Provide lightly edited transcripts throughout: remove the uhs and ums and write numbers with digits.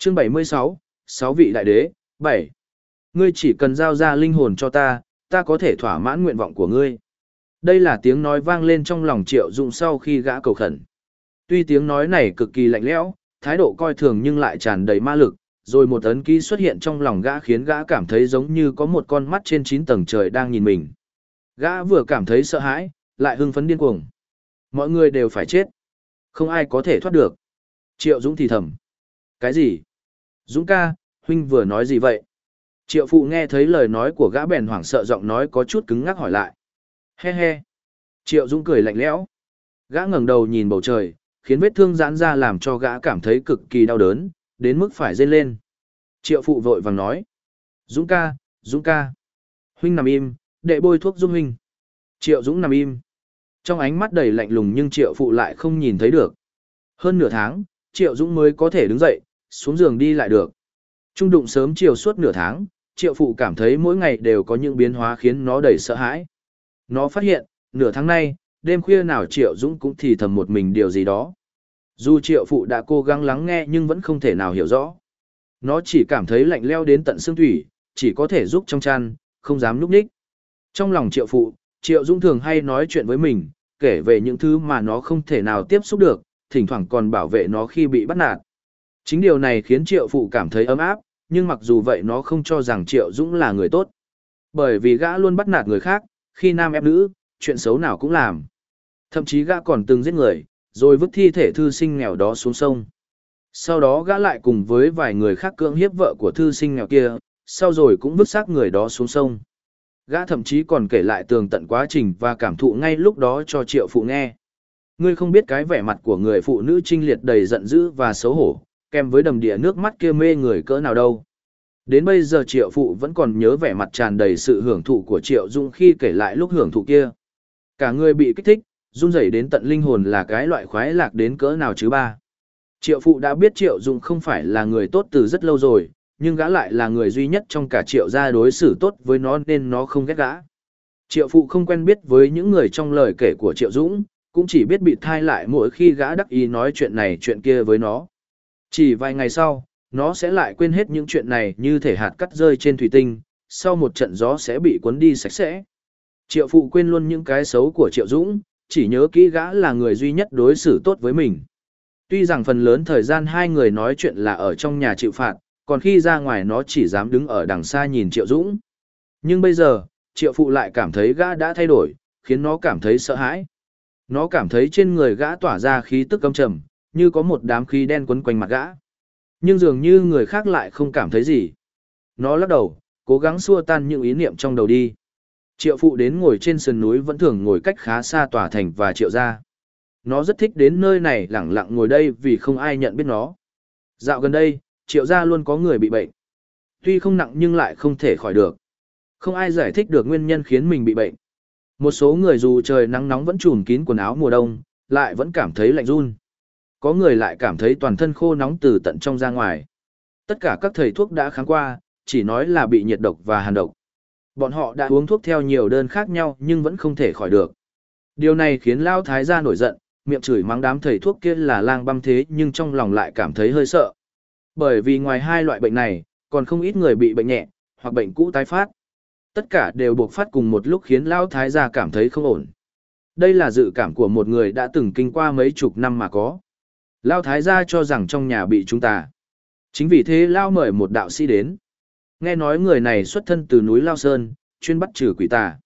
Chương 76, 6 vị đại đế, 7. Ngươi chỉ cần giao ra linh hồn cho ta, ta có thể thỏa mãn nguyện vọng của ngươi. Đây là tiếng nói vang lên trong lòng Triệu Dũng sau khi gã cầu khẩn. Tuy tiếng nói này cực kỳ lạnh lẽo, thái độ coi thường nhưng lại tràn đầy ma lực, rồi một ấn ký xuất hiện trong lòng gã khiến gã cảm thấy giống như có một con mắt trên 9 tầng trời đang nhìn mình. Gã vừa cảm thấy sợ hãi, lại hưng phấn điên cuồng. Mọi người đều phải chết. Không ai có thể thoát được. Triệu Dũng thì thầm. Cái gì? Dũng ca, huynh vừa nói gì vậy? Triệu phụ nghe thấy lời nói của gã bèn hoảng sợ, giọng nói có chút cứng ngắc hỏi lại. He he. Triệu Dũng cười lạnh lẽo. Gã ngẩng đầu nhìn bầu trời, khiến vết thương giãn ra làm cho gã cảm thấy cực kỳ đau đớn, đến mức phải rên lên. Triệu phụ vội vàng nói. Dũng ca, Dũng ca. Huynh nằm im, đệ bôi thuốc giúp huynh. Triệu Dũng nằm im. Trong ánh mắt đầy lạnh lùng nhưng Triệu phụ lại không nhìn thấy được. Hơn nửa tháng, Triệu Dũng mới có thể đứng dậy, xuống giường đi lại được. Trung đụng sớm chiều suốt nửa tháng, Triệu phụ cảm thấy mỗi ngày đều có những biến hóa khiến nó đầy sợ hãi. Nó phát hiện, nửa tháng nay, đêm khuya nào Triệu Dũng cũng thì thầm một mình điều gì đó. Dù Triệu phụ đã cố gắng lắng nghe nhưng vẫn không thể nào hiểu rõ. Nó chỉ cảm thấy lạnh leo đến tận xương thủy, chỉ có thể giúp trong chăn, không dám nhúc nhích. Trong lòng Triệu phụ, Triệu Dũng thường hay nói chuyện với mình, kể về những thứ mà nó không thể nào tiếp xúc được, thỉnh thoảng còn bảo vệ nó khi bị bắt nạt. Chính điều này khiến Triệu phụ cảm thấy ấm áp, nhưng mặc dù vậy nó không cho rằng Triệu Dũng là người tốt. Bởi vì gã luôn bắt nạt người khác, khi nam ép nữ, chuyện xấu nào cũng làm. Thậm chí gã còn từng giết người, rồi vứt thi thể thư sinh nghèo đó xuống sông. Sau đó gã lại cùng với vài người khác cưỡng hiếp vợ của thư sinh nghèo kia, sau rồi cũng vứt xác người đó xuống sông. Gã thậm chí còn kể lại tường tận quá trình và cảm thụ ngay lúc đó cho Triệu phụ nghe. Ngươi không biết cái vẻ mặt của người phụ nữ trinh liệt đầy giận dữ và xấu hổ, kèm với đầm đìa nước mắt kia mê người cỡ nào đâu. Đến bây giờ Triệu phụ vẫn còn nhớ vẻ mặt tràn đầy sự hưởng thụ của Triệu Dũng khi kể lại lúc hưởng thụ kia. Cả người bị kích thích, run rẩy đến tận linh hồn là cái loại khoái lạc đến cỡ nào chứ ba. Triệu phụ đã biết Triệu Dũng không phải là người tốt từ rất lâu rồi, nhưng gã lại là người duy nhất trong cả Triệu gia đối xử tốt với nó nên nó không ghét gã. Triệu phụ không quen biết với những người trong lời kể của Triệu Dũng, cũng chỉ biết bị thai lại mỗi khi gã đắc ý nói chuyện này chuyện kia với nó. Chỉ vài ngày sau, nó sẽ lại quên hết những chuyện này như thể hạt cắt rơi trên thủy tinh, sau một trận gió sẽ bị cuốn đi sạch sẽ. Triệu phụ quên luôn những cái xấu của Triệu Dũng, chỉ nhớ kỹ gã là người duy nhất đối xử tốt với mình. Tuy rằng phần lớn thời gian hai người nói chuyện là ở trong nhà chịu phạt, còn khi ra ngoài nó chỉ dám đứng ở đằng xa nhìn Triệu Dũng. Nhưng bây giờ, Triệu phụ lại cảm thấy gã đã thay đổi, khiến nó cảm thấy sợ hãi. Nó cảm thấy trên người gã tỏa ra khí tức âm trầm, như có một đám khí đen quấn quanh mặt gã. Nhưng dường như người khác lại không cảm thấy gì. Nó lắc đầu, cố gắng xua tan những ý niệm trong đầu đi. Triệu phụ đến ngồi trên sườn núi vẫn thường ngồi cách khá xa tòa thành và Triệu gia. Nó rất thích đến nơi này lẳng lặng ngồi đây vì không ai nhận biết nó. Dạo gần đây, Triệu gia luôn có người bị bệnh. Tuy không nặng nhưng lại không thể khỏi được. Không ai giải thích được nguyên nhân khiến mình bị bệnh. Một số người dù trời nắng nóng vẫn trùm kín quần áo mùa đông, lại vẫn cảm thấy lạnh run. Có người lại cảm thấy toàn thân khô nóng từ tận trong ra ngoài. Tất cả các thầy thuốc đã kháng qua, chỉ nói là bị nhiệt độc và hàn độc. Bọn họ đã uống thuốc theo nhiều đơn khác nhau nhưng vẫn không thể khỏi được. Điều này khiến Lão Thái gia nổi giận, miệng chửi mắng đám thầy thuốc kia là lang băm thế nhưng trong lòng lại cảm thấy hơi sợ. Bởi vì ngoài hai loại bệnh này, còn không ít người bị bệnh nhẹ, hoặc bệnh cũ tái phát. Tất cả đều buộc phát cùng một lúc khiến Lão Thái gia cảm thấy không ổn. Đây là dự cảm của một người đã từng kinh qua mấy chục năm mà có. Lão Thái gia cho rằng trong nhà bị chúng ta. Chính vì thế Lão mời một đạo sĩ đến. Nghe nói người này xuất thân từ núi Lao Sơn, chuyên bắt trừ quỷ tà.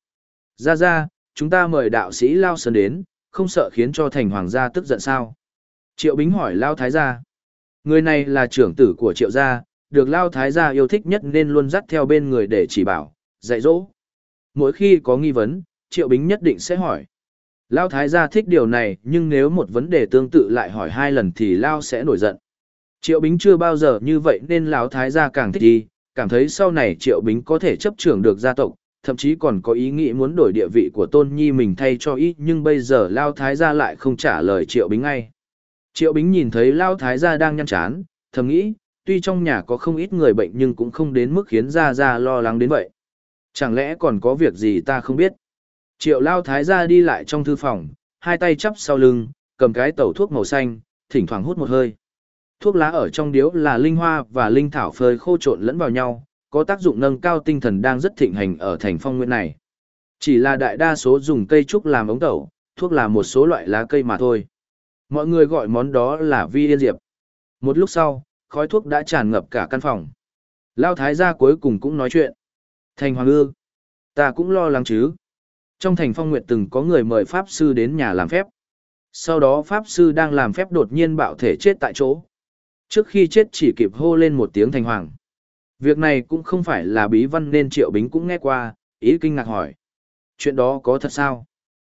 Ra, chúng ta mời đạo sĩ Lao Sơn đến, không sợ khiến cho thành hoàng gia tức giận sao? Triệu Bính hỏi Lao Thái gia. Người này là trưởng tử của Triệu gia, được Lao Thái gia yêu thích nhất nên luôn dắt theo bên người để chỉ bảo, dạy dỗ. Mỗi khi có nghi vấn, Triệu Bính nhất định sẽ hỏi. Lao Thái gia thích điều này nhưng nếu một vấn đề tương tự lại hỏi 2 lần thì Lao sẽ nổi giận. Triệu Bính chưa bao giờ như vậy nên Lão Thái gia càng thích đi, cảm thấy sau này Triệu Bính có thể chấp trưởng được gia tộc, thậm chí còn có ý nghĩ muốn đổi địa vị của Tôn Nhi mình thay cho ý, nhưng bây giờ Lao Thái gia lại không trả lời Triệu Bính ngay. Triệu Bính nhìn thấy Lao Thái gia đang nhăn chán, thầm nghĩ, tuy trong nhà có không ít người bệnh nhưng cũng không đến mức khiến Gia lo lắng đến vậy. Chẳng lẽ còn có việc gì ta không biết? Triệu Lao Thái gia đi lại trong thư phòng, hai tay chắp sau lưng, cầm cái tẩu thuốc màu xanh, thỉnh thoảng hút một hơi. Thuốc lá ở trong điếu là linh hoa và linh thảo phơi khô trộn lẫn vào nhau, có tác dụng nâng cao tinh thần đang rất thịnh hành ở thành Phong Nguyên này. Chỉ là đại đa số dùng cây trúc làm ống tẩu, thuốc là một số loại lá cây mà thôi. Mọi người gọi món đó là vi yên diệp. Một lúc sau, khói thuốc đã tràn ngập cả căn phòng. Lao thái gia cuối cùng cũng nói chuyện. Thành Hoàng ư, ta cũng lo lắng chứ. Trong thành Phong Nguyệt từng có người mời Pháp Sư đến nhà làm phép. Sau đó Pháp Sư đang làm phép đột nhiên bạo thể chết tại chỗ. Trước khi chết chỉ kịp hô lên một tiếng Thành Hoàng. Việc này cũng không phải là bí văn nên Triệu Bính cũng nghe qua, ý kinh ngạc hỏi. Chuyện đó có thật sao?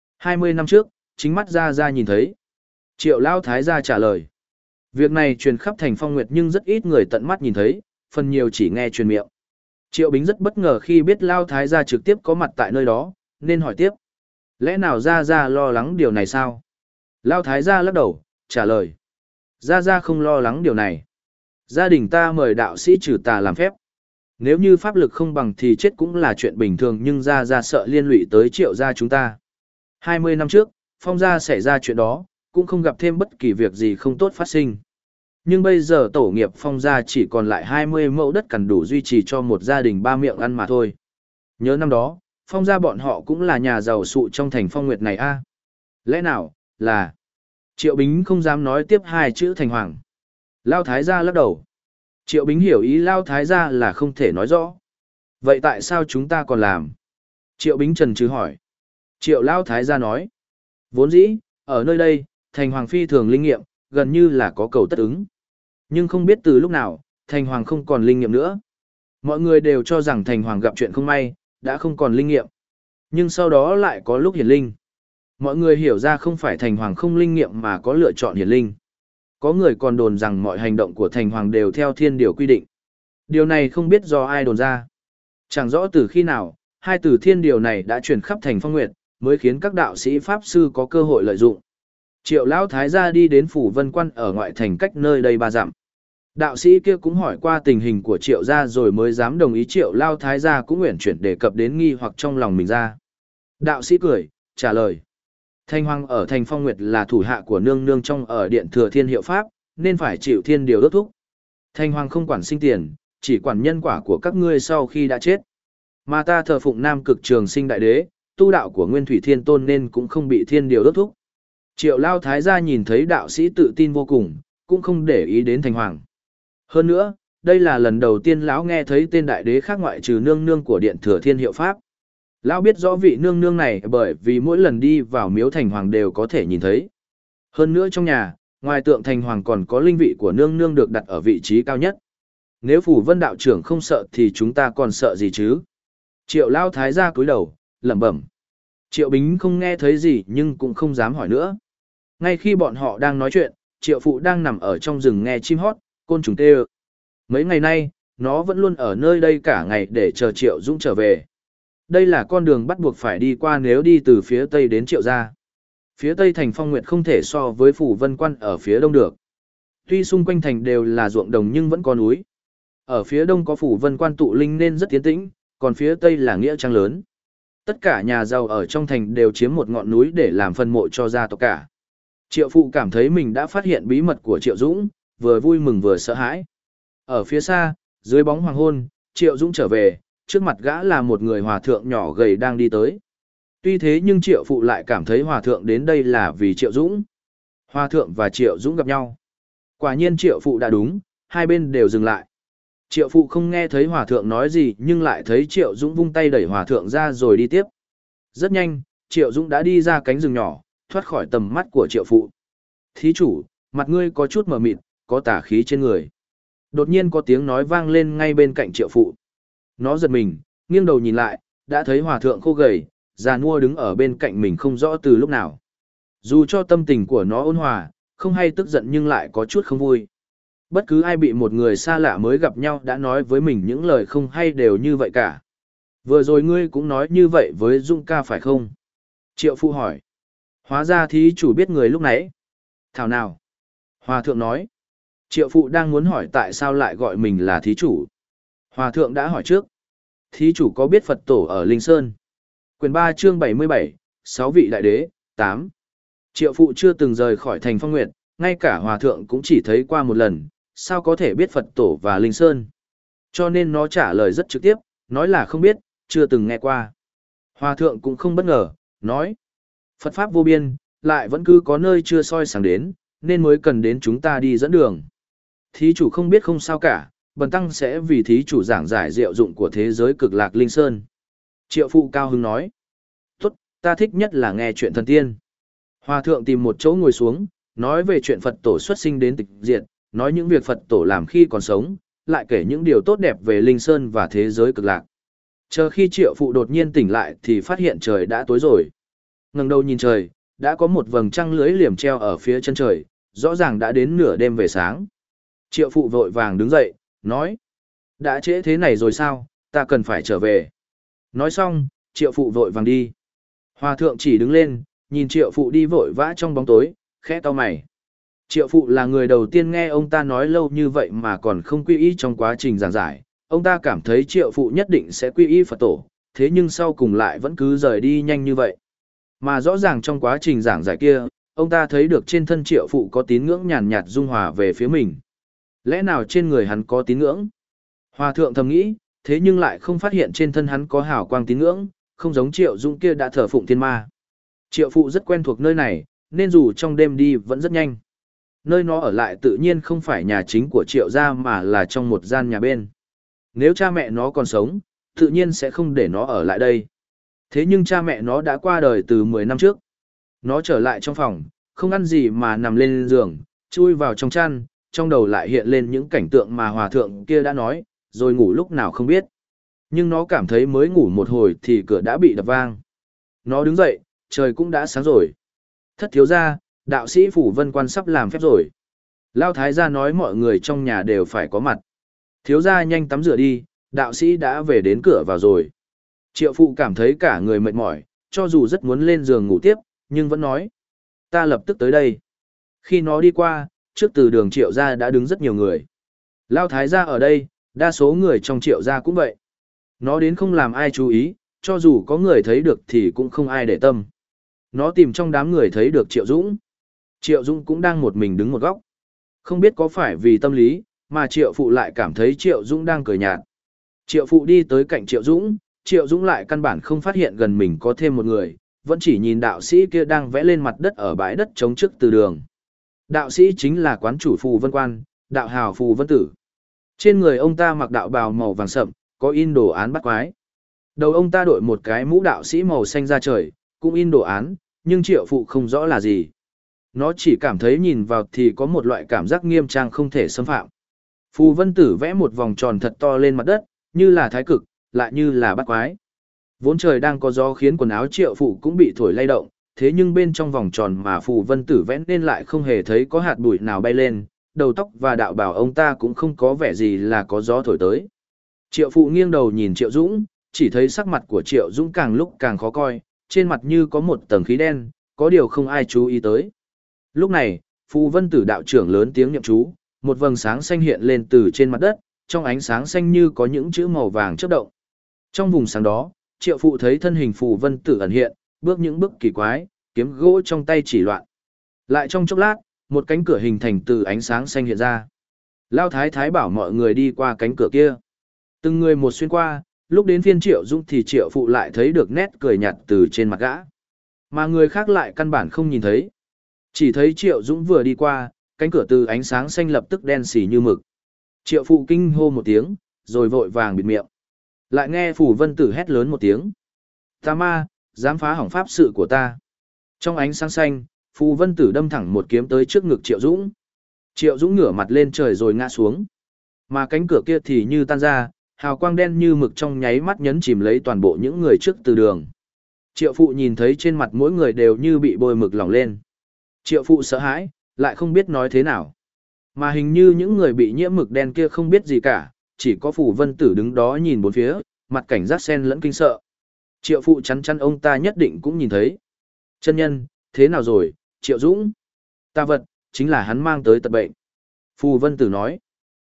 20 năm trước, chính mắt Gia nhìn thấy. Triệu Lao Thái gia trả lời. Việc này truyền khắp thành Phong Nguyệt nhưng rất ít người tận mắt nhìn thấy, phần nhiều chỉ nghe truyền miệng. Triệu Bính rất bất ngờ khi biết Lao Thái gia trực tiếp có mặt tại nơi đó, nên hỏi tiếp. Lẽ nào Gia lo lắng điều này sao? Lao Thái gia lắc đầu, trả lời. Gia không lo lắng điều này. Gia đình ta mời đạo sĩ trừ tà làm phép. Nếu như pháp lực không bằng thì chết cũng là chuyện bình thường, nhưng Gia sợ liên lụy tới Triệu gia chúng ta. 20 năm trước, Phong gia xảy ra chuyện đó, cũng không gặp thêm bất kỳ việc gì không tốt phát sinh. Nhưng bây giờ tổ nghiệp Phong gia chỉ còn lại 20 mẫu đất cằn đủ duy trì cho một gia đình 3 miệng ăn mà thôi. Nhớ năm đó, Phong gia bọn họ cũng là nhà giàu sụ trong thành Phong Nguyệt này a. Lẽ nào, là... Triệu Bính không dám nói tiếp hai chữ Thành Hoàng. Lao Thái gia lắc đầu. Triệu Bính hiểu ý Lao Thái gia là không thể nói rõ. Vậy tại sao chúng ta còn làm? Triệu Bính trần trừ hỏi. Triệu Lao Thái gia nói. Vốn dĩ, ở nơi đây, Thành Hoàng phi thường linh nghiệm, gần như là có cầu tất ứng. Nhưng không biết từ lúc nào, Thành Hoàng không còn linh nghiệm nữa. Mọi người đều cho rằng Thành Hoàng gặp chuyện không may, đã không còn linh nghiệm. Nhưng sau đó lại có lúc hiển linh. Mọi người hiểu ra không phải Thành Hoàng không linh nghiệm mà có lựa chọn hiển linh. Có người còn đồn rằng mọi hành động của Thành Hoàng đều theo thiên điều quy định. Điều này không biết do ai đồn ra. Chẳng rõ từ khi nào, hai từ thiên điều này đã truyền khắp thành Phong Nguyệt, mới khiến các đạo sĩ Pháp Sư có cơ hội lợi dụng. Triệu Lão Thái gia đi đến Phủ Vân Quan ở ngoại thành cách nơi đây 3 dặm. Đạo sĩ kia cũng hỏi qua tình hình của Triệu gia rồi mới dám đồng ý. Triệu Lão Thái gia cũng nguyện chuyển đề cập đến nghi hoặc trong lòng mình ra. Đạo sĩ cười, trả lời. Thành Hoàng ở thành Phong Nguyệt là thủ hạ của nương nương trong ở Điện Thừa Thiên Hiệu Pháp, nên phải chịu thiên điều đốc thúc. Thành Hoàng không quản sinh tiền, chỉ quản nhân quả của các ngươi sau khi đã chết. Mà ta thờ phụng Nam Cực Trường Sinh Đại Đế, tu đạo của Nguyên Thủy Thiên Tôn nên cũng không bị thiên điều đốc thúc. Triệu Lao Thái gia nhìn thấy đạo sĩ tự tin vô cùng, cũng không để ý đến Thành Hoàng. Hơn nữa, đây là lần đầu tiên lão nghe thấy tên đại đế khác ngoại trừ nương nương của Điện Thừa Thiên Hiệu Pháp. Lão biết rõ vị nương nương này bởi vì mỗi lần đi vào miếu Thành Hoàng đều có thể nhìn thấy. Hơn nữa trong nhà, ngoài tượng Thành Hoàng còn có linh vị của nương nương được đặt ở vị trí cao nhất. Nếu Phủ Vân đạo trưởng không sợ thì chúng ta còn sợ gì chứ? Triệu Lao Thái gia cúi đầu, lẩm bẩm. Triệu Bính không nghe thấy gì nhưng cũng không dám hỏi nữa. Ngay khi bọn họ đang nói chuyện, Triệu Phụ đang nằm ở trong rừng nghe chim hót, côn trùng kêu. Mấy ngày nay, nó vẫn luôn ở nơi đây cả ngày để chờ Triệu Dũng trở về. Đây là con đường bắt buộc phải đi qua nếu đi từ phía tây đến Triệu gia. Phía tây thành Phong Nguyệt không thể so với Phủ Vân Quan ở phía đông được. Tuy xung quanh thành đều là ruộng đồng nhưng vẫn có núi. Ở phía đông có Phủ Vân Quan tụ linh nên rất tiến tĩnh, còn phía tây là nghĩa trang lớn. Tất cả nhà giàu ở trong thành đều chiếm một ngọn núi để làm phân mộ cho gia tộc cả. Triệu Phụ cảm thấy mình đã phát hiện bí mật của Triệu Dũng, vừa vui mừng vừa sợ hãi. Ở phía xa, dưới bóng hoàng hôn, Triệu Dũng trở về, trước mặt gã là một người hòa thượng nhỏ gầy đang đi tới. Tuy thế nhưng Triệu Phụ lại cảm thấy hòa thượng đến đây là vì Triệu Dũng. Hòa thượng và Triệu Dũng gặp nhau. Quả nhiên Triệu Phụ đã đúng, hai bên đều dừng lại. Triệu Phụ không nghe thấy hòa thượng nói gì nhưng lại thấy Triệu Dũng vung tay đẩy hòa thượng ra rồi đi tiếp. Rất nhanh, Triệu Dũng đã đi ra cánh rừng nhỏ, thoát khỏi tầm mắt của Triệu Phụ. Thí chủ, mặt ngươi có chút mờ mịt, có tà khí trên người. Đột nhiên có tiếng nói vang lên ngay bên cạnh Triệu Phụ. Nó giật mình, nghiêng đầu nhìn lại, đã thấy hòa thượng khô gầy, già nua đứng ở bên cạnh mình không rõ từ lúc nào. Dù cho tâm tình của nó ôn hòa, không hay tức giận nhưng lại có chút không vui. Bất cứ ai bị một người xa lạ mới gặp nhau đã nói với mình những lời không hay đều như vậy cả. Vừa rồi ngươi cũng nói như vậy với Dung ca phải không? Triệu Phụ hỏi. Hóa ra thí chủ biết người lúc nãy. Thảo nào? Hòa thượng nói. Triệu Phụ đang muốn hỏi tại sao lại gọi mình là thí chủ. Hòa thượng đã hỏi trước. Thí chủ có biết Phật tổ ở Linh Sơn? Quyền 3 chương 77, 6 vị đại đế, 8. Triệu Phụ chưa từng rời khỏi thành Phong Nguyệt, ngay cả hòa thượng cũng chỉ thấy qua một lần, sao có thể biết Phật tổ và Linh Sơn. Cho nên nó trả lời rất trực tiếp, nói là không biết, chưa từng nghe qua. Hòa thượng cũng không bất ngờ, nói, Phật Pháp vô biên, lại vẫn cứ có nơi chưa soi sáng đến, nên mới cần đến chúng ta đi dẫn đường. Thí chủ không biết không sao cả, bần tăng sẽ vì thí chủ giảng giải diệu dụng của thế giới cực lạc Linh Sơn. Triệu phụ cao hứng nói, tốt, ta thích nhất là nghe chuyện thần tiên. Hòa thượng tìm một chỗ ngồi xuống, nói về chuyện Phật tổ xuất sinh đến tịch diệt, nói những việc Phật tổ làm khi còn sống, lại kể những điều tốt đẹp về Linh Sơn và thế giới cực lạc. Chờ khi triệu phụ đột nhiên tỉnh lại thì phát hiện trời đã tối rồi. Ngẩng đầu nhìn trời, đã có một vầng trăng lưới liềm treo ở phía chân trời, rõ ràng đã đến nửa đêm về sáng. Triệu phụ vội vàng đứng dậy, nói, đã trễ thế này rồi sao, ta cần phải trở về. Nói xong, triệu phụ vội vàng đi. Hòa thượng chỉ đứng lên, nhìn triệu phụ đi vội vã trong bóng tối, khẽ cau mày. Triệu phụ là người đầu tiên nghe ông ta nói lâu như vậy mà còn không quy y trong quá trình giảng giải. Ông ta cảm thấy triệu phụ nhất định sẽ quy y Phật tổ, thế nhưng sau cùng lại vẫn cứ rời đi nhanh như vậy. Mà rõ ràng trong quá trình giảng giải kia, ông ta thấy được trên thân triệu phụ có tín ngưỡng nhàn nhạt dung hòa về phía mình. Lẽ nào trên người hắn có tín ngưỡng? Hòa thượng thầm nghĩ, thế nhưng lại không phát hiện trên thân hắn có hào quang tín ngưỡng, không giống Triệu Dũng kia đã thờ phụng thiên ma. Triệu phụ rất quen thuộc nơi này, nên dù trong đêm đi vẫn rất nhanh. Nơi nó ở lại tự nhiên không phải nhà chính của Triệu gia mà là trong một gian nhà bên. Nếu cha mẹ nó còn sống, tự nhiên sẽ không để nó ở lại đây. Thế nhưng cha mẹ nó đã qua đời từ 10 năm trước. Nó trở lại trong phòng, không ăn gì mà nằm lên giường, chui vào trong chăn, trong đầu lại hiện lên những cảnh tượng mà hòa thượng kia đã nói, rồi ngủ lúc nào không biết. Nhưng nó cảm thấy mới ngủ một hồi thì cửa đã bị đập vang. Nó đứng dậy, trời cũng đã sáng rồi. Thất thiếu gia, đạo sĩ Phủ Vân Quan sắp làm phép rồi. Lao Thái gia nói mọi người trong nhà đều phải có mặt. Thiếu gia nhanh tắm rửa đi, đạo sĩ đã về đến cửa vào rồi. Triệu phụ cảm thấy cả người mệt mỏi, cho dù rất muốn lên giường ngủ tiếp, nhưng vẫn nói. Ta lập tức tới đây. Khi nó đi qua, trước từ đường Triệu gia đã đứng rất nhiều người. Lao Thái gia ở đây, đa số người trong Triệu gia cũng vậy. Nó đến không làm ai chú ý, cho dù có người thấy được thì cũng không ai để tâm. Nó tìm trong đám người thấy được Triệu Dũng. Triệu Dũng cũng đang một mình đứng một góc. Không biết có phải vì tâm lý, mà Triệu phụ lại cảm thấy Triệu Dũng đang cười nhạt. Triệu phụ đi tới cạnh Triệu Dũng, Triệu Dũng lại căn bản không phát hiện gần mình có thêm một người, vẫn chỉ nhìn đạo sĩ kia đang vẽ lên mặt đất ở bãi đất trống trước từ đường. Đạo sĩ chính là quán chủ Phù Vân Quan, đạo hào Phù Vân Tử. Trên người ông ta mặc đạo bào màu vàng sậm, có in đồ án bắt quái. Đầu ông ta đội một cái mũ đạo sĩ màu xanh da trời, cũng in đồ án, nhưng Triệu phụ không rõ là gì. Nó chỉ cảm thấy nhìn vào thì có một loại cảm giác nghiêm trang không thể xâm phạm. Phù Vân Tử vẽ một vòng tròn thật to lên mặt đất, như là thái cực, lại như là bắt quái. Vốn trời đang có gió khiến quần áo Triệu phụ cũng bị thổi lay động, thế nhưng bên trong vòng tròn mà Phù Vân Tử vẽ nên lại không hề thấy có hạt bụi nào bay lên, đầu tóc và đạo bào ông ta cũng không có vẻ gì là có gió thổi tới. Triệu phụ nghiêng đầu nhìn Triệu Dũng, chỉ thấy sắc mặt của Triệu Dũng càng lúc càng khó coi, trên mặt như có một tầng khí đen, có điều không ai chú ý tới. Lúc này, Phù Vân Tử đạo trưởng lớn tiếng niệm chú, một vầng sáng xanh hiện lên từ trên mặt đất, trong ánh sáng xanh như có những chữ màu vàng chớp động. Trong vùng sáng đó, Triệu phụ thấy thân hình Phù Vân Tử ẩn hiện, bước những bước kỳ quái, kiếm gỗ trong tay chỉ loạn. Lại trong chốc lát, một cánh cửa hình thành từ ánh sáng xanh hiện ra. Lao Thái Thái bảo mọi người đi qua cánh cửa kia. Từng người một xuyên qua, lúc đến phiên Triệu Dũng thì Triệu phụ lại thấy được nét cười nhạt từ trên mặt gã. Mà người khác lại căn bản không nhìn thấy. Chỉ thấy Triệu Dũng vừa đi qua, cánh cửa từ ánh sáng xanh lập tức đen xỉ như mực. Triệu phụ kinh hô một tiếng, rồi vội vàng bịt miệng. Lại nghe Phù Vân Tử hét lớn một tiếng. Ta ma, dám phá hỏng pháp sự của ta. Trong ánh sáng xanh, Phù Vân Tử đâm thẳng một kiếm tới trước ngực Triệu Dũng. Triệu Dũng ngửa mặt lên trời rồi ngã xuống. Mà cánh cửa kia thì như tan ra, hào quang đen như mực trong nháy mắt nhấn chìm lấy toàn bộ những người trước từ đường. Triệu phụ nhìn thấy trên mặt mỗi người đều như bị bôi mực lỏng lên. Triệu phụ sợ hãi, lại không biết nói thế nào. Mà hình như những người bị nhiễm mực đen kia không biết gì cả, chỉ có Phù Vân Tử đứng đó nhìn bốn phía, mặt cảnh giác xen lẫn kinh sợ. Triệu phụ chắn chắn ông ta nhất định cũng nhìn thấy. Chân nhân, thế nào rồi, Triệu Dũng? Ta vật, chính là hắn mang tới tật bệnh. Phù Vân Tử nói.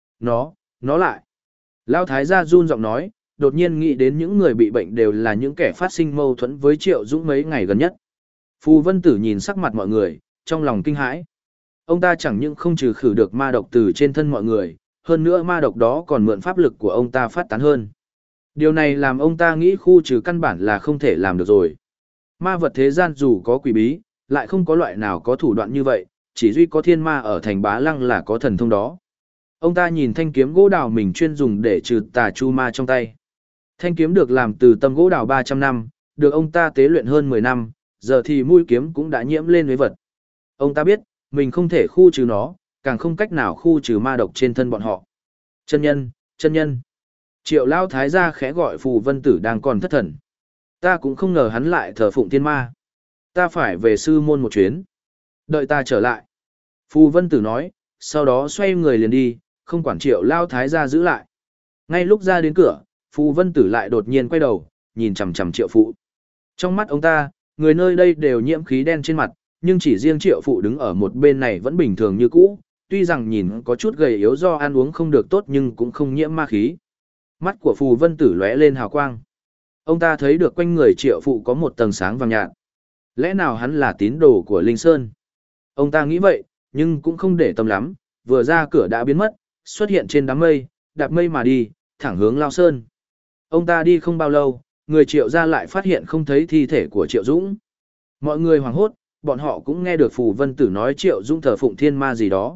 Nó lại. Lao Thái gia run giọng nói, đột nhiên nghĩ đến những người bị bệnh đều là những kẻ phát sinh mâu thuẫn với Triệu Dũng mấy ngày gần nhất. Phù Vân Tử nhìn sắc mặt mọi người, trong lòng kinh hãi. Ông ta chẳng những không trừ khử được ma độc từ trên thân mọi người, hơn nữa ma độc đó còn mượn pháp lực của ông ta phát tán hơn. Điều này làm ông ta nghĩ khu trừ căn bản là không thể làm được rồi. Ma vật thế gian dù có quỷ bí, lại không có loại nào có thủ đoạn như vậy, chỉ duy có thiên ma ở thành Bá Lăng là có thần thông đó. Ông ta nhìn thanh kiếm gỗ đào mình chuyên dùng để trừ tà chu ma trong tay. Thanh kiếm được làm từ tấm gỗ đào 300 năm, được ông ta tế luyện hơn 10 năm, giờ thì mũi kiếm cũng đã nhiễm lên với vật. Ông ta biết, mình không thể khu trừ nó, càng không cách nào khu trừ ma độc trên thân bọn họ. Chân nhân, chân nhân. Triệu Lao Thái gia khẽ gọi Phù Vân Tử đang còn thất thần. Ta cũng không ngờ hắn lại thờ phụng thiên ma. Ta phải về sư môn một chuyến. Đợi ta trở lại. Phù Vân Tử nói, sau đó xoay người liền đi, không quản Triệu Lao Thái gia giữ lại. Ngay lúc ra đến cửa, Phù Vân Tử lại đột nhiên quay đầu, nhìn chằm chằm Triệu Phụ. Trong mắt ông ta, người nơi đây đều nhiễm khí đen trên mặt, nhưng chỉ riêng Triệu Phụ đứng ở một bên này vẫn bình thường như cũ, tuy rằng nhìn có chút gầy yếu do ăn uống không được tốt nhưng cũng không nhiễm ma khí. Mắt của Phù Vân Tử lóe lên hào quang. Ông ta thấy được quanh người Triệu Phụ có một tầng sáng vàng nhạt. Lẽ nào hắn là tín đồ của Linh Sơn? Ông ta nghĩ vậy, nhưng cũng không để tâm lắm, vừa ra cửa đã biến mất, xuất hiện trên đám mây, đạp mây mà đi, thẳng hướng Lao Sơn. Ông ta đi không bao lâu, người Triệu gia lại phát hiện không thấy thi thể của Triệu Dũng. Mọi người hoảng hốt, bọn họ cũng nghe được Phù Vân Tử nói Triệu Dũng thờ phụng thiên ma gì đó.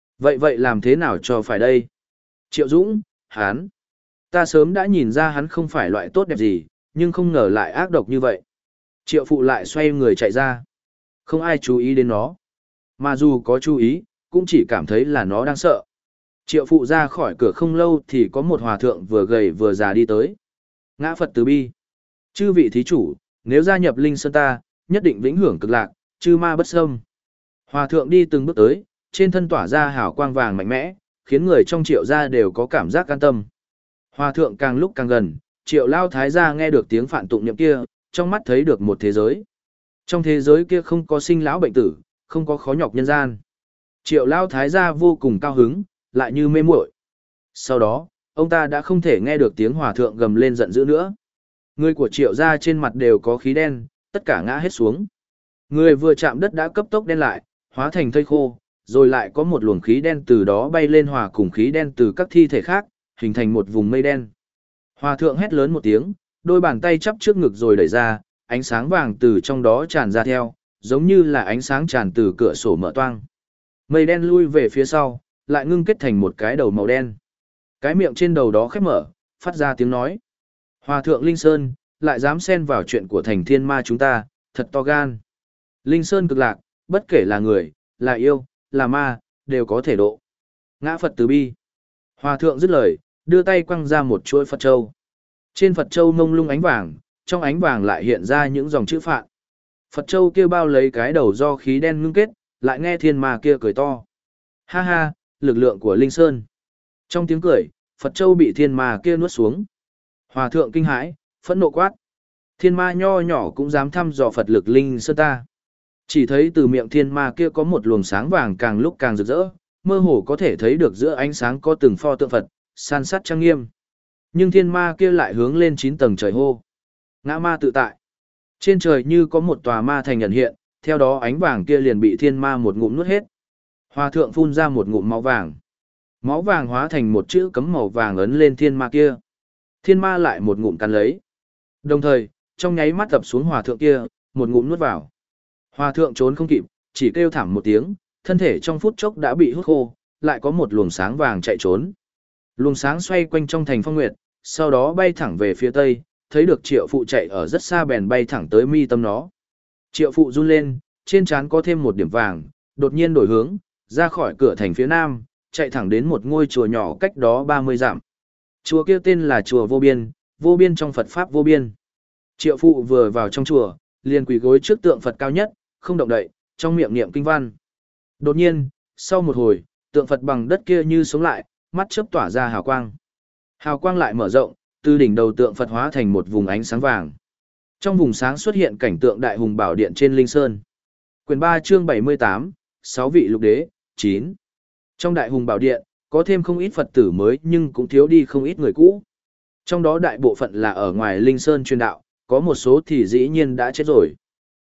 Vậy làm thế nào cho phải đây? Triệu Dũng, hắn. Ta sớm đã nhìn ra hắn không phải loại tốt đẹp gì, nhưng không ngờ lại ác độc như vậy. Triệu Phụ lại xoay người chạy ra. Không ai chú ý đến nó. Mà dù có chú ý, cũng chỉ cảm thấy là nó đang sợ. Triệu Phụ ra khỏi cửa không lâu thì có một hòa thượng vừa gầy vừa già đi tới. Ngã Phật từ bi. Chư vị thí chủ, nếu gia nhập Linh Sơn ta, nhất định vĩnh hưởng cực lạc, chư ma bất xâm. Hòa thượng đi từng bước tới, trên thân tỏa ra hào quang vàng mạnh mẽ, khiến người trong Triệu gia đều có cảm giác an tâm. Hòa thượng càng lúc càng gần, Triệu Lao Thái gia nghe được tiếng phạn tụng niệm kia, trong mắt thấy được một thế giới. Trong thế giới kia không có sinh lão bệnh tử, không có khó nhọc nhân gian. Triệu Lao Thái gia vô cùng cao hứng, lại như mê muội. Sau đó, ông ta đã không thể nghe được tiếng hòa thượng gầm lên giận dữ nữa. Người của Triệu gia trên mặt đều có khí đen, tất cả ngã hết xuống. Người vừa chạm đất đã cấp tốc đen lại, hóa thành thây khô, rồi lại có một luồng khí đen từ đó bay lên hòa cùng khí đen từ các thi thể khác, hình thành một vùng mây đen. Hòa thượng hét lớn một tiếng, đôi bàn tay chắp trước ngực rồi đẩy ra, ánh sáng vàng từ trong đó tràn ra theo, giống như là ánh sáng tràn từ cửa sổ mở toang. Mây đen lui về phía sau, lại ngưng kết thành một cái đầu màu đen. Cái miệng trên đầu đó khép mở, phát ra tiếng nói. Hòa thượng Linh Sơn, lại dám xen vào chuyện của thành thiên ma chúng ta, thật to gan. Linh Sơn cực lạc, bất kể là người, là yêu, là ma, đều có thể độ. Ngã Phật từ bi. Hòa thượng dứt lời, đưa tay quăng ra một chuỗi Phật châu. Trên Phật châu mông lung ánh vàng, trong ánh vàng lại hiện ra những dòng chữ Phạn. Phật châu kia bao lấy cái đầu do khí đen ngưng kết, lại nghe thiên ma kia cười to. Ha ha, lực lượng của Linh Sơn. Trong tiếng cười, Phật châu bị thiên ma kia nuốt xuống. Hòa thượng kinh hãi, phẫn nộ quát. Thiên ma nho nhỏ cũng dám thăm dò Phật lực Linh Sơn ta. Chỉ thấy từ miệng thiên ma kia có một luồng sáng vàng càng lúc càng rực rỡ, mơ hồ có thể thấy được giữa ánh sáng có từng pho tượng Phật, san sát trang nghiêm. Nhưng thiên ma kia lại hướng lên 9 tầng trời hô. Ngã ma tự tại. Trên trời như có một tòa ma thành nhận hiện, theo đó ánh vàng kia liền bị thiên ma một ngụm nuốt hết. Hòa thượng phun ra một ngụm máu vàng. Máu vàng hóa thành một chữ cấm màu vàng ấn lên thiên ma kia. Thiên ma lại một ngụm cắn lấy. Đồng thời, trong nháy mắt tập xuống hòa thượng kia, một ngụm nuốt vào. Hòa thượng trốn không kịp, chỉ kêu thảm một tiếng, thân thể trong phút chốc đã bị hút khô, lại có một luồng sáng vàng chạy trốn. Luồng sáng xoay quanh trong thành phong nguyệt, sau đó bay thẳng về phía tây, thấy được Triệu Phụ chạy ở rất xa bèn bay thẳng tới mi tâm nó. Triệu Phụ run lên, trên trán có thêm một điểm vàng, đột nhiên đổi hướng, ra khỏi cửa thành phía nam, chạy thẳng đến một ngôi chùa nhỏ cách đó 30 dặm. Chùa kia tên là chùa Vô biên trong Phật Pháp vô biên. Triệu Phụ vừa vào trong chùa, liền quỳ gối trước tượng Phật cao nhất, không động đậy, trong miệng niệm kinh văn. Đột nhiên, sau một hồi, tượng Phật bằng đất kia như sống lại, mắt chớp tỏa ra hào quang. Hào quang lại mở rộng, từ đỉnh đầu tượng Phật hóa thành một vùng ánh sáng vàng. Trong vùng sáng xuất hiện cảnh tượng Đại Hùng Bảo Điện trên Linh Sơn. Quyển 3 chương 78, 6 vị lục đế, 9. Trong Đại Hùng Bảo Điện, có thêm không ít Phật tử mới nhưng cũng thiếu đi không ít người cũ. Trong đó đại bộ phận là ở ngoài Linh Sơn truyền đạo, có một số thì dĩ nhiên đã chết rồi.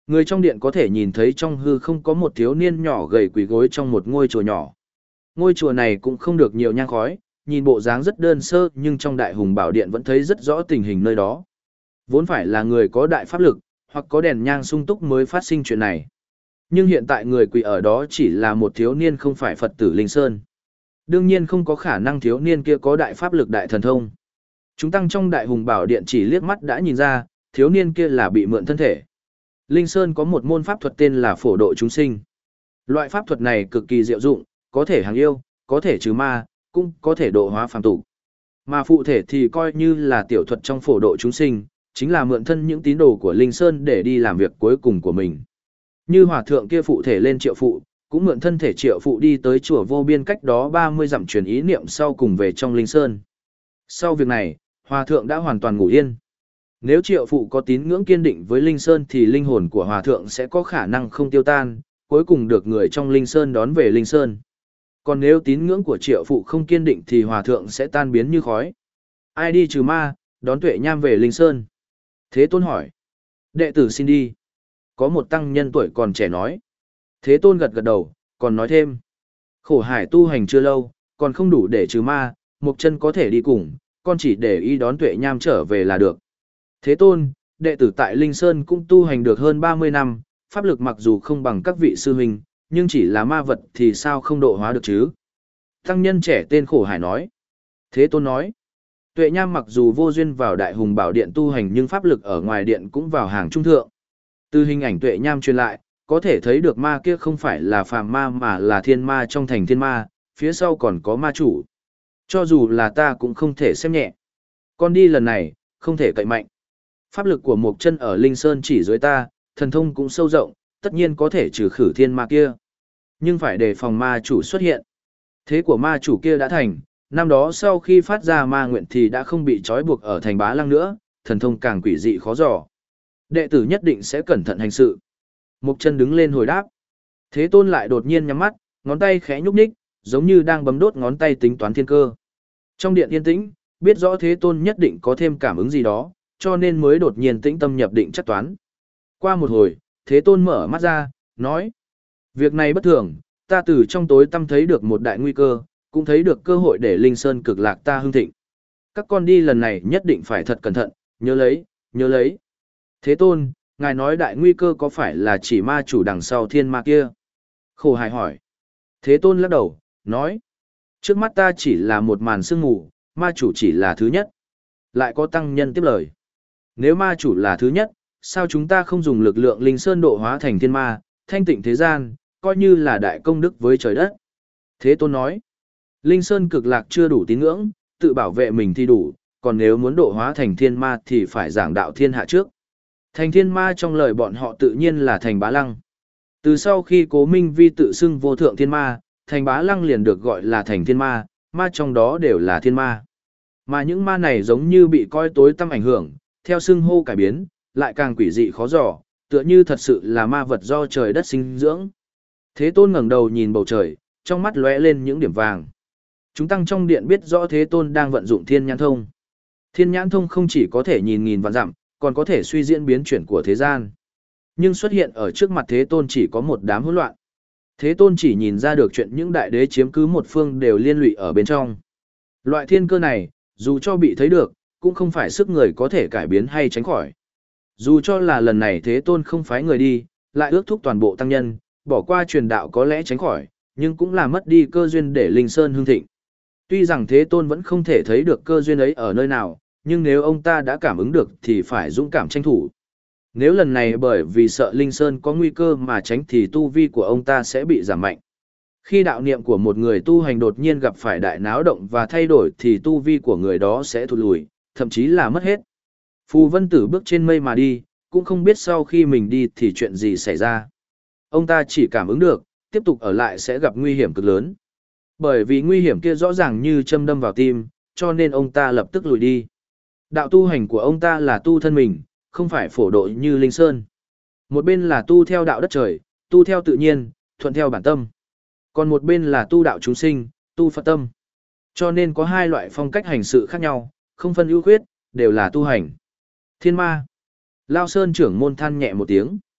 Người trong điện có thể nhìn thấy trong hư không có một thiếu niên nhỏ gầy quỳ gối trong một ngôi chùa nhỏ. Ngôi chùa này cũng không được nhiều nhang khói, nhìn bộ dáng rất đơn sơ nhưng trong đại hùng bảo điện vẫn thấy rất rõ tình hình nơi đó. Vốn phải là người có đại pháp lực, hoặc có đèn nhang sung túc mới phát sinh chuyện này. Nhưng hiện tại người quỳ ở đó chỉ là một thiếu niên không phải Phật tử Linh Sơn. Đương nhiên không có khả năng thiếu niên kia có đại pháp lực đại thần thông. Chúng tăng trong đại hùng bảo điện chỉ liếc mắt đã nhìn ra, thiếu niên kia là bị mượn thân thể. Linh Sơn có một môn pháp thuật tên là phổ độ chúng sinh. Loại pháp thuật này cực kỳ diệu dụng, có thể hàng yêu, có thể trừ ma, cũng có thể độ hóa phàm tục. Mà phụ thể thì coi như là tiểu thuật trong phổ độ chúng sinh, chính là mượn thân những tín đồ của Linh Sơn để đi làm việc cuối cùng của mình. Như hòa thượng kia phụ thể lên Triệu Phụ, cũng mượn thân thể Triệu Phụ đi tới chùa Vô Biên cách đó 30 dặm truyền ý niệm sau cùng về trong Linh Sơn. Sau việc này, hòa thượng đã hoàn toàn ngủ yên. Nếu Triệu Phụ có tín ngưỡng kiên định với Linh Sơn thì linh hồn của hòa thượng sẽ có khả năng không tiêu tan, cuối cùng được người trong Linh Sơn đón về Linh Sơn. Còn nếu tín ngưỡng của Triệu Phụ không kiên định thì hòa thượng sẽ tan biến như khói. Ai đi trừ ma, đón Tuệ Nham về Linh Sơn? Thế Tôn hỏi. Đệ tử xin đi. Có một tăng nhân tuổi còn trẻ nói. Thế Tôn gật gật đầu, còn nói thêm. Khổ hải tu hành chưa lâu, còn không đủ để trừ ma, Mộc Chân có thể đi cùng, con chỉ để ý đón Tuệ Nham trở về là được. Thế Tôn, đệ tử tại Linh Sơn cũng tu hành được hơn 30 năm, pháp lực mặc dù không bằng các vị sư huynh, nhưng chỉ là ma vật thì sao không độ hóa được chứ? Tăng nhân trẻ tên Khổ Hải nói. Thế Tôn nói. Tuệ Nham mặc dù vô duyên vào Đại Hùng Bảo Điện tu hành nhưng pháp lực ở ngoài điện cũng vào hàng trung thượng. Từ hình ảnh Tuệ Nham truyền lại, có thể thấy được ma kia không phải là phàm ma mà là thiên ma trong thành thiên ma, phía sau còn có ma chủ. Cho dù là ta cũng không thể xem nhẹ. Con đi lần này, không thể cậy mạnh. Pháp lực của Mộc Chân ở Linh Sơn chỉ dưới ta, thần thông cũng sâu rộng, tất nhiên có thể trừ khử thiên ma kia. Nhưng phải đề phòng ma chủ xuất hiện. Thế của ma chủ kia đã thành, năm đó sau khi phát ra ma nguyện thì đã không bị trói buộc ở thành Bá Lăng nữa, thần thông càng quỷ dị khó dò. Đệ tử nhất định sẽ cẩn thận hành sự. Mộc Chân đứng lên hồi đáp. Thế Tôn lại đột nhiên nhắm mắt, ngón tay khẽ nhúc nhích, giống như đang bấm đốt ngón tay tính toán thiên cơ. Trong điện yên tĩnh, biết rõ Thế Tôn nhất định có thêm cảm ứng gì đó, cho nên mới đột nhiên tĩnh tâm nhập định chắc toán. Qua một hồi, Thế Tôn mở mắt ra, nói. Việc này bất thường, ta từ trong tối tăm thấy được một đại nguy cơ, cũng thấy được cơ hội để Linh Sơn cực lạc ta hưng thịnh. Các con đi lần này nhất định phải thật cẩn thận, nhớ lấy, nhớ lấy. Thế Tôn, ngài nói đại nguy cơ có phải là chỉ ma chủ đằng sau thiên ma kia? Khổ Hải hỏi. Thế Tôn lắc đầu, nói. Trước mắt ta chỉ là một màn sương mù, ma chủ chỉ là thứ nhất. Lại có tăng nhân tiếp lời. Nếu ma chủ là thứ nhất, sao chúng ta không dùng lực lượng Linh Sơn độ hóa thành thiên ma, thanh tịnh thế gian, coi như là đại công đức với trời đất? Thế Tôn nói. Linh Sơn cực lạc chưa đủ tín ngưỡng, tự bảo vệ mình thì đủ, còn nếu muốn độ hóa thành thiên ma thì phải giảng đạo thiên hạ trước. Thành thiên ma trong lời bọn họ tự nhiên là thành Bá Lăng. Từ sau khi Cố Minh Vi tự xưng vô thượng thiên ma, thành Bá Lăng liền được gọi là thành thiên ma, ma trong đó đều là thiên ma. Mà những ma này giống như bị coi tối tăm ảnh hưởng, theo xưng hô cải biến, lại càng quỷ dị khó dò, tựa như thật sự là ma vật do trời đất sinh dưỡng. Thế Tôn ngẩng đầu nhìn bầu trời, trong mắt lóe lên những điểm vàng. Chúng tăng trong điện biết rõ Thế Tôn đang vận dụng Thiên Nhãn Thông. Thiên Nhãn Thông không chỉ có thể nhìn nghìn vạn dặm, còn có thể suy diễn biến chuyển của thế gian. Nhưng xuất hiện ở trước mặt Thế Tôn chỉ có một đám hỗn loạn. Thế Tôn chỉ nhìn ra được chuyện những đại đế chiếm cứ một phương đều liên lụy ở bên trong. Loại thiên cơ này, dù cho bị thấy được, cũng không phải sức người có thể cải biến hay tránh khỏi. Dù cho là lần này Thế Tôn không phái người đi, lại ước thúc toàn bộ tăng nhân, bỏ qua truyền đạo có lẽ tránh khỏi, nhưng cũng là mất đi cơ duyên để Linh Sơn hưng thịnh. Tuy rằng Thế Tôn vẫn không thể thấy được cơ duyên ấy ở nơi nào, nhưng nếu ông ta đã cảm ứng được thì phải dũng cảm tranh thủ. Nếu lần này bởi vì sợ Linh Sơn có nguy cơ mà tránh thì tu vi của ông ta sẽ bị giảm mạnh. Khi đạo niệm của một người tu hành đột nhiên gặp phải đại náo động và thay đổi thì tu vi của người đó sẽ thụt lùi, thậm chí là mất hết. Phù Vân Tử bước trên mây mà đi, cũng không biết sau khi mình đi thì chuyện gì xảy ra. Ông ta chỉ cảm ứng được, tiếp tục ở lại sẽ gặp nguy hiểm cực lớn. Bởi vì nguy hiểm kia rõ ràng như châm đâm vào tim, cho nên ông ta lập tức lùi đi. Đạo tu hành của ông ta là tu thân mình, không phải phổ độ như Linh Sơn. Một bên là tu theo đạo đất trời, tu theo tự nhiên, thuận theo bản tâm. Còn một bên là tu đạo chúng sinh, tu Phật tâm. Cho nên có hai loại phong cách hành sự khác nhau, không phân ưu khuyết, đều là tu hành. Thiên ma. Lao Sơn trưởng môn than nhẹ một tiếng.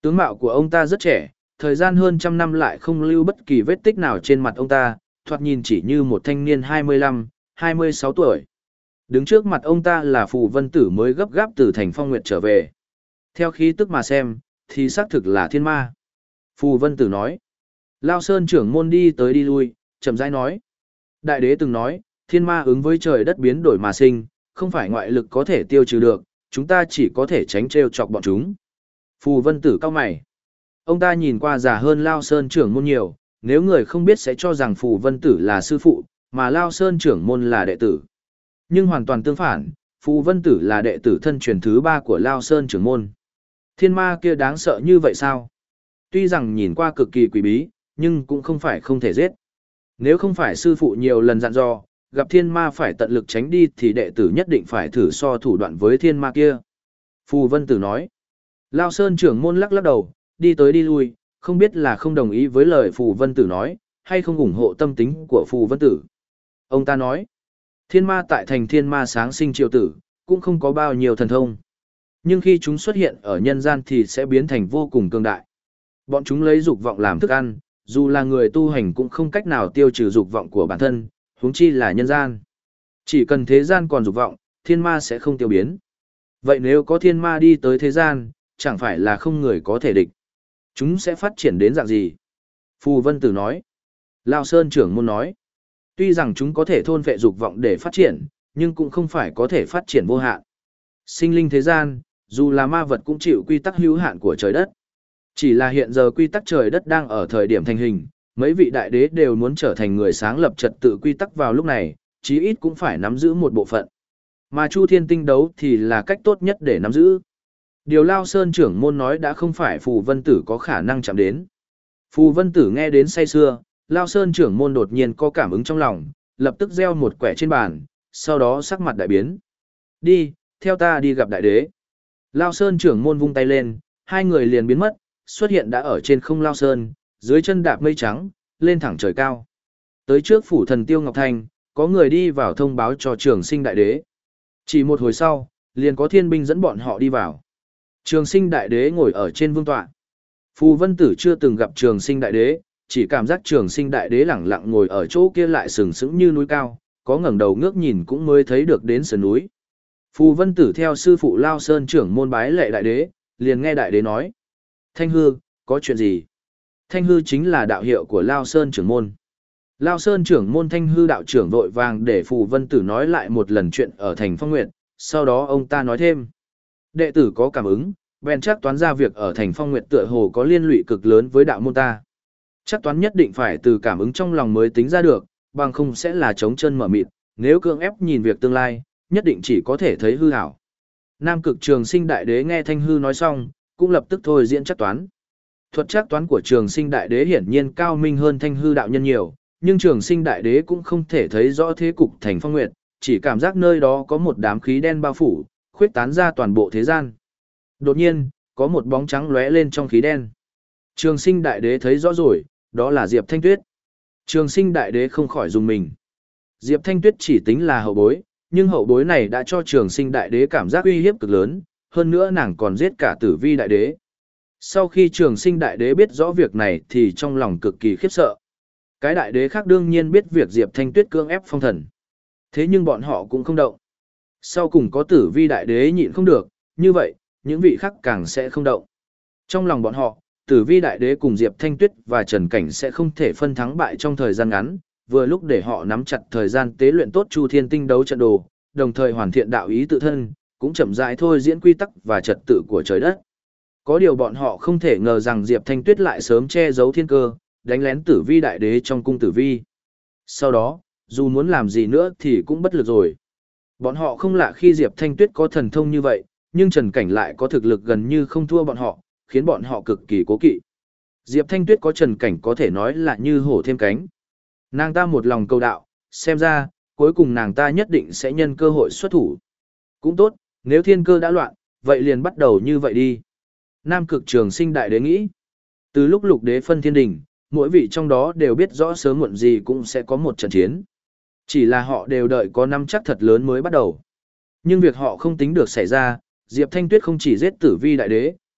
Tướng mạo của ông ta rất trẻ, thời gian hơn trăm năm lại không lưu bất kỳ vết tích nào trên mặt ông ta, thoạt nhìn chỉ như một thanh niên 25, 26 tuổi. Đứng trước mặt ông ta là Phù Vân Tử mới gấp gáp từ thành Phong Nguyệt trở về. Theo khí tức mà xem, thì xác thực là thiên ma. Phù Vân Tử nói. Lao Sơn trưởng môn đi tới đi lui, chậm rãi nói. Đại đế từng nói, thiên ma ứng với trời đất biến đổi mà sinh, không phải ngoại lực có thể tiêu trừ được, chúng ta chỉ có thể tránh trêu chọc bọn chúng. Phù Vân Tử cau mày. Ông ta nhìn qua già hơn Lao Sơn trưởng môn nhiều, nếu người không biết sẽ cho rằng Phù Vân Tử là sư phụ, mà Lao Sơn trưởng môn là đệ tử. Nhưng hoàn toàn tương phản, Phù Vân Tử là đệ tử thân truyền thứ 3 của Lao Sơn trưởng môn. Thiên ma kia đáng sợ như vậy sao? Tuy rằng nhìn qua cực kỳ quỷ bí, nhưng cũng không phải không thể giết. Nếu không phải sư phụ nhiều lần dặn dò, gặp thiên ma phải tận lực tránh đi thì đệ tử nhất định phải thử so thủ đoạn với thiên ma kia. Phù Vân Tử nói. Lao Sơn trưởng môn lắc lắc đầu, đi tới đi lui, không biết là không đồng ý với lời Phù Vân Tử nói, hay không ủng hộ tâm tính của Phù Vân Tử. Ông ta nói, thiên ma tại thành thiên ma sáng sinh triều tử, cũng không có bao nhiêu thần thông. Nhưng khi chúng xuất hiện ở nhân gian thì sẽ biến thành vô cùng cường đại. Bọn chúng lấy dục vọng làm thức ăn, dù là người tu hành cũng không cách nào tiêu trừ dục vọng của bản thân, huống chi là nhân gian. Chỉ cần thế gian còn dục vọng, thiên ma sẽ không tiêu biến. Vậy nếu có thiên ma đi tới thế gian, chẳng phải là không người có thể địch. Chúng sẽ phát triển đến dạng gì? Phù Vân Tử nói. Lao Sơn trưởng môn nói. Tuy rằng chúng có thể thôn phệ dục vọng để phát triển, nhưng cũng không phải có thể phát triển vô hạn. Sinh linh thế gian, dù là ma vật cũng chịu quy tắc hữu hạn của trời đất. Chỉ là hiện giờ quy tắc trời đất đang ở thời điểm thành hình, mấy vị đại đế đều muốn trở thành người sáng lập trật tự quy tắc vào lúc này, chí ít cũng phải nắm giữ một bộ phận. Mà Chu Thiên Tinh đấu thì là cách tốt nhất để nắm giữ. Điều Lao Sơn trưởng môn nói đã không phải Phù Vân Tử có khả năng chạm đến. Phù Vân Tử nghe đến say sưa, Lao Sơn trưởng môn đột nhiên có cảm ứng trong lòng, lập tức gieo một quẻ trên bàn, sau đó sắc mặt đại biến. Đi, theo ta đi gặp đại đế. Lao Sơn trưởng môn vung tay lên, hai người liền biến mất, xuất hiện đã ở trên không Lao Sơn, dưới chân đạp mây trắng, lên thẳng trời cao. Tới trước phủ thần Tiêu Ngọc Thanh, có người đi vào thông báo cho Trường Sinh đại đế. Chỉ một hồi sau, liền có thiên binh dẫn bọn họ đi vào. Trường Sinh đại đế ngồi ở trên vương tọa. Phù Vân Tử chưa từng gặp Trường Sinh đại đế, chỉ cảm giác Trường Sinh đại đế lẳng lặng ngồi ở chỗ kia lại sừng sững như núi cao, có ngẩng đầu ngước nhìn cũng mới thấy được đến sườn núi. Phù Vân Tử theo sư phụ Lao Sơn trưởng môn bái lệ đại đế, liền nghe đại đế nói: Thanh hư, có chuyện gì? Thanh hư chính là đạo hiệu của Lao Sơn trưởng môn. Lao Sơn trưởng môn Thanh hư đạo trưởng vội vàng để Phù Vân Tử nói lại một lần chuyện ở thành Phong Nguyệt, sau đó ông ta nói thêm: đệ tử có cảm ứng, bèn chắc toán ra việc ở thành Phong Nguyệt tựa hồ có liên lụy cực lớn với đạo môn ta. Chắc toán nhất định phải từ cảm ứng trong lòng mới tính ra được, bằng không sẽ là trống chân mở mịt, nếu cưỡng ép nhìn việc tương lai, nhất định chỉ có thể thấy hư ảo. Nam Cực Trường Sinh đại đế nghe Thanh hư nói xong, cũng lập tức thôi diễn chắc toán. Thuật chắc toán của Trường Sinh đại đế hiển nhiên cao minh hơn Thanh hư đạo nhân nhiều, nhưng Trường Sinh đại đế cũng không thể thấy rõ thế cục thành Phong Nguyệt, chỉ cảm giác nơi đó có một đám khí đen bao phủ, khuyết tán ra toàn bộ thế gian. Đột nhiên, có một bóng trắng lóe lên trong khí đen. Trường Sinh đại đế thấy rõ rồi, đó là Diệp Thanh Tuyết. Trường Sinh đại đế không khỏi rùng mình. Diệp Thanh Tuyết chỉ tính là hậu bối, nhưng hậu bối này đã cho Trường Sinh đại đế cảm giác uy hiếp cực lớn, hơn nữa nàng còn giết cả Tử Vi đại đế. Sau khi Trường Sinh đại đế biết rõ việc này thì trong lòng cực kỳ khiếp sợ. Cái đại đế khác đương nhiên biết việc Diệp Thanh Tuyết cưỡng ép phong thần. Thế nhưng bọn họ cũng không động. Sau cùng có Tử Vi đại đế nhịn không được, như vậy, những vị khác càng sẽ không động. Trong lòng bọn họ, Tử Vi đại đế cùng Diệp Thanh Tuyết và Trần Cảnh sẽ không thể phân thắng bại trong thời gian ngắn, vừa lúc để họ nắm chặt thời gian tế luyện tốt Chu Thiên Tinh đấu trận đồ, đồng thời hoàn thiện đạo ý tự thân, cũng chậm rãi thôi diễn quy tắc và trật tự của trời đất. Có điều bọn họ không thể ngờ rằng Diệp Thanh Tuyết lại sớm che giấu thiên cơ, đánh lén Tử Vi đại đế trong cung Tử Vi. Sau đó, dù muốn làm gì nữa thì cũng bất lực rồi. Bọn họ không lạ khi Diệp Thanh Tuyết có thần thông như vậy, nhưng Trần Cảnh lại có thực lực gần như không thua bọn họ, khiến bọn họ cực kỳ cố kỵ. Diệp Thanh Tuyết có Trần Cảnh có thể nói là như hổ thêm cánh. Nàng ta một lòng cầu đạo, xem ra, cuối cùng nàng ta nhất định sẽ nhân cơ hội xuất thủ. Cũng tốt, nếu thiên cơ đã loạn, vậy liền bắt đầu như vậy đi. Nam Cực Trường Sinh đại đế nghĩ. Từ lúc lục đế phân thiên đình, mỗi vị trong đó đều biết rõ sớm muộn gì cũng sẽ có một trận chiến. Chỉ là họ đều đợi có năm chắc thật lớn mới bắt đầu. Nhưng việc họ không tính được xảy ra, Diệp Thanh Tuyết không chỉ giết Tử Vi đại đế,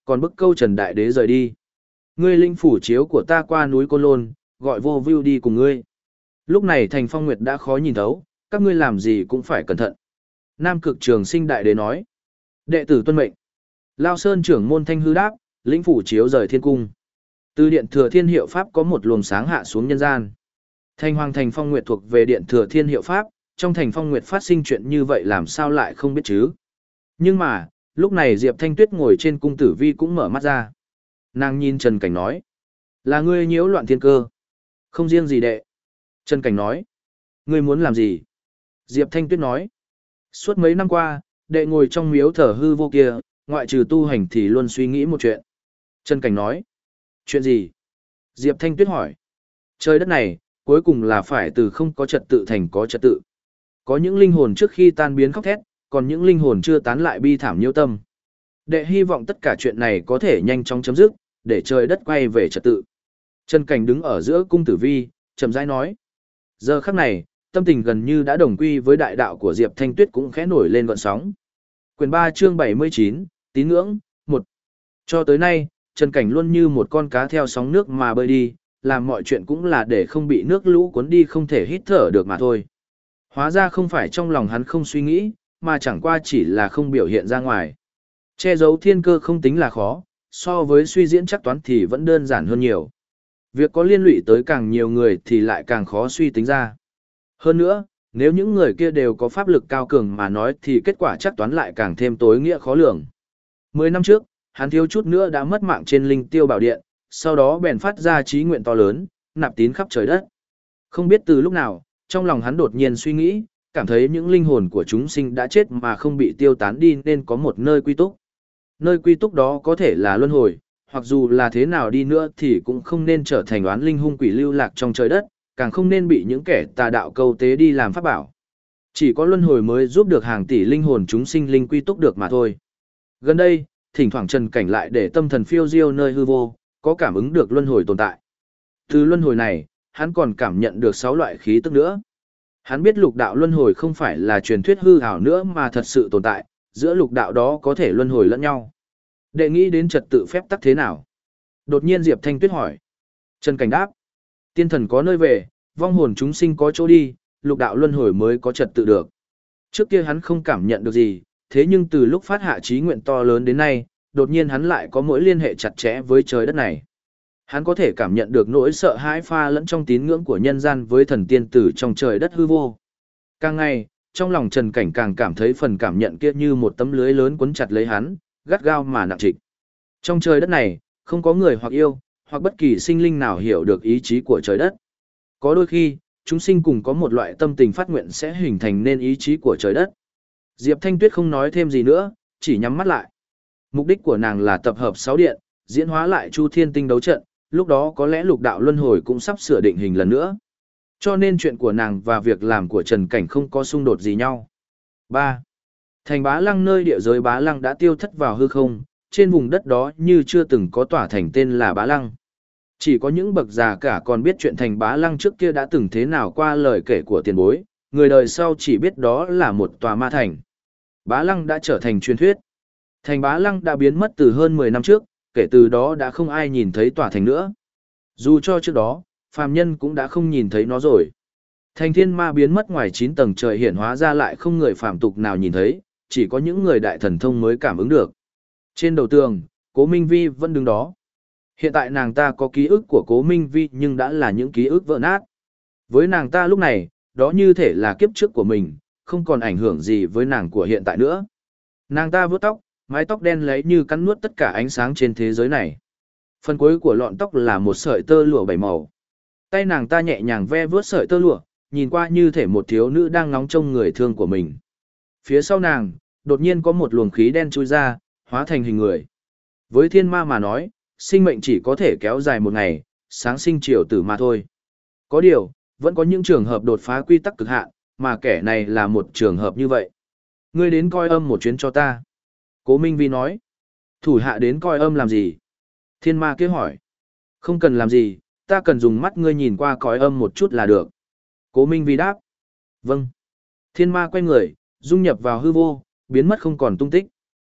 còn bức câu Trần Đại Đế rời đi. Ngươi linh phủ chiếu của ta qua núi Côn Lôn, gọi vô view đi cùng ngươi. Lúc này Thành Phong Nguyệt đã khó nhìn thấu, các ngươi làm gì cũng phải cẩn thận. Nam Cực Trường Sinh Đại Đế nói. Đệ tử tuân mệnh. Lao Sơn trưởng môn Thanh hư đáp, lĩnh phủ chiếu rời thiên cung. Từ điện thừa thiên hiệu pháp có một luồng sáng hạ xuống nhân gian. Thành Hoàng Thành Phong Nguyệt thuộc về điện thừa thiên hiệu pháp, trong Thành Phong Nguyệt phát sinh chuyện như vậy làm sao lại không biết chứ. Nhưng mà, lúc này Diệp Thanh Tuyết ngồi trên cung tử vi cũng mở mắt ra. Nàng nhìn Trần Cảnh nói. Là ngươi nhiễu loạn thiên cơ. Không riêng gì đệ. Trần Cảnh nói. Ngươi muốn làm gì? Diệp Thanh Tuyết nói. Suốt mấy năm qua, đệ ngồi trong miếu thờ hư vô kia, ngoại trừ tu hành thì luôn suy nghĩ một chuyện. Trần Cảnh nói. Chuyện gì? Diệp Thanh Tuyết hỏi. Trời đất này, cuối cùng là phải từ không có trật tự thành có trật tự. Có những linh hồn trước khi tan biến khóc thét, còn những linh hồn chưa tán lại bi thảm nhiêu tâm. Đệ hy vọng tất cả chuyện này có thể nhanh chóng chấm dứt, để trời đất quay về trật tự. Trần Cảnh đứng ở giữa cung tử vi, chậm rãi nói. Giờ khắc này, tâm tình gần như đã đồng quy với đại đạo của Diệp Thanh Tuyết cũng khẽ nổi lên gợn sóng. Quyền 3 chương 79, tín ngưỡng, 1. Cho tới nay, Trần Cảnh luôn như một con cá theo sóng nước mà bơi đi, làm mọi chuyện cũng là để không bị nước lũ cuốn đi không thể hít thở được mà thôi. Hóa ra không phải trong lòng hắn không suy nghĩ, mà chẳng qua chỉ là không biểu hiện ra ngoài. Che giấu thiên cơ không tính là khó, so với suy diễn chắc toán thì vẫn đơn giản hơn nhiều. Việc có liên lụy tới càng nhiều người thì lại càng khó suy tính ra. Hơn nữa, nếu những người kia đều có pháp lực cao cường mà nói thì kết quả chắc toán lại càng thêm tối nghĩa khó lường. 10 năm trước, hắn thiếu chút nữa đã mất mạng trên linh tiêu bảo điện, sau đó bèn phát ra chí nguyện to lớn, nạp tín khắp trời đất. Không biết từ lúc nào, trong lòng hắn đột nhiên suy nghĩ, cảm thấy những linh hồn của chúng sinh đã chết mà không bị tiêu tán đi nên có một nơi quy túc. Nơi quy túc đó có thể là luân hồi, hoặc dù là thế nào đi nữa thì cũng không nên trở thành oán linh hung quỷ lưu lạc trong trời đất, càng không nên bị những kẻ tà đạo câu tế đi làm pháp bảo. Chỉ có luân hồi mới giúp được hàng tỷ linh hồn chúng sinh linh quy túc được mà thôi. Gần đây, thỉnh thoảng Trần Cảnh lại để tâm thần phiêu diêu nơi hư vô, có cảm ứng được luân hồi tồn tại. Từ luân hồi này, hắn còn cảm nhận được 6 loại khí tức nữa. Hắn biết lục đạo luân hồi không phải là truyền thuyết hư ảo nữa mà thật sự tồn tại, giữa lục đạo đó có thể luân hồi lẫn nhau. Đệ nghĩ đến trật tự phép tắc thế nào? Đột nhiên Diệp Thanh Tuyết hỏi. Trần Cảnh đáp. Tiên thần có nơi về, vong hồn chúng sinh có chỗ đi, lục đạo luân hồi mới có trật tự được. Trước kia hắn không cảm nhận được gì, thế nhưng từ lúc phát hạ chí nguyện to lớn đến nay, đột nhiên hắn lại có mối liên hệ chặt chẽ với trời đất này. Hắn có thể cảm nhận được nỗi sợ hãi pha lẫn trong tín ngưỡng của nhân gian với thần tiên tử trong trời đất hư vô. Càng ngày, trong lòng Trần Cảnh càng cảm thấy phần cảm nhận kia như một tấm lưới lớn quấn chặt lấy hắn, gắt gao mà nặng trịch. Trong trời đất này, không có người hoặc yêu, hoặc bất kỳ sinh linh nào hiểu được ý chí của trời đất. Có đôi khi, chúng sinh cùng có một loại tâm tình phát nguyện sẽ hình thành nên ý chí của trời đất. Diệp Thanh Tuyết không nói thêm gì nữa, chỉ nhắm mắt lại. Mục đích của nàng là tập hợp 6 điện, diễn hóa lại Chu Thiên Tinh đấu trận, lúc đó có lẽ lục đạo luân hồi cũng sắp sửa định hình lần nữa. Cho nên chuyện của nàng và việc làm của Trần Cảnh không có xung đột gì nhau. 3. Thành Bá Lăng nơi địa giới Bá Lăng đã tiêu thất vào hư không, trên vùng đất đó như chưa từng có tòa thành tên là Bá Lăng. Chỉ có những bậc già cả còn biết chuyện thành Bá Lăng trước kia đã từng thế nào qua lời kể của tiền bối, người đời sau chỉ biết đó là một tòa ma thành. Bá Lăng đã trở thành truyền thuyết. Thành Bá Lăng đã biến mất từ hơn 10 năm trước, kể từ đó đã không ai nhìn thấy tòa thành nữa. Dù cho trước đó, phàm nhân cũng đã không nhìn thấy nó rồi. Thành Thiên Ma biến mất ngoài 9 tầng trời hiển hóa ra lại không người phàm tục nào nhìn thấy, chỉ có những người đại thần thông mới cảm ứng được. Trên đầu tường, Cố Minh Vi vẫn đứng đó. Hiện tại nàng ta có ký ức của Cố Minh Vi nhưng đã là những ký ức vỡ nát. Với nàng ta lúc này, đó như thể là kiếp trước của mình, không còn ảnh hưởng gì với nàng của hiện tại nữa. Nàng ta vuốt tóc, mái tóc đen lấy như cắn nuốt tất cả ánh sáng trên thế giới này. Phần cuối của lọn tóc là một sợi tơ lụa 7 màu. Tay nàng ta nhẹ nhàng ve vuốt sợi tơ lụa, nhìn qua như thể một thiếu nữ đang ngóng trông người thương của mình. Phía sau nàng, đột nhiên có một luồng khí đen chui ra, hóa thành hình người. Với thiên ma mà nói, sinh mệnh chỉ có thể kéo dài một ngày, sáng sinh chiều tử mà thôi. Có điều, vẫn có những trường hợp đột phá quy tắc cực hạn, mà kẻ này là một trường hợp như vậy. Ngươi đến coi âm một chuyến cho ta. Cố Minh Vi nói. Thủ hạ đến coi âm làm gì? Thiên ma kia hỏi. Không cần làm gì, ta cần dùng mắt ngươi nhìn qua coi âm một chút là được. Cố Minh Vi đáp. Vâng. Thiên ma quay người, dung nhập vào hư vô, biến mất không còn tung tích.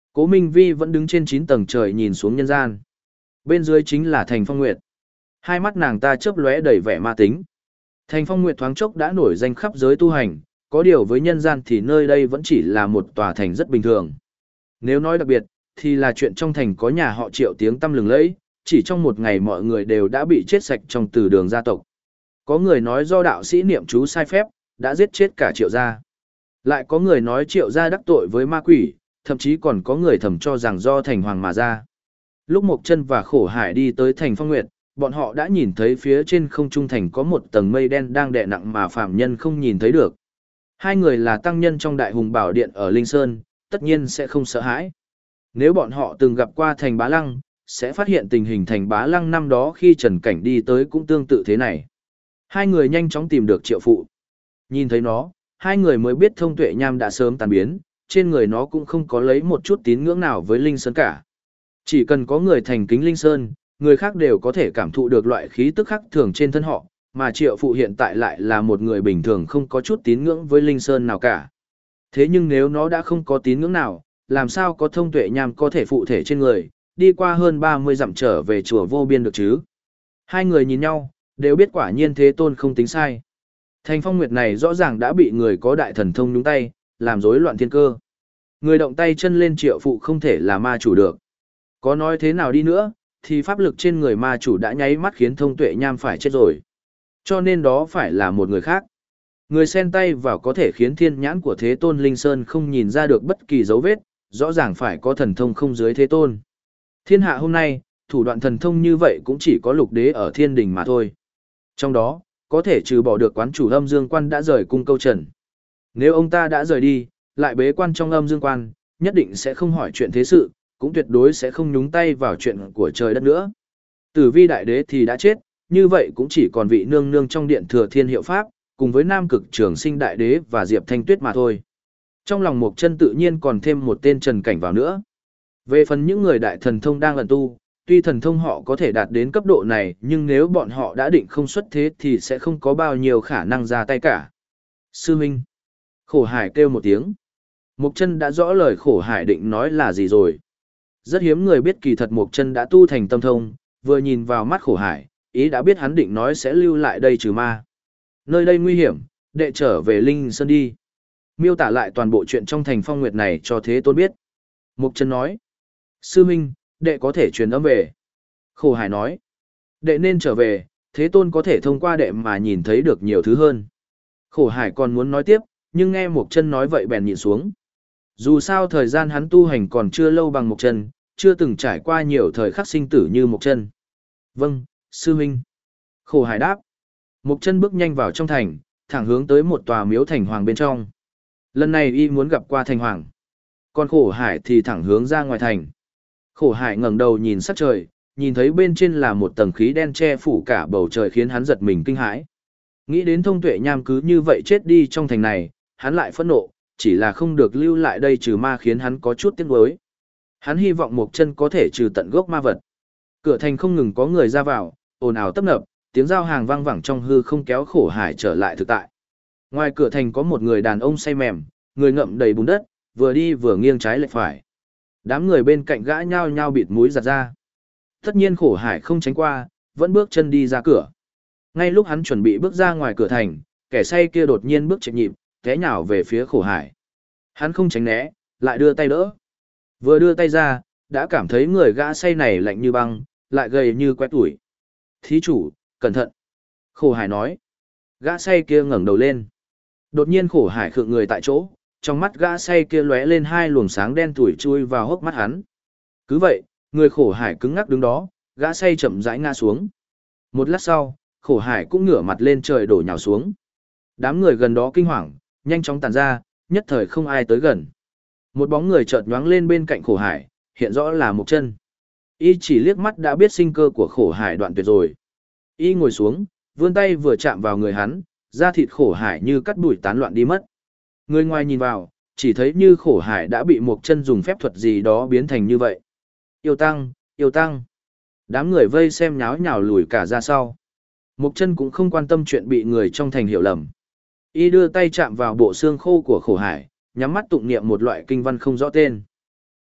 Cố Minh Vi vẫn đứng trên 9 tầng trời nhìn xuống nhân gian. Bên dưới chính là Thành Phong Nguyệt. Hai mắt nàng ta chớp lóe đầy vẻ ma tính. Thành Phong Nguyệt thoáng chốc đã nổi danh khắp giới tu hành, có điều với nhân gian thì nơi đây vẫn chỉ là một tòa thành rất bình thường. Nếu nói đặc biệt, thì là chuyện trong thành có nhà họ Triệu tiếng tăm lừng lẫy, chỉ trong một ngày mọi người đều đã bị chết sạch trong từ đường gia tộc. Có người nói do đạo sĩ niệm chú sai phép, đã giết chết cả Triệu gia. Lại có người nói Triệu gia đắc tội với ma quỷ, thậm chí còn có người thầm cho rằng do thành hoàng mà ra. Lúc Mộc Chân và Khổ Hải đi tới thành Phong Nguyệt, bọn họ đã nhìn thấy phía trên không trung thành có một tầng mây đen đang đè nặng mà phàm nhân không nhìn thấy được. Hai người là tăng nhân trong Đại Hùng Bảo Điện ở Linh Sơn, tất nhiên sẽ không sợ hãi. Nếu bọn họ từng gặp qua thành Bá Lăng, sẽ phát hiện tình hình thành Bá Lăng năm đó khi Trần Cảnh đi tới cũng tương tự thế này. Hai người nhanh chóng tìm được Triệu Phụ. Nhìn thấy nó, hai người mới biết Thông Tuệ Nham đã sớm tan biến, trên người nó cũng không có lấy một chút tín ngưỡng nào với Linh Sơn cả. Chỉ cần có người thành kính Linh Sơn, người khác đều có thể cảm thụ được loại khí tức khác thường trên thân họ, mà Triệu Phụ hiện tại lại là một người bình thường không có chút tín ngưỡng với Linh Sơn nào cả. Thế nhưng nếu nó đã không có tín ngưỡng nào, làm sao có Thông Tuệ Nham có thể phụ thể trên người, đi qua hơn 30 dặm trở về chùa Vô Biên được chứ? Hai người nhìn nhau, đều biết quả nhiên Thế Tôn không tính sai. Thành Phong Nguyệt này rõ ràng đã bị người có đại thần thông nhúng tay, làm rối loạn thiên cơ. Người động tay chân lên Triệu Phụ không thể là ma chủ được. Có nói thế nào đi nữa, thì pháp lực trên người ma chủ đã nháy mắt khiến Thông Tuệ Nham phải chết rồi. Cho nên đó phải là một người khác. Người xen tay vào có thể khiến thiên nhãn của Thế Tôn Linh Sơn không nhìn ra được bất kỳ dấu vết, rõ ràng phải có thần thông không dưới Thế Tôn. Thiên hạ hôm nay, thủ đoạn thần thông như vậy cũng chỉ có Lục Đế ở thiên đình mà thôi. Trong đó, có thể trừ bỏ được quán chủ Âm Dương Quan đã rời cung câu trần. Nếu ông ta đã rời đi, lại bế quan trong Âm Dương Quan, nhất định sẽ không hỏi chuyện thế sự, cũng tuyệt đối sẽ không nhúng tay vào chuyện của trời đất nữa. Tử Vi Đại Đế thì đã chết, như vậy cũng chỉ còn vị nương nương trong điện Thừa Thiên Hiệu Pháp, cùng với Nam Cực Trường Sinh Đại Đế và Diệp Thanh Tuyết mà thôi. Trong lòng Mộc Chân tự nhiên còn thêm một tên Trần Cảnh vào nữa. Về phần những người đại thần thông đang ẩn tu, tuy thần thông họ có thể đạt đến cấp độ này, nhưng nếu bọn họ đã định không xuất thế thì sẽ không có bao nhiêu khả năng ra tay cả. Sư Minh. Khổ Hải kêu một tiếng. Mộc Chân đã rõ lời Khổ Hải định nói là gì rồi. Rất hiếm người biết kỳ thật Mộc Chân đã tu thành tâm thông, vừa nhìn vào mắt Khổ Hải, ý đã biết hắn định nói sẽ lưu lại đây trừ ma. Nơi đây nguy hiểm, đệ trở về Linh Sơn đi. Miêu tả lại toàn bộ chuyện trong thành Phong Nguyệt này cho Thế Tôn biết. Mộc Chân nói. Sư Minh, đệ có thể truyền âm về. Khổ Hải nói. Đệ nên trở về, Thế Tôn có thể thông qua đệ mà nhìn thấy được nhiều thứ hơn. Khổ Hải còn muốn nói tiếp, nhưng nghe Mộc Chân nói vậy bèn nhìn xuống. Dù sao thời gian hắn tu hành còn chưa lâu bằng Mộc Chân, chưa từng trải qua nhiều thời khắc sinh tử như Mộc Chân. Vâng, sư huynh. Khổ Hải đáp. Mộc Chân bước nhanh vào trong thành, thẳng hướng tới một tòa miếu thành hoàng bên trong. Lần này y muốn gặp qua thành hoàng. Còn Khổ Hải thì thẳng hướng ra ngoài thành. Khổ Hải ngẩng đầu nhìn sắc trời, nhìn thấy bên trên là một tầng khí đen che phủ cả bầu trời khiến hắn giật mình kinh hãi. Nghĩ đến Thông Tuệ Nham cứ như vậy chết đi trong thành này, hắn lại phẫn nộ, chỉ là không được lưu lại đây trừ ma khiến hắn có chút tiếc nuối. Hắn hy vọng Mộc Chân có thể trừ tận gốc ma vật. Cửa thành không ngừng có người ra vào, ồn ào tấp nập, tiếng giao hàng vang vẳng trong hư không kéo Khổ Hải trở lại thực tại. Ngoài cửa thành có một người đàn ông say mềm, người ngậm đầy bùn đất, vừa đi vừa nghiêng trái lệch phải. Đám người bên cạnh gã nhao nhao bịt mũi giật ra. Tất nhiên Khổ Hải không tránh qua, vẫn bước chân đi ra cửa. Ngay lúc hắn chuẩn bị bước ra ngoài cửa thành, kẻ say kia đột nhiên bước chệch nhịp, té nhào về phía Khổ Hải. Hắn không tránh né, lại đưa tay đỡ. Vừa đưa tay ra, đã cảm thấy người gã say này lạnh như băng, lại gầy như que tuổi. Thí chủ, cẩn thận. Khổ Hải nói. Gã say kia ngẩng đầu lên. Đột nhiên Khổ Hải khựng người tại chỗ, trong mắt gã say kia lóe lên hai luồng sáng đen tủi chui vào hốc mắt hắn. Cứ vậy, người Khổ Hải cứng ngắc đứng đó, gã say chậm rãi ngã xuống. Một lát sau, Khổ Hải cũng ngửa mặt lên trời đổ nhào xuống. Đám người gần đó kinh hoàng, nhanh chóng tản ra, nhất thời không ai tới gần. Một bóng người chợt nhoáng lên bên cạnh Khổ Hải, hiện rõ là Mộc Chân. Y chỉ liếc mắt đã biết sinh cơ của Khổ Hải đoạn tuyệt rồi. Y ngồi xuống, vươn tay vừa chạm vào người hắn, da thịt Khổ Hải như cắt đuổi tán loạn đi mất. Người ngoài nhìn vào, chỉ thấy như Khổ Hải đã bị Mộc Chân dùng phép thuật gì đó biến thành như vậy. Yêu tăng, yêu tăng. Đám người vây xem nháo nhào lùi cả ra sau. Mộc Chân cũng không quan tâm chuyện bị người trong thành hiểu lầm. Y đưa tay chạm vào bộ xương khô của Khổ Hải, nhắm mắt tụng niệm một loại kinh văn không rõ tên.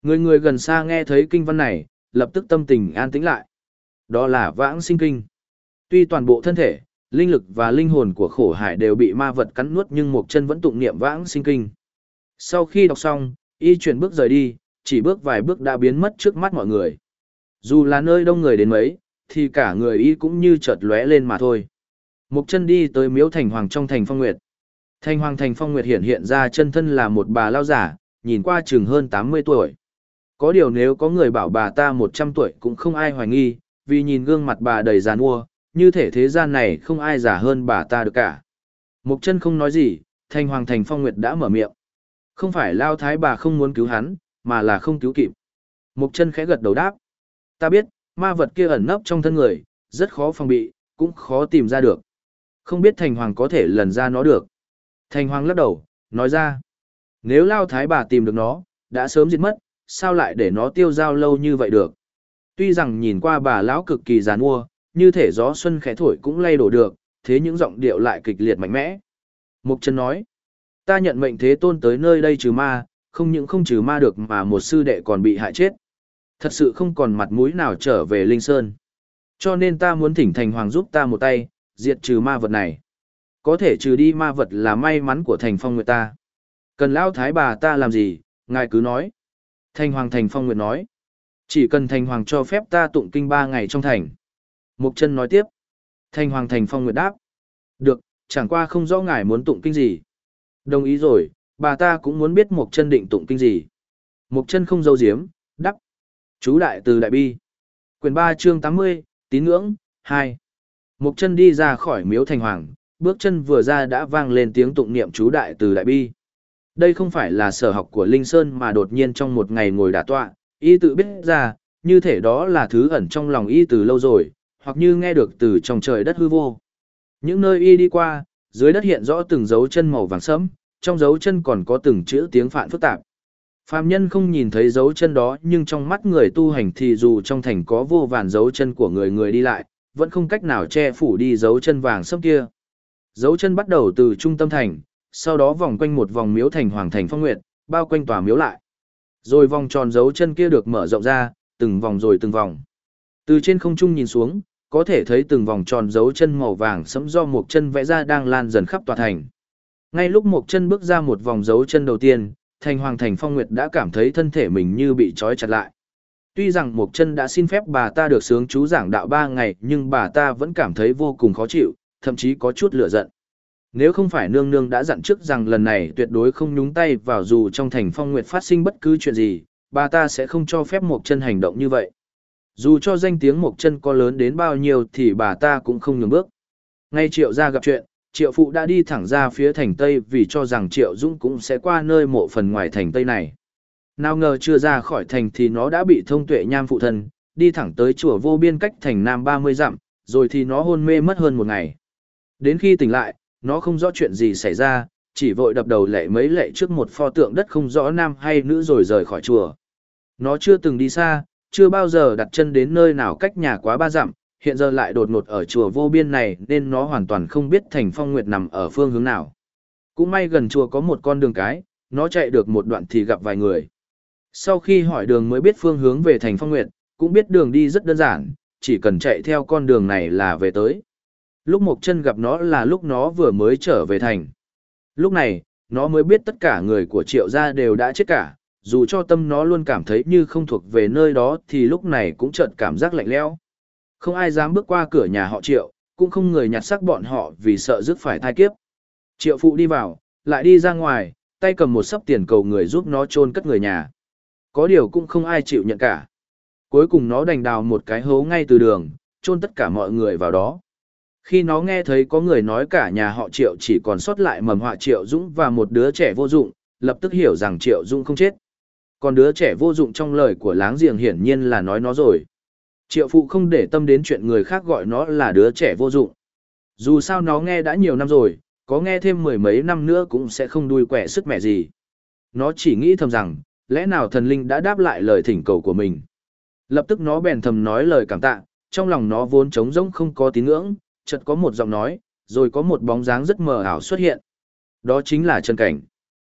Người người gần xa nghe thấy kinh văn này, lập tức tâm tình an tĩnh lại. Đó là vãng sinh kinh. Tuy toàn bộ thân thể, linh lực và linh hồn của khổ hải đều bị ma vật cắn nuốt nhưng Mộc Chân vẫn tụng niệm vãng sinh kinh. Sau khi đọc xong, y chuyển bước rời đi, chỉ bước vài bước đã biến mất trước mắt mọi người. Dù là nơi đông người đến mấy, thì cả người y cũng như chợt lóe lên mà thôi. Mộc Chân đi tới miếu Thành Hoàng trong thành Phong Nguyệt. Thành Hoàng thành Phong Nguyệt hiện ra chân thân là một bà lão giả, nhìn qua chừng hơn 80 tuổi. Có điều nếu có người bảo bà ta 100 tuổi cũng không ai hoài nghi, vì nhìn gương mặt bà đầy giàn mua, như thể thế gian này không ai già hơn bà ta được cả. Mộc Chân không nói gì, Thành Hoàng thành Phong Nguyệt đã mở miệng. Không phải Lao Thái bà không muốn cứu hắn, mà là không cứu kịp. Mộc Chân khẽ gật đầu đáp. Ta biết, ma vật kia ẩn nấp trong thân người, rất khó phòng bị, cũng khó tìm ra được. Không biết Thành Hoàng có thể lần ra nó được. Thành Hoàng lắc đầu, nói ra. Nếu Lao Thái bà tìm được nó, đã sớm diệt mất, sao lại để nó tiêu dao lâu như vậy được. Tuy rằng nhìn qua bà lão cực kỳ giàn mua, như thể gió xuân khẽ thổi cũng lay đổ được, thế những giọng điệu lại kịch liệt mạnh mẽ. Mộc Chân nói. Ta nhận mệnh Thế Tôn tới nơi đây trừ ma, không những không trừ ma được mà một sư đệ còn bị hại chết. Thật sự không còn mặt mũi nào trở về Linh Sơn. Cho nên ta muốn thỉnh Thành Hoàng giúp ta một tay, diệt trừ ma vật này. Có thể trừ đi ma vật là may mắn của Thành Phong Nguyệt ta. Cần Lão Thái bà ta làm gì, ngài cứ nói. Thành Hoàng Thành Phong Nguyệt nói. Chỉ cần Thành Hoàng cho phép ta tụng kinh 3 ngày trong thành. Mộc Chân nói tiếp. Thành Hoàng Thành Phong Nguyệt đáp. Được, chẳng qua không rõ ngài muốn tụng kinh gì. Đồng ý rồi, bà ta cũng muốn biết Mộc Chân định tụng kinh gì. Mộc Chân không giấu giếm, đáp. Chú Đại Từ Đại Bi. Quyển 3 chương 80, Tín ngưỡng, 2. Mộc Chân đi ra khỏi miếu Thành Hoàng, bước chân vừa ra đã vang lên tiếng tụng niệm chú Đại Từ Đại Bi. Đây không phải là sở học của Linh Sơn mà đột nhiên trong một ngày ngồi đả tọa, y tự biết ra, như thể đó là thứ ẩn trong lòng y từ lâu rồi, hoặc như nghe được từ trong trời đất hư vô. Những nơi y đi qua, dưới đất hiện rõ từng dấu chân màu vàng sẫm, trong dấu chân còn có từng chữ tiếng Phạn phức tạp. Phàm nhân không nhìn thấy dấu chân đó, nhưng trong mắt người tu hành thì dù trong thành có vô vàn dấu chân của người người đi lại, vẫn không cách nào che phủ đi dấu chân vàng sẫm kia. Dấu chân bắt đầu từ trung tâm thành, sau đó vòng quanh một vòng miếu Thành Hoàng thành Phong Nguyệt, bao quanh tòa miếu lại. Rồi vòng tròn dấu chân kia được mở rộng ra, từng vòng rồi từng vòng. Từ trên không trung nhìn xuống, có thể thấy từng vòng tròn dấu chân màu vàng sẫm do Mộc Chân vẽ ra đang lan dần khắp tòa thành. Ngay lúc Mộc Chân bước ra một vòng dấu chân đầu tiên, Thành Hoàng thành Phong Nguyệt đã cảm thấy thân thể mình như bị trói chặt lại. Tuy rằng Mộc Chân đã xin phép bà ta được sướng chú giảng đạo 3 ngày, nhưng bà ta vẫn cảm thấy vô cùng khó chịu, thậm chí có chút lửa giận. Nếu không phải nương nương đã dặn trước rằng lần này tuyệt đối không nhúng tay vào dù trong thành Phong Nguyệt phát sinh bất cứ chuyện gì, bà ta sẽ không cho phép Mộc Chân hành động như vậy. Dù cho danh tiếng Mộc Chân có lớn đến bao nhiêu thì bà ta cũng không nhường bước. Ngay Triệu gia gặp chuyện, Triệu phụ đã đi thẳng ra phía thành Tây vì cho rằng Triệu Dũng cũng sẽ qua nơi mộ phần ngoài thành Tây này. Nào ngờ chưa ra khỏi thành thì nó đã bị Thông Tuệ Nham phụ thân, đi thẳng tới chùa Vô Biên cách thành Nam 30 dặm, rồi thì nó hôn mê mất hơn 1 ngày. Đến khi tỉnh lại, nó không rõ chuyện gì xảy ra, chỉ vội đập đầu lạy mấy lạy trước một pho tượng đất không rõ nam hay nữ rồi rời khỏi chùa. Nó chưa từng đi xa, chưa bao giờ đặt chân đến nơi nào cách nhà quá 3 dặm, hiện giờ lại đột ngột ở chùa Vô Biên này nên nó hoàn toàn không biết thành Phong Nguyệt nằm ở phương hướng nào. Cũng may gần chùa có một con đường cái, nó chạy được một đoạn thì gặp vài người. Sau khi hỏi đường mới biết phương hướng về thành Phong Nguyệt, cũng biết đường đi rất đơn giản, chỉ cần chạy theo con đường này là về tới. Lúc Mộc Chân gặp nó là lúc nó vừa mới trở về thành. Lúc này, nó mới biết tất cả người của Triệu gia đều đã chết cả, dù cho tâm nó luôn cảm thấy như không thuộc về nơi đó thì lúc này cũng chợt cảm giác lạnh lẽo. Không ai dám bước qua cửa nhà họ Triệu, cũng không người nhặt xác bọn họ vì sợ rước phải thai kiếp. Triệu phụ đi vào, lại đi ra ngoài, tay cầm một xấp tiền cầu người giúp nó chôn cất người nhà. Có điều cũng không ai chịu nhận cả. Cuối cùng nó đành đào một cái hố ngay từ đường, chôn tất cả mọi người vào đó. Khi nó nghe thấy có người nói cả nhà họ Triệu chỉ còn sót lại mầm họa Triệu Dũng và một đứa trẻ vô dụng, lập tức hiểu rằng Triệu Dũng không chết. Còn đứa trẻ vô dụng trong lời của láng giềng hiển nhiên là nói nó rồi. Triệu phụ không để tâm đến chuyện người khác gọi nó là đứa trẻ vô dụng. Dù sao nó nghe đã nhiều năm rồi, có nghe thêm 10 mấy năm nữa cũng sẽ không đuôi quẻ sức mẹ gì. Nó chỉ nghĩ thầm rằng, lẽ nào thần linh đã đáp lại lời thỉnh cầu của mình. Lập tức nó bèn thầm nói lời cảm tạ, trong lòng nó vốn trống rỗng không có tín ngưỡng, chợt có một giọng nói, rồi có một bóng dáng rất mờ ảo xuất hiện. Đó chính là Trần Cảnh.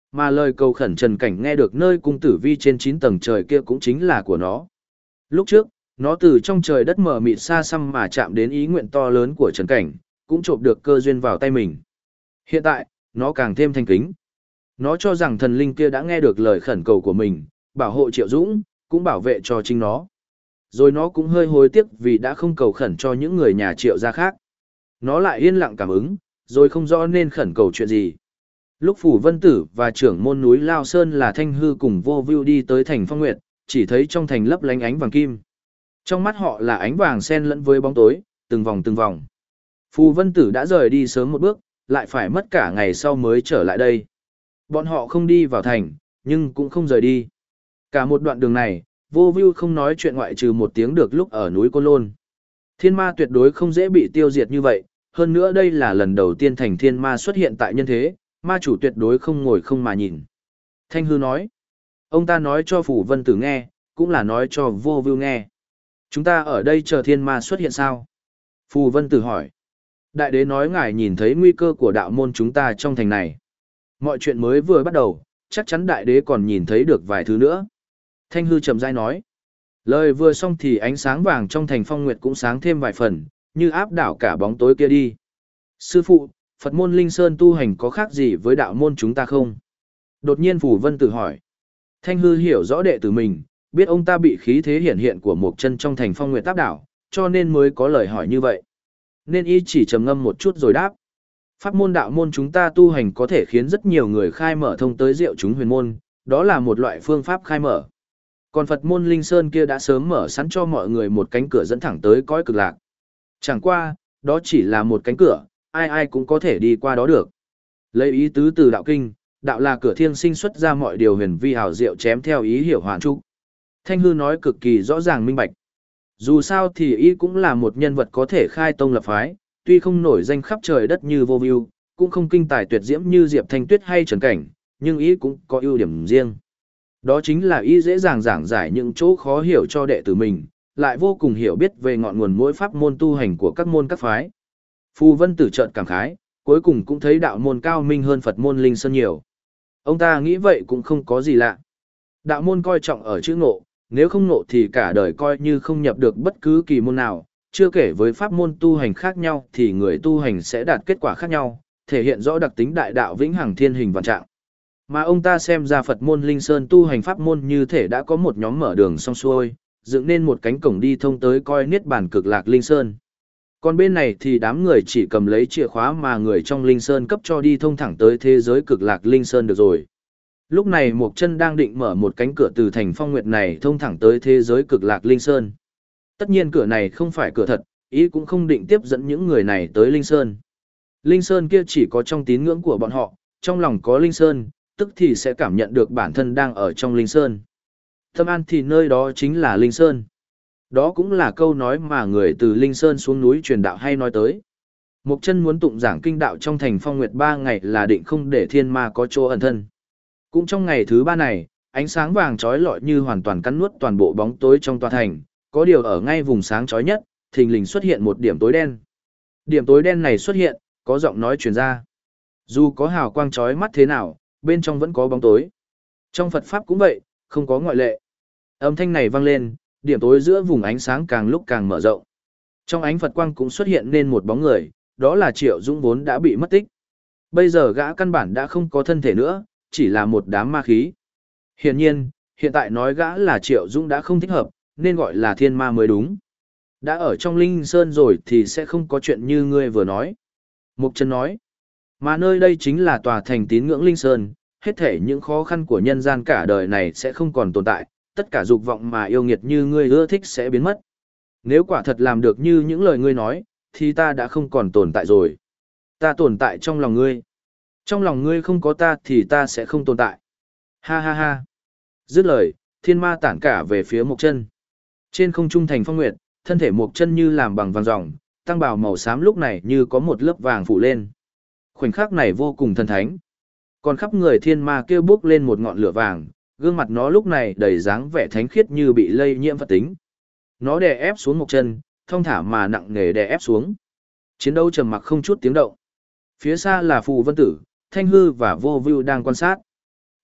Mà lời cầu khẩn Trần Cảnh nghe được nơi cung tử vi trên 9 tầng trời kia cũng chính là của nó. Lúc trước, nó từ trong trời đất mờ mịt xa xăm mà chạm đến ý nguyện to lớn của Trần Cảnh, cũng trộm được cơ duyên vào tay mình. Hiện tại, nó càng thêm thanh kính. Nó cho rằng thần linh kia đã nghe được lời khẩn cầu của mình, bảo hộ Triệu Dũng, cũng bảo vệ cho chính nó. Rồi nó cũng hơi hối tiếc vì đã không cầu khẩn cho những người nhà Triệu gia khác. Nó lại yên lặng cảm ứng, rồi không rõ nên khẩn cầu chuyện gì. Lúc Phủ Vân Tử và trưởng môn núi Lao Sơn là Thanh Hư cùng Vô Vưu đi tới thành Phong Nguyệt, chỉ thấy trong thành lấp lánh ánh vàng kim. Trong mắt họ là ánh vàng xen lẫn với bóng tối, từng vòng từng vòng. Phù Vân Tử đã rời đi sớm một bước, lại phải mất cả ngày sau mới trở lại đây. Bọn họ không đi vào thành, nhưng cũng không rời đi. Cả một đoạn đường này, Vô Vưu không nói chuyện ngoại trừ một tiếng được lúc ở núi Côn Lôn. Thiên ma tuyệt đối không dễ bị tiêu diệt như vậy, hơn nữa đây là lần đầu tiên thành thiên ma xuất hiện tại nhân thế, ma chủ tuyệt đối không ngồi không mà nhìn. Thanh Hư nói, ông ta nói cho Phù Vân Tử nghe, cũng là nói cho Vô Vưu nghe. Chúng ta ở đây chờ thiên ma xuất hiện sao? Phù Vân Tử hỏi. Đại đế nói ngài nhìn thấy nguy cơ của đạo môn chúng ta trong thành này. Mọi chuyện mới vừa bắt đầu, chắc chắn đại đế còn nhìn thấy được vài thứ nữa. Thanh Hư trầm rãi nói. Lời vừa xong thì ánh sáng vàng trong thành Phong Nguyệt cũng sáng thêm vài phần, như áp đảo cả bóng tối kia đi. Sư phụ, Phật môn Linh Sơn tu hành có khác gì với đạo môn chúng ta không? Đột nhiên Phù Vân Tử hỏi. Thanh Hư hiểu rõ đệ tử mình, biết ông ta bị khí thế hiển hiện của một chân trong thành Phong Nguyệt áp đảo, cho nên mới có lời hỏi như vậy. Nên y chỉ trầm ngâm một chút rồi đáp. Pháp môn đạo môn chúng ta tu hành có thể khiến rất nhiều người khai mở thông tới diệu chúng huyền môn, đó là một loại phương pháp khai mở. Còn Phật môn Linh Sơn kia đã sớm mở sẵn cho mọi người một cánh cửa dẫn thẳng tới cõi cực lạc. Chẳng qua, đó chỉ là một cánh cửa, ai ai cũng có thể đi qua đó được. Lấy ý tứ từ đạo kinh, đạo là cửa thiêng sinh xuất ra mọi điều huyền vi hảo diệu chém theo ý hiểu hoàn trúc. Thanh Hư nói cực kỳ rõ ràng minh bạch. Dù sao thì y cũng là một nhân vật có thể khai tông lập phái, tuy không nổi danh khắp trời đất như Vô Vưu, cũng không kinh tài tuyệt diễm như Diệp Thanh Tuyết hay Trần Cảnh, nhưng y cũng có ưu điểm riêng. Đó chính là y dễ dàng giảng giải những chỗ khó hiểu cho đệ tử mình, lại vô cùng hiểu biết về ngọn nguồn mỗi pháp môn tu hành của các môn các phái. Phù Vân Tử chợt cảm khái, cuối cùng cũng thấy đạo môn cao minh hơn Phật môn Linh Sơn nhiều. Ông ta nghĩ vậy cũng không có gì lạ. Đạo môn coi trọng ở chữ ngộ, nếu không ngộ thì cả đời coi như không nhập được bất cứ kỳ môn nào, chưa kể với pháp môn tu hành khác nhau thì người tu hành sẽ đạt kết quả khác nhau, thể hiện rõ đặc tính đại đạo vĩnh hằng thiên hình vạn trạng. Mà ông ta xem ra Phật môn Linh Sơn tu hành pháp môn như thể đã có một nhóm mở đường xong xuôi, dựng nên một cánh cổng đi thông tới coi niết bàn cực lạc Linh Sơn. Còn bên này thì đám người chỉ cầm lấy chìa khóa mà người trong Linh Sơn cấp cho đi thông thẳng tới thế giới cực lạc Linh Sơn được rồi. Lúc này Mộc Chân đang định mở một cánh cửa từ thành Phong Nguyệt này thông thẳng tới thế giới cực lạc Linh Sơn. Tất nhiên cửa này không phải cửa thật, ý cũng không định tiếp dẫn những người này tới Linh Sơn. Linh Sơn kia chỉ có trong tín ngưỡng của bọn họ, trong lòng có Linh Sơn, tức thì sẽ cảm nhận được bản thân đang ở trong Linh Sơn. Tâm an thì nơi đó chính là Linh Sơn. Đó cũng là câu nói mà người từ Linh Sơn xuống núi truyền đạo hay nói tới. Mộc Chân muốn tụng giảng kinh đạo trong thành Phong Nguyệt 3 ngày là định không để thiên ma có chỗ ẩn thân. Cũng trong ngày thứ 3 này, ánh sáng vàng chói lọi như hoàn toàn cắn nuốt toàn bộ bóng tối trong tòa thành, có điều ở ngay vùng sáng chói nhất, thình lình xuất hiện một điểm tối đen. Điểm tối đen này xuất hiện, có giọng nói truyền ra. Dù có hào quang chói mắt thế nào, bên trong vẫn có bóng tối. Trong Phật Pháp cũng vậy, không có ngoại lệ. Âm thanh này vang lên, điểm tối giữa vùng ánh sáng càng lúc càng mở rộng. Trong ánh Phật quang cũng xuất hiện nên một bóng người, đó là Triệu Dũng vốn đã bị mất tích. Bây giờ gã căn bản đã không có thân thể nữa, chỉ là một đám ma khí. Hiển nhiên, hiện tại nói gã là Triệu Dũng đã không thích hợp, nên gọi là thiên ma mới đúng. Đã ở trong Linh Sơn rồi thì sẽ không có chuyện như ngươi vừa nói. Mục Chân nói, mà nơi đây chính là tòa thành tín ngưỡng Linh Sơn, hết thể những khó khăn của nhân gian cả đời này sẽ không còn tồn tại, tất cả dục vọng mà yêu nghiệt như ngươi ưa thích sẽ biến mất. Nếu quả thật làm được như những lời ngươi nói, thì ta đã không còn tồn tại rồi. Ta tồn tại trong lòng ngươi. Trong lòng ngươi không có ta thì ta sẽ không tồn tại. Ha ha ha. Dứt lời, thiên ma tản cả về phía Mộc Chân. Trên không trung thành Phong Nguyệt, thân thể Mộc Chân như làm bằng vàng ròng, tăng bào màu xám lúc này như có một lớp vàng phủ lên. Khoảnh khắc này vô cùng thần thánh. Còn khắp người thiên ma kêu bốc lên một ngọn lửa vàng, gương mặt nó lúc này đầy dáng vẻ thánh khiết như bị lây nhiễm Phật tính. Nó đè ép xuống Mộc Chân, thong thả mà nặng nề đè ép xuống. Chiến đấu trầm mặc không chút tiếng động. Phía xa là Phù Vân Tử, Thanh Hư và Vô Vưu đang quan sát.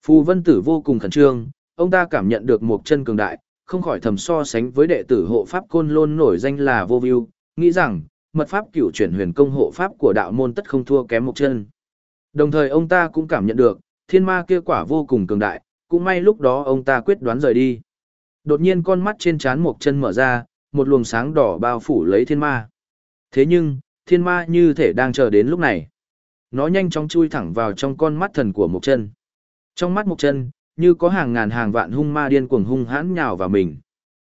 Phù Vân Tử vô cùng khẩn trương, ông ta cảm nhận được một chân cường đại, không khỏi thầm so sánh với đệ tử hộ pháp Côn Lôn nổi danh là Vô View, nghĩ rằng mật pháp cửu chuyển huyền công hộ pháp của đạo môn tất không thua kém một chân. Đồng thời ông ta cũng cảm nhận được, thiên ma kia quả vô cùng cường đại, cũng may lúc đó ông ta quyết đoán rời đi. Đột nhiên con mắt trên trán một chân mở ra, một luồng sáng đỏ bao phủ lấy thiên ma. Thế nhưng, thiên ma như thể đang chờ đến lúc này. Nó nhanh chóng chui thẳng vào trong con mắt thần của một chân. Trong mắt một chân, như có hàng ngàn hàng vạn hung ma điên cuồng hung hãn nhào vào mình.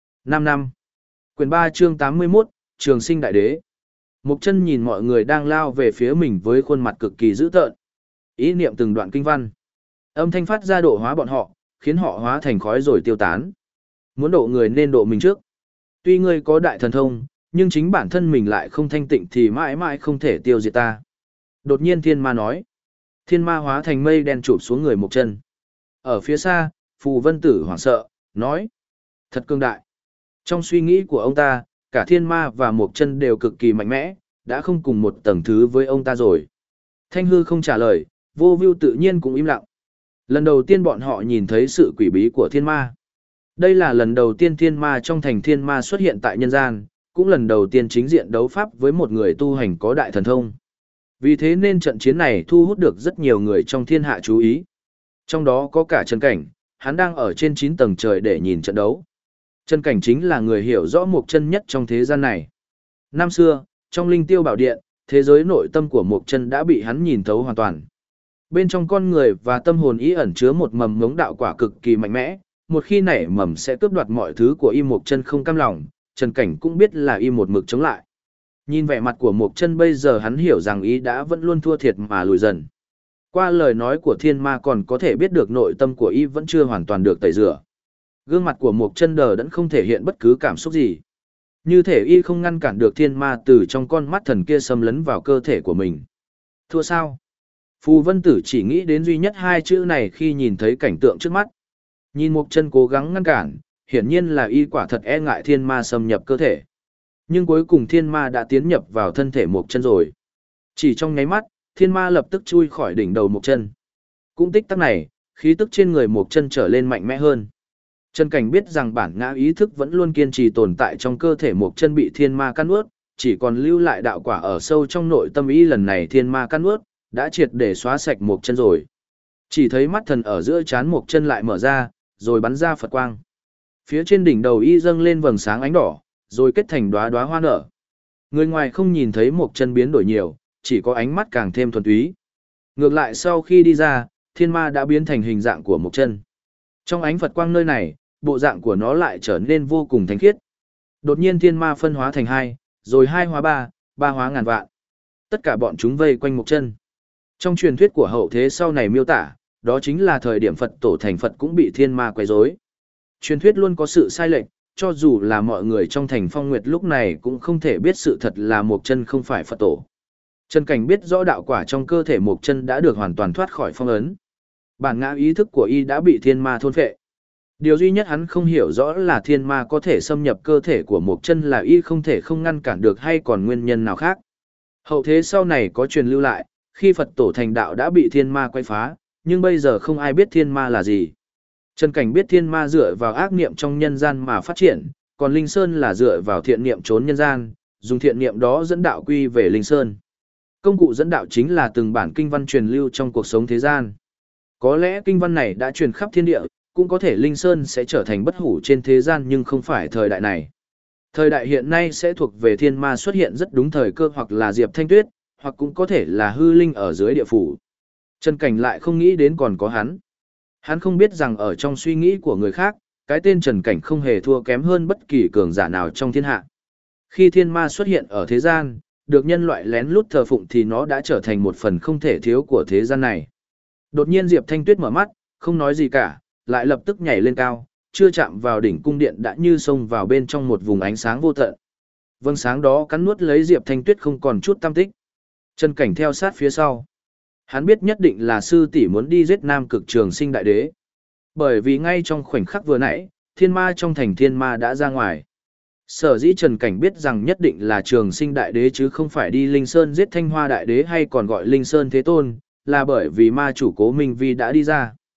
5 năm. Quyển 3 chương 81, Trường Sinh Đại Đế. Mục chân nhìn mọi người đang lao về phía mình với khuôn mặt cực kỳ dữ tợn. Ý niệm từng đoạn kinh văn. Âm thanh phát ra độ hóa bọn họ, khiến họ hóa thành khói rồi tiêu tán. Muốn độ người nên độ mình trước. Tuy ngươi có đại thần thông, nhưng chính bản thân mình lại không thanh tịnh thì mãi mãi không thể tiêu diệt ta. Đột nhiên thiên ma nói. Thiên ma hóa thành mây đen chụp xuống người Mục chân. Ở phía xa, Phù Vân Tử hoảng sợ, nói. Thật cương đại. Trong suy nghĩ của ông ta, cả thiên ma và Mục chân đều cực kỳ mạnh mẽ, đã không cùng một tầng thứ với ông ta rồi. Thanh hư không trả lời, Vô View tự nhiên cũng im lặng. Lần đầu tiên bọn họ nhìn thấy sự quỷ bí của thiên ma. Đây là lần đầu tiên thiên ma trong thành thiên ma xuất hiện tại nhân gian, cũng lần đầu tiên chính diện đấu pháp với một người tu hành có đại thần thông. Vì thế nên trận chiến này thu hút được rất nhiều người trong thiên hạ chú ý. Trong đó có cả Trần Cảnh, hắn đang ở trên 9 tầng trời để nhìn trận đấu. Trần Cảnh chính là người hiểu rõ Mục chân nhất trong thế gian này. Năm xưa, trong Linh Tiêu Bảo Điện, thế giới nội tâm của Mục chân đã bị hắn nhìn thấu hoàn toàn. Bên trong con người và tâm hồn ý ẩn chứa một mầm ngống đạo quả cực kỳ mạnh mẽ, một khi nảy mầm sẽ cướp đoạt mọi thứ của y. Mục chân không cam lòng, Trần Cảnh cũng biết là y một mực chống lại. Nhìn vẻ mặt của Mục chân bây giờ hắn hiểu rằng y đã vẫn luôn thua thiệt mà lùi dần. Qua lời nói của thiên ma còn có thể biết được nội tâm của y vẫn chưa hoàn toàn được tẩy rửa. Gương mặt của Mục chân đờ đẫn không thể hiện bất cứ cảm xúc gì. Như thể y không ngăn cản được thiên ma từ trong con mắt thần kia xâm lấn vào cơ thể của mình. Thua sao? Phù Vân Tử chỉ nghĩ đến duy nhất hai chữ này khi nhìn thấy cảnh tượng trước mắt. Nhìn Mục chân cố gắng ngăn cản, hiển nhiên là y quả thật e ngại thiên ma xâm nhập cơ thể. Nhưng cuối cùng thiên ma đã tiến nhập vào thân thể Mục chân rồi. Chỉ trong nháy mắt, thiên ma lập tức chui khỏi đỉnh đầu Mục chân. Cũng tích tắc này, khí tức trên người Mục chân trở lên mạnh mẽ hơn. Trần Cảnh biết rằng bản ngã ý thức vẫn luôn kiên trì tồn tại trong cơ thể Mục chân bị thiên ma căn nuốt, chỉ còn lưu lại đạo quả ở sâu trong nội tâm ý. Lần này thiên ma căn nuốt đã triệt để xóa sạch Mục chân rồi. Chỉ thấy mắt thần ở giữa trán Mục chân lại mở ra, rồi bắn ra Phật quang. Phía trên đỉnh đầu y dâng lên vầng sáng ánh đỏ, rồi kết thành đóa đóa hoa nở. Người ngoài không nhìn thấy Mục chân biến đổi nhiều, chỉ có ánh mắt càng thêm thuần túy. Ngược lại sau khi đi ra, thiên ma đã biến thành hình dạng của Mục chân. Trong ánh Phật quang nơi này, bộ dạng của nó lại trở nên vô cùng thánh khiết. Đột nhiên thiên ma phân hóa thành 2, rồi 2 hóa 3, 3 hóa ngàn vạn. Tất cả bọn chúng vây quanh Mục chân. Trong truyền thuyết của hậu thế sau này miêu tả, đó chính là thời điểm Phật tổ thành Phật cũng bị thiên ma quấy rối. Truyền thuyết luôn có sự sai lệch, cho dù là mọi người trong thành Phong Nguyệt lúc này cũng không thể biết sự thật là Mục chân không phải Phật tổ. Trần Cảnh biết rõ đạo quả trong cơ thể Mục chân đã được hoàn toàn thoát khỏi phong ấn. Bản ngã ý thức của y đã bị thiên ma thôn phệ. Điều duy nhất hắn không hiểu rõ là thiên ma có thể xâm nhập cơ thể của Mục chân là y không thể không ngăn cản được hay còn nguyên nhân nào khác. Hậu thế sau này có truyền lưu lại, khi Phật tổ thành đạo đã bị thiên ma quay phá, nhưng bây giờ không ai biết thiên ma là gì. Trần Cảnh biết thiên ma dựa vào ác niệm trong nhân gian mà phát triển, còn Linh Sơn là dựa vào thiện niệm trốn nhân gian, dùng thiện niệm đó dẫn đạo quy về Linh Sơn. Công cụ dẫn đạo chính là từng bản kinh văn truyền lưu trong cuộc sống thế gian. Có lẽ kinh văn này đã truyền khắp thiên địa, cũng có thể Linh Sơn sẽ trở thành bất hủ trên thế gian nhưng không phải thời đại này. Thời đại hiện nay sẽ thuộc về thiên ma xuất hiện rất đúng thời cơ hoặc là Diệp Thanh Tuyết, hoặc cũng có thể là hư linh ở dưới địa phủ. Trần Cảnh lại không nghĩ đến còn có hắn. Hắn không biết rằng ở trong suy nghĩ của người khác, cái tên Trần Cảnh không hề thua kém hơn bất kỳ cường giả nào trong thiên hạ. Khi thiên ma xuất hiện ở thế gian, được nhân loại lén lút thờ phụng thì nó đã trở thành một phần không thể thiếu của thế gian này. Đột nhiên Diệp Thanh Tuyết mở mắt, không nói gì cả, lại lập tức nhảy lên cao, chưa chạm vào đỉnh cung điện đã như xông vào bên trong một vùng ánh sáng vô tận. Vầng sáng đó cắn nuốt lấy Diệp Thanh Tuyết không còn chút tăm tích. Trần Cảnh theo sát phía sau. Hắn biết nhất định là sư tỷ muốn đi giết Nam Cực Trường Sinh Đại Đế. Bởi vì ngay trong khoảnh khắc vừa nãy, thiên ma trong thành thiên ma đã ra ngoài. Sở dĩ Trần Cảnh biết rằng nhất định là Trường Sinh Đại Đế chứ không phải đi Linh Sơn giết Thanh Hoa Đại Đế hay còn gọi Linh Sơn Thế Tôn, là bởi vì ma chủ Cố Minh Vi đã đi ra.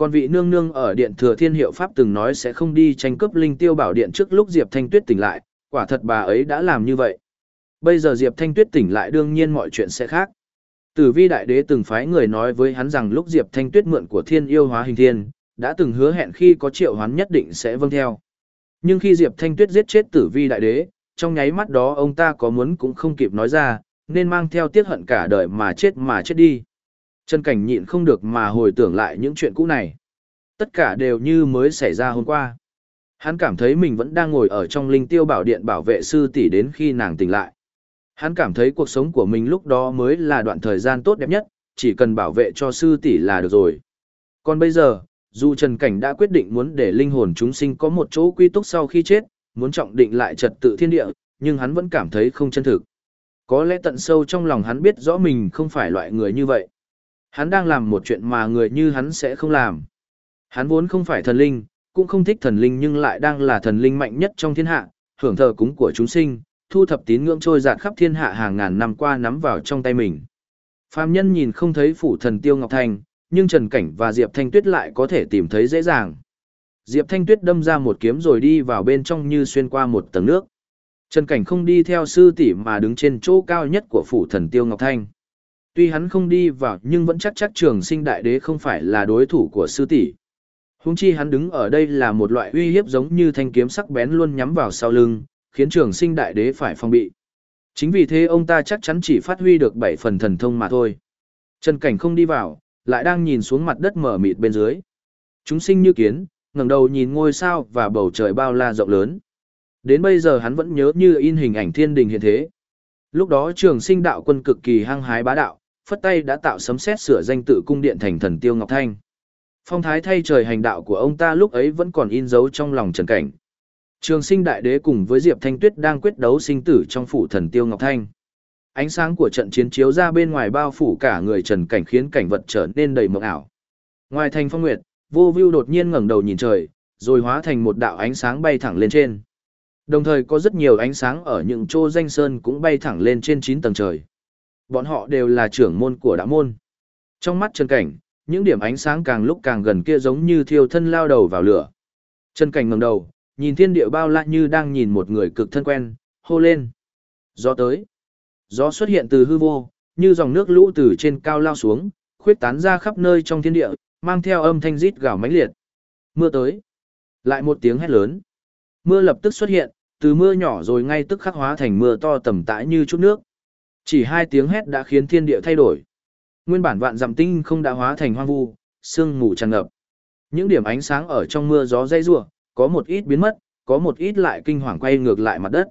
Còn vị nương nương ở điện Thừa Thiên Hiệu Pháp từng nói sẽ không đi tranh cướp linh tiêu bảo điện trước lúc Diệp Thanh Tuyết tỉnh lại, quả thật bà ấy đã làm như vậy. Bây giờ Diệp Thanh Tuyết tỉnh lại đương nhiên mọi chuyện sẽ khác. Tử Vi Đại Đế từng phái người nói với hắn rằng lúc Diệp Thanh Tuyết mượn của Thiên Yêu Hóa Hình Thiên, đã từng hứa hẹn khi có triệu hoán nhất định sẽ vâng theo. Nhưng khi Diệp Thanh Tuyết giết chết Tử Vi Đại Đế, trong nháy mắt đó ông ta có muốn cũng không kịp nói ra, nên mang theo tiếc hận cả đời mà chết đi. Trần Cảnh nhịn không được mà hồi tưởng lại những chuyện cũ này. Tất cả đều như mới xảy ra hôm qua. Hắn cảm thấy mình vẫn đang ngồi ở trong linh tiêu bảo điện bảo vệ sư tỷ đến khi nàng tỉnh lại. Hắn cảm thấy cuộc sống của mình lúc đó mới là đoạn thời gian tốt đẹp nhất, chỉ cần bảo vệ cho sư tỷ là được rồi. Còn bây giờ, dù Trần Cảnh đã quyết định muốn để linh hồn chúng sinh có một chỗ quy túc sau khi chết, muốn trọng định lại trật tự thiên địa, nhưng hắn vẫn cảm thấy không chân thực. Có lẽ tận sâu trong lòng hắn biết rõ mình không phải loại người như vậy. Hắn đang làm một chuyện mà người như hắn sẽ không làm. Hắn vốn không phải thần linh, cũng không thích thần linh nhưng lại đang là thần linh mạnh nhất trong thiên hạ, hưởng thờ cúng của chúng sinh, thu thập tín ngưỡng trôi dạt khắp thiên hạ hàng ngàn năm qua nắm vào trong tay mình. Phàm nhân nhìn không thấy phủ thần Tiêu Ngọc Thanh, nhưng Trần Cảnh và Diệp Thanh Tuyết lại có thể tìm thấy dễ dàng. Diệp Thanh Tuyết đâm ra một kiếm rồi đi vào bên trong như xuyên qua một tầng nước. Trần Cảnh không đi theo sư tỷ mà đứng trên chỗ cao nhất của phủ thần Tiêu Ngọc Thanh. Tuy hắn không đi vào nhưng vẫn chắc Trường Sinh Đại Đế không phải là đối thủ của sư tỷ. Huống chi hắn đứng ở đây là một loại uy hiếp giống như thanh kiếm sắc bén luôn nhắm vào sau lưng, khiến Trường Sinh Đại Đế phải phòng bị. Chính vì thế ông ta chắc chắn chỉ phát huy được 7 phần thần thông mà thôi. Trần Cảnh không đi vào, lại đang nhìn xuống mặt đất mở mịt bên dưới. Chúng sinh như kiến, ngẩng đầu nhìn ngôi sao và bầu trời bao la rộng lớn. Đến bây giờ hắn vẫn nhớ như in hình ảnh thiên đình hiện thế. Lúc đó Trường Sinh đạo quân cực kỳ hăng hái bá đạo, phất tay đã tạo sấm sét sửa danh tự cung điện thành thần Tiêu Ngọc Thanh. Phong thái thay trời hành đạo của ông ta lúc ấy vẫn còn in dấu trong lòng Trần Cảnh. Trường Sinh Đại Đế cùng với Diệp Thanh Tuyết đang quyết đấu sinh tử trong phủ thần Tiêu Ngọc Thanh. Ánh sáng của trận chiến chiếu ra bên ngoài bao phủ cả người Trần Cảnh khiến cảnh vật trở nên đầy mộng ảo. Ngoài thành phong nguyệt, Vô Vưu đột nhiên ngẩng đầu nhìn trời, rồi hóa thành một đạo ánh sáng bay thẳng lên trên. Đồng thời có rất nhiều ánh sáng ở những chỗ danh sơn cũng bay thẳng lên trên 9 tầng trời. Bọn họ đều là trưởng môn của đạo môn. Trong mắt Trần Cảnh, những điểm ánh sáng càng lúc càng gần kia giống như thiêu thân lao đầu vào lửa. Trần Cảnh ngẩng đầu, nhìn thiên địa bao la như đang nhìn một người cực thân quen, hô lên. Gió tới. Gió xuất hiện từ hư vô, như dòng nước lũ từ trên cao lao xuống, khuyết tán ra khắp nơi trong thiên địa, mang theo âm thanh rít gào mãnh liệt. Mưa tới. Lại một tiếng hét lớn. Mưa lập tức xuất hiện, từ mưa nhỏ rồi ngay tức khắc hóa thành mưa to tầm tãi như chút nước. Chỉ 2 tiếng hét đã khiến thiên địa thay đổi. Nguyên bản vạn dặm tinh không đã hóa thành hoang vu, sương mù tràn ngập. Những điểm ánh sáng ở trong mưa gió dây rủa, có một ít biến mất, có một ít lại kinh hoàng quay ngược lại mặt đất.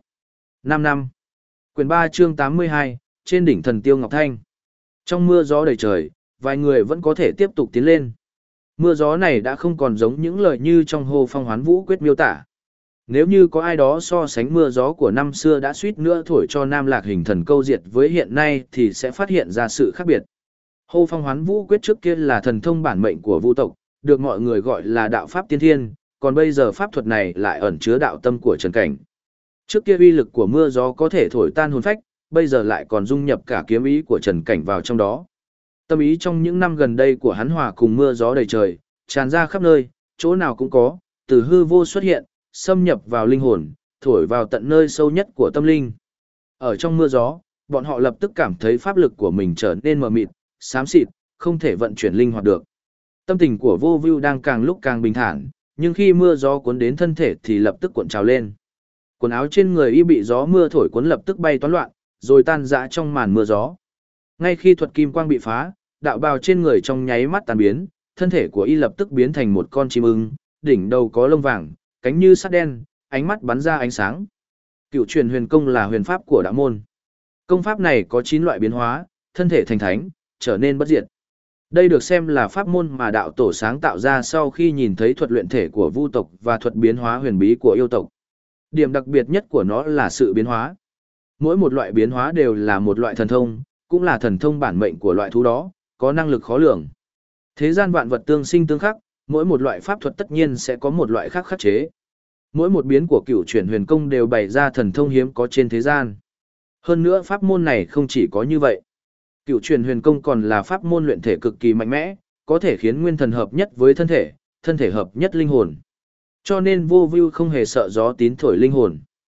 5 năm. Quyển 3 chương 82, trên đỉnh thần Tiêu Ngọc Thanh. Trong mưa gió đầy trời, vài người vẫn có thể tiếp tục tiến lên. Mưa gió này đã không còn giống những lời như trong Hồ Phong Hoán Vũ Quyết miêu tả. Nếu như có ai đó so sánh mưa gió của năm xưa đã suýt nữa thổi cho Nam Lạc Hình Thần câu diệt với hiện nay thì sẽ phát hiện ra sự khác biệt. Hồ Phong Hoán Vũ Quyết trước kia là thần thông bản mệnh của Vu tộc, được mọi người gọi là đạo pháp tiên thiên, còn bây giờ pháp thuật này lại ẩn chứa đạo tâm của Trần Cảnh. Trước kia uy lực của mưa gió có thể thổi tan hồn phách, bây giờ lại còn dung nhập cả kiếm ý của Trần Cảnh vào trong đó. Tâm ý trong những năm gần đây của hắn hòa cùng mưa gió đầy trời, tràn ra khắp nơi, chỗ nào cũng có, từ hư vô xuất hiện, xâm nhập vào linh hồn, thổi vào tận nơi sâu nhất của tâm linh. Ở trong mưa gió, bọn họ lập tức cảm thấy pháp lực của mình trở nên mờ mịt, xám xịt, không thể vận chuyển linh hoạt được. Tâm tình của Vô Vưu đang càng lúc càng bình thản, nhưng khi mưa gió cuốn đến thân thể thì lập tức cuộn trào lên. Quần áo trên người y bị gió mưa thổi cuốn lập tức bay toán loạn, rồi tan rã trong màn mưa gió. Ngay khi thuật kim quang bị phá, đạo bào trên người trong nháy mắt tan biến, thân thể của y lập tức biến thành một con chim ưng, đỉnh đầu có lông vàng, cánh như sắt đen, ánh mắt bắn ra ánh sáng. Cựu truyền huyền công là huyền pháp của đạo môn. Công pháp này có 9 loại biến hóa, thân thể thành thánh, trở nên bất diệt. Đây được xem là pháp môn mà đạo tổ sáng tạo ra sau khi nhìn thấy thuật luyện thể của Vu tộc và thuật biến hóa huyền bí của yêu tộc. Điểm đặc biệt nhất của nó là sự biến hóa. Mỗi một loại biến hóa đều là một loại thần thông, cũng là thần thông bản mệnh của loại thú đó, có năng lực khó lường. Thế gian vạn vật tương sinh tương khắc, mỗi một loại pháp thuật tất nhiên sẽ có một loại khác khắc chế. Mỗi một biến của cựu chuyển huyền công đều bày ra thần thông hiếm có trên thế gian. Hơn nữa pháp môn này không chỉ có như vậy. Cựu chuyển huyền công còn là pháp môn luyện thể cực kỳ mạnh mẽ, có thể khiến nguyên thần hợp nhất với thân thể hợp nhất linh hồn. Cho nên Vô Vưu không hề sợ gió tín thổi linh hồn.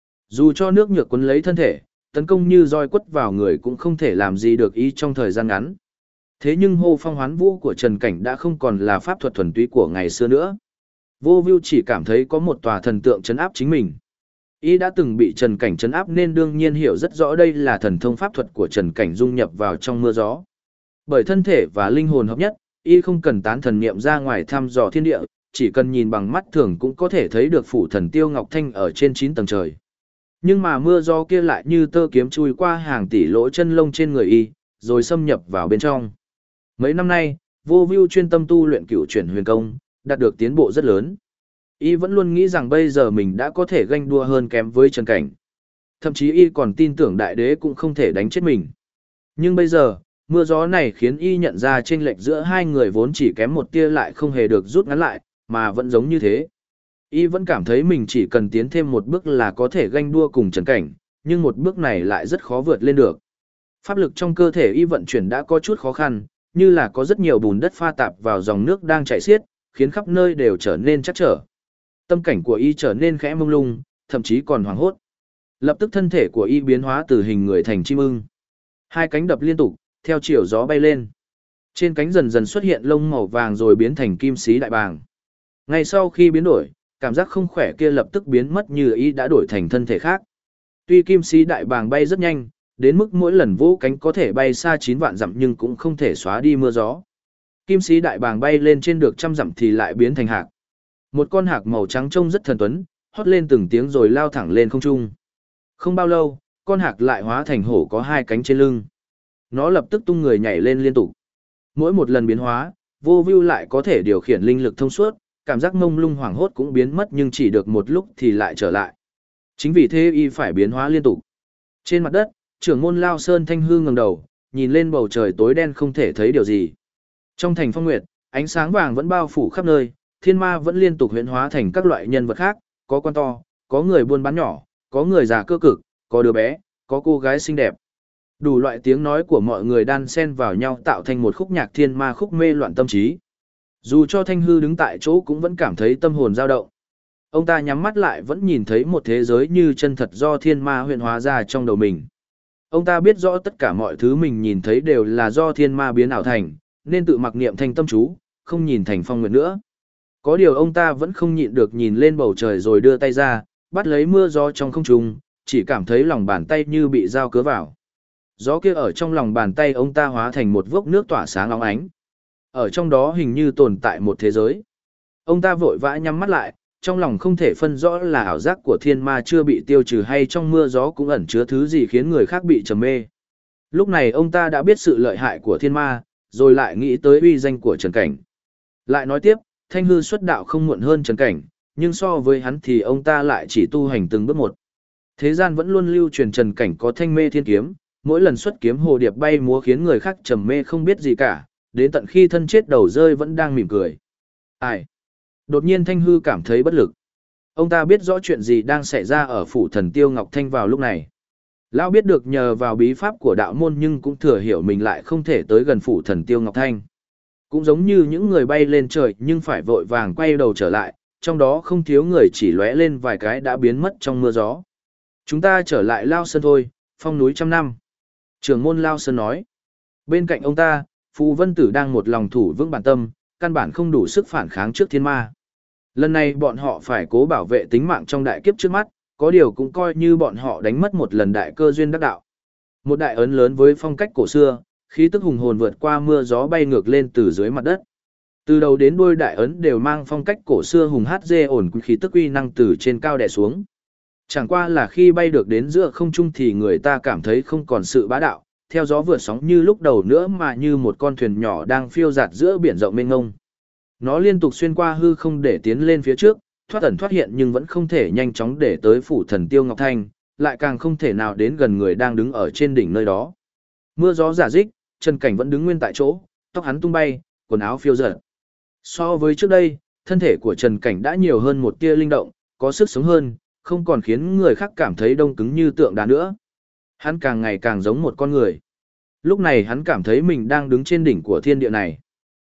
Dù cho nước nhược quấn lấy thân thể, tấn công như roi quất vào người cũng không thể làm gì được y trong thời gian ngắn. Thế nhưng hô phong hoán vũ của Trần Cảnh đã không còn là pháp thuật thuần túy của ngày xưa nữa. Vô Vưu chỉ cảm thấy có một tòa thần tượng trấn áp chính mình. Y đã từng bị Trần Cảnh trấn áp nên đương nhiên hiểu rất rõ đây là thần thông pháp thuật của Trần Cảnh dung nhập vào trong mưa gió. Bởi thân thể và linh hồn hợp nhất, y không cần tán thần niệm ra ngoài thăm dò thiên địa, chỉ cần nhìn bằng mắt thường cũng có thể thấy được phủ thần Tiêu Ngọc Thanh ở trên 9 tầng trời. Nhưng mà mưa gió kia lại như tơ kiếm chui qua hàng tỷ lỗ chân lông trên người y, rồi xâm nhập vào bên trong. Mấy năm nay, Vô Vưu chuyên tâm tu luyện Cửu Chuyển Huyền Công, đạt được tiến bộ rất lớn. Y vẫn luôn nghĩ rằng bây giờ mình đã có thể ganh đua hơn kém với Trần Cảnh. Thậm chí y còn tin tưởng đại đế cũng không thể đánh chết mình. Nhưng bây giờ, mưa gió này khiến y nhận ra chênh lệch giữa hai người vốn chỉ kém một tia lại không hề được rút ngắn lại, mà vẫn giống như thế. Y vẫn cảm thấy mình chỉ cần tiến thêm một bước là có thể ganh đua cùng Trần Cảnh, nhưng một bước này lại rất khó vượt lên được. Pháp lực trong cơ thể y vận chuyển đã có chút khó khăn, như là có rất nhiều bùn đất pha tạp vào dòng nước đang chảy xiết, khiến khắp nơi đều trở nên chắc trở. Tâm cảnh của y trở nên khẽ mông lung, thậm chí còn hoảng hốt. Lập tức thân thể của y biến hóa từ hình người thành chim ưng. Hai cánh đập liên tục, theo chiều gió bay lên. Trên cánh dần dần xuất hiện lông màu vàng rồi biến thành kim sĩ đại bàng. Ngay sau khi biến đổi, cảm giác không khỏe kia lập tức biến mất như y đã đổi thành thân thể khác. Tuy kim sĩ đại bàng bay rất nhanh, đến mức mỗi lần vỗ cánh có thể bay xa 9 vạn dặm nhưng cũng không thể xóa đi mưa gió. Kim sĩ đại bàng bay lên trên được 100 dặm thì lại biến thành hạc. Một con hạc màu trắng trông rất thần tuấn, hót lên từng tiếng rồi lao thẳng lên không trung. Không bao lâu, con hạc lại hóa thành hổ có 2 cánh trên lưng. Nó lập tức tung người nhảy lên liên tục. Mỗi một lần biến hóa, Vô Vưu lại có thể điều khiển linh lực thông suốt, cảm giác mông lung hoảng hốt cũng biến mất nhưng chỉ được một lúc thì lại trở lại. Chính vì thế y phải biến hóa liên tục. Trên mặt đất, trưởng môn Lao Sơn Thanh Hư ngẩng đầu, nhìn lên bầu trời tối đen không thể thấy điều gì. Trong thành phong nguyệt, ánh sáng vàng vẫn bao phủ khắp nơi, thiên ma vẫn liên tục huyễn hóa thành các loại nhân vật khác, có quan to, có người buôn bán nhỏ, có người già cơ cực, có đứa bé, có cô gái xinh đẹp. Đủ loại tiếng nói của mọi người đan xen vào nhau tạo thành một khúc nhạc thiên ma khúc mê loạn tâm trí. Dù cho Thanh Hư đứng tại chỗ cũng vẫn cảm thấy tâm hồn dao động. Ông ta nhắm mắt lại vẫn nhìn thấy một thế giới như chân thật do thiên ma huyễn hóa ra trong đầu mình. Ông ta biết rõ tất cả mọi thứ mình nhìn thấy đều là do thiên ma biến ảo thành, nên tự mặc niệm thành tâm chú, không nhìn thành phong nguyệt nữa. Có điều ông ta vẫn không nhịn được nhìn lên bầu trời rồi đưa tay ra, bắt lấy mưa gió trong không trung, chỉ cảm thấy lòng bàn tay như bị dao cứa vào. Gió kia ở trong lòng bàn tay ông ta hóa thành một vốc nước tỏa sáng óng ánh. Ở trong đó hình như tồn tại một thế giới. Ông ta vội vã nhắm mắt lại, trong lòng không thể phân rõ là ảo giác của thiên ma chưa bị tiêu trừ hay trong mưa gió cũng ẩn chứa thứ gì khiến người khác bị trầm mê. Lúc này ông ta đã biết sự lợi hại của thiên ma, rồi lại nghĩ tới uy danh của Trần Cảnh. Lại nói tiếp, Thanh Hư xuất đạo không muộn hơn Trần Cảnh, nhưng so với hắn thì ông ta lại chỉ tu hành từng bước một. Thế gian vẫn luôn lưu truyền Trần Cảnh có thanh mê thiên kiếm, mỗi lần xuất kiếm hồ điệp bay múa khiến người khác trầm mê không biết gì cả, đến tận khi thân chết đầu rơi vẫn đang mỉm cười. Ai? Đột nhiên Thanh Hư cảm thấy bất lực. Ông ta biết rõ chuyện gì đang xảy ra ở phủ thần Tiêu Ngọc Thanh vào lúc này. Lão biết được nhờ vào bí pháp của đạo môn nhưng cũng thừa hiểu mình lại không thể tới gần phủ thần Tiêu Ngọc Thanh. Cũng giống như những người bay lên trời nhưng phải vội vàng quay đầu trở lại, trong đó không thiếu người chỉ lóe lên vài cái đã biến mất trong mưa gió. Chúng ta trở lại Lao Sơn thôi, phong núi 100 năm. Trưởng môn Lao Sơn nói. Bên cạnh ông ta, Phù Vân Tử đang một lòng thủ vững bản tâm, căn bản không đủ sức phản kháng trước thiên ma. Lần này bọn họ phải cố bảo vệ tính mạng trong đại kiếp trước mắt, có điều cũng coi như bọn họ đánh mất một lần đại cơ duyên đắc đạo. Một đại ấn lớn với phong cách cổ xưa, khí tức hùng hồn vượt qua mưa gió bay ngược lên từ dưới mặt đất. Từ đầu đến đuôi đại ấn đều mang phong cách cổ xưa hùng hát dê ổn khí tức uy năng từ trên cao đè xuống. Chẳng qua là khi bay được đến giữa không trung thì người ta cảm thấy không còn sự bá đạo, theo gió vượt sóng như lúc đầu nữa mà như một con thuyền nhỏ đang phiêu dạt giữa biển rộng mênh mông. Nó liên tục xuyên qua hư không để tiến lên phía trước, thoát ẩn thoát hiện nhưng vẫn không thể nhanh chóng để tới phủ thần Tiêu Ngọc Thanh, lại càng không thể nào đến gần người đang đứng ở trên đỉnh nơi đó. Mưa gió rả rích, Trần Cảnh vẫn đứng nguyên tại chỗ, tóc hắn tung bay, quần áo phiêu dật. So với trước đây, thân thể của Trần Cảnh đã nhiều hơn một tia linh động, có sức sống hơn, không còn khiến người khác cảm thấy đông cứng như tượng đá nữa. Hắn càng ngày càng giống một con người. Lúc này hắn cảm thấy mình đang đứng trên đỉnh của thiên địa này.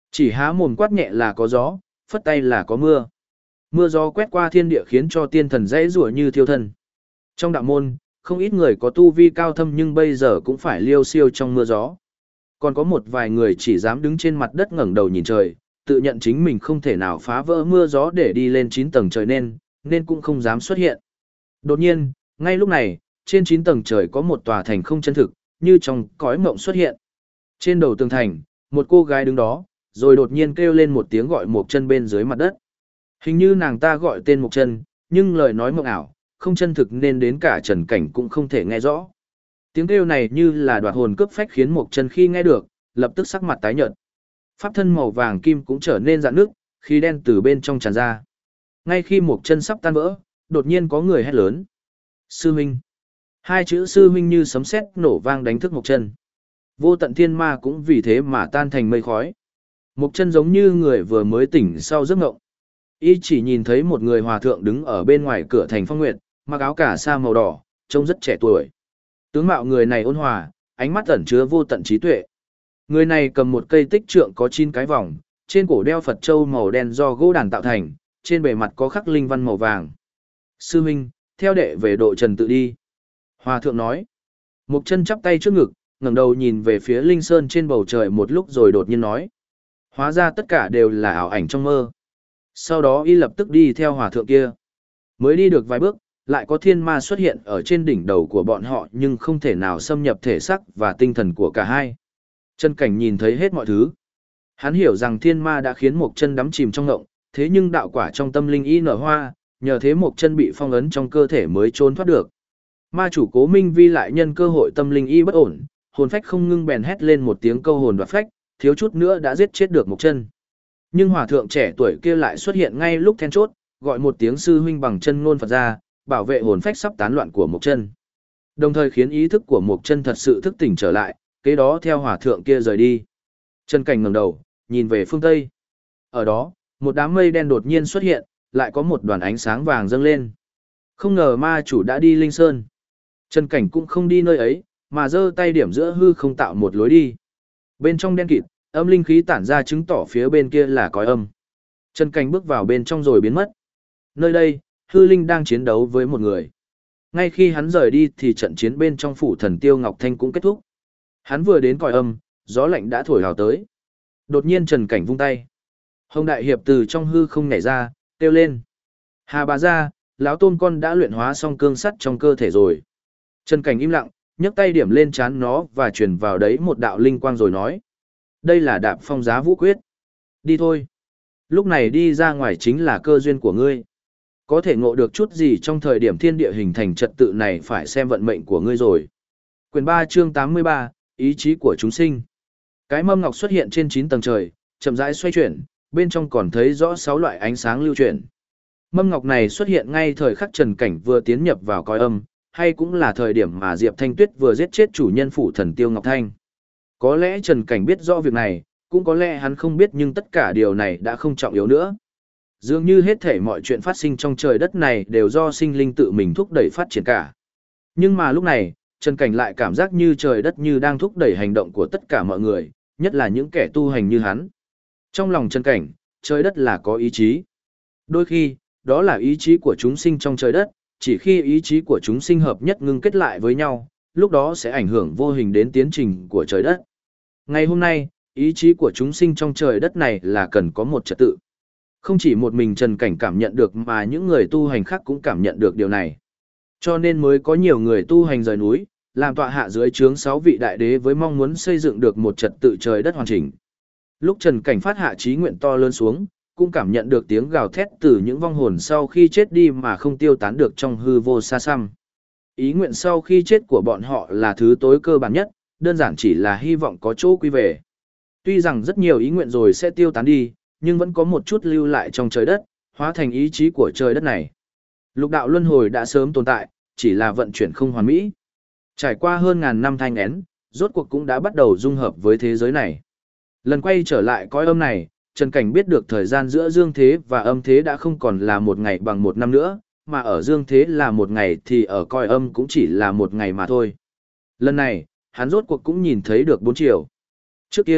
Chỉ há mồm quát nhẹ là có gió, phất tay là có mưa. Mưa gió quét qua thiên địa khiến cho tiên thần dãy rủa như thiêu thân. Trong đạo môn, không ít người có tu vi cao thâm nhưng bây giờ cũng phải liêu siêu trong mưa gió. Còn có một vài người chỉ dám đứng trên mặt đất ngẩng đầu nhìn trời, tự nhận chính mình không thể nào phá vỡ mưa gió để đi lên 9 tầng trời nên cũng không dám xuất hiện. Đột nhiên, ngay lúc này, trên 9 tầng trời có một tòa thành không chân thực, như trong cõi mộng xuất hiện. Trên đầu tường thành, một cô gái đứng đó, rồi đột nhiên kêu lên một tiếng gọi Mộc Chân bên dưới mặt đất. Hình như nàng ta gọi tên Mộc Chân, nhưng lời nói mộng ảo, không chân thực nên đến cả Trần Cảnh cũng không thể nghe rõ. Tiếng kêu này như là đoạt hồn cướp phách khiến Mộc Chân khi nghe được, lập tức sắc mặt tái nhợt. Pháp thân màu vàng kim cũng trở nên rạn nước, khí đen từ bên trong tràn ra. Ngay khi Mộc Chân sắp tan vỡ, đột nhiên có người hét lớn. Sư huynh. Hai chữ sư huynh như sấm sét nổ vang đánh thức Mộc Chân. Vô tận thiên ma cũng vì thế mà tan thành mây khói. Mộc Chân giống như người vừa mới tỉnh sau giấc ngộng. Y chỉ nhìn thấy một người hòa thượng đứng ở bên ngoài cửa thành Phong Nguyệt, mặc áo cà sa màu đỏ, trông rất trẻ tuổi. Tướng mạo người này ôn hòa, ánh mắt ẩn chứa vô tận trí tuệ. Người này cầm một cây tích trượng có 9 cái vòng, trên cổ đeo Phật châu màu đen do gỗ đàn tạo thành, trên bề mặt có khắc linh văn màu vàng. Sư huynh, theo đệ về độ trần tự đi. Hòa thượng nói. Mộc Chân chắp tay trước ngực, ngẩng đầu nhìn về phía linh sơn trên bầu trời một lúc rồi đột nhiên nói. Hóa ra tất cả đều là ảo ảnh trong mơ. Sau đó y lập tức đi theo hòa thượng kia. Mới đi được vài bước, lại có thiên ma xuất hiện ở trên đỉnh đầu của bọn họ nhưng không thể nào xâm nhập thể xác và tinh thần của cả hai. Trần Cảnh nhìn thấy hết mọi thứ. Hắn hiểu rằng thiên ma đã khiến Mộc Chân đắm chìm trong ngộng, thế nhưng đạo quả trong tâm linh y nở hoa, nhờ thế Mộc Chân bị phong ấn trong cơ thể mới trốn thoát được. Ma chủ Cố Minh Vi lại nhân cơ hội tâm linh y bất ổn, hồn phách không ngưng bèn hét lên một tiếng câu hồn đoạt phách, thiếu chút nữa đã giết chết được Mộc Chân. Nhưng hòa thượng trẻ tuổi kia lại xuất hiện ngay lúc then chốt, gọi một tiếng sư huynh bằng chân ngôn Phật ra, bảo vệ hồn phách sắp tán loạn của Mộc Chân. Đồng thời khiến ý thức của Mộc Chân thật sự thức tỉnh trở lại, kế đó theo hòa thượng kia rời đi. Trần Cảnh ngẩng đầu, nhìn về phương Tây. Ở đó, một đám mây đen đột nhiên xuất hiện, lại có một đoàn ánh sáng vàng dâng lên. Không ngờ ma chủ đã đi Linh Sơn. Trần Cảnh cũng không đi nơi ấy, mà giơ tay điểm giữa hư không tạo một lối đi. Bên trong đen kịt, âm linh khí tản ra chứng tỏ phía bên kia là cõi âm. Trần Cảnh bước vào bên trong rồi biến mất. Nơi đây, hư linh đang chiến đấu với một người. Ngay khi hắn rời đi thì trận chiến bên trong phủ thần Tiêu Ngọc Thanh cũng kết thúc. Hắn vừa đến cõi âm, gió lạnh đã thổi hào tới. Đột nhiên Trần Cảnh vung tay. Hồng Đại Hiệp từ trong hư không nhảy ra, kêu lên. Hà bà ra, lão tôn con đã luyện hóa xong cương sắt trong cơ thể rồi. Trần Cảnh im lặng, nhấc tay điểm lên trán nó và truyền vào đấy một đạo linh quang rồi nói. Đây là Đạp Phong Giá Vũ Quyết. Đi thôi. Lúc này đi ra ngoài chính là cơ duyên của ngươi. Có thể ngộ được chút gì trong thời điểm thiên địa hình thành trật tự này phải xem vận mệnh của ngươi rồi. Quyền 3 chương 83, ý chí của chúng sinh. Cái mâm ngọc xuất hiện trên 9 tầng trời, chậm rãi xoay chuyển, bên trong còn thấy rõ 6 loại ánh sáng lưu chuyển. Mâm ngọc này xuất hiện ngay thời khắc Trần Cảnh vừa tiến nhập vào cõi âm, hay cũng là thời điểm mà Diệp Thanh Tuyết vừa giết chết chủ nhân phủ thần Tiêu Ngọc Thanh. Có lẽ Trần Cảnh biết rõ việc này, cũng có lẽ hắn không biết nhưng tất cả điều này đã không trọng yếu nữa. Dường như hết thể mọi chuyện phát sinh trong trời đất này đều do sinh linh tự mình thúc đẩy phát triển cả. Nhưng mà lúc này, Trần Cảnh lại cảm giác như trời đất như đang thúc đẩy hành động của tất cả mọi người, nhất là những kẻ tu hành như hắn. Trong lòng Trần Cảnh, trời đất là có ý chí. Đôi khi, đó là ý chí của chúng sinh trong trời đất, chỉ khi ý chí của chúng sinh hợp nhất ngưng kết lại với nhau, lúc đó sẽ ảnh hưởng vô hình đến tiến trình của trời đất. Ngày hôm nay, ý chí của chúng sinh trong trời đất này là cần có một trật tự. Không chỉ một mình Trần Cảnh cảm nhận được mà những người tu hành khác cũng cảm nhận được điều này. Cho nên mới có nhiều người tu hành rời núi, làm tọa hạ dưới trướng 6 vị đại đế với mong muốn xây dựng được một trật tự trời đất hoàn chỉnh. Lúc Trần Cảnh phát hạ chí nguyện to lớn xuống, cũng cảm nhận được tiếng gào thét từ những vong hồn sau khi chết đi mà không tiêu tán được trong hư vô xa xăm. Ý nguyện sau khi chết của bọn họ là thứ tối cơ bản nhất, đơn giản chỉ là hy vọng có chỗ quy về. Tuy rằng rất nhiều ý nguyện rồi sẽ tiêu tán đi, nhưng vẫn có một chút lưu lại trong trời đất, hóa thành ý chí của trời đất này. Lục đạo luân hồi đã sớm tồn tại, chỉ là vận chuyển không hoàn mỹ. Trải qua hơn ngàn năm thai nghén, rốt cuộc cũng đã bắt đầu dung hợp với thế giới này. Lần quay trở lại cõi âm này, Trần Cảnh biết được thời gian giữa dương thế và âm thế đã không còn là một ngày bằng một năm nữa, mà ở dương thế là một ngày thì ở cõi âm cũng chỉ là một ngày mà thôi. Lần này, hắn rốt cuộc cũng nhìn thấy được 4 chiều. Trước kia,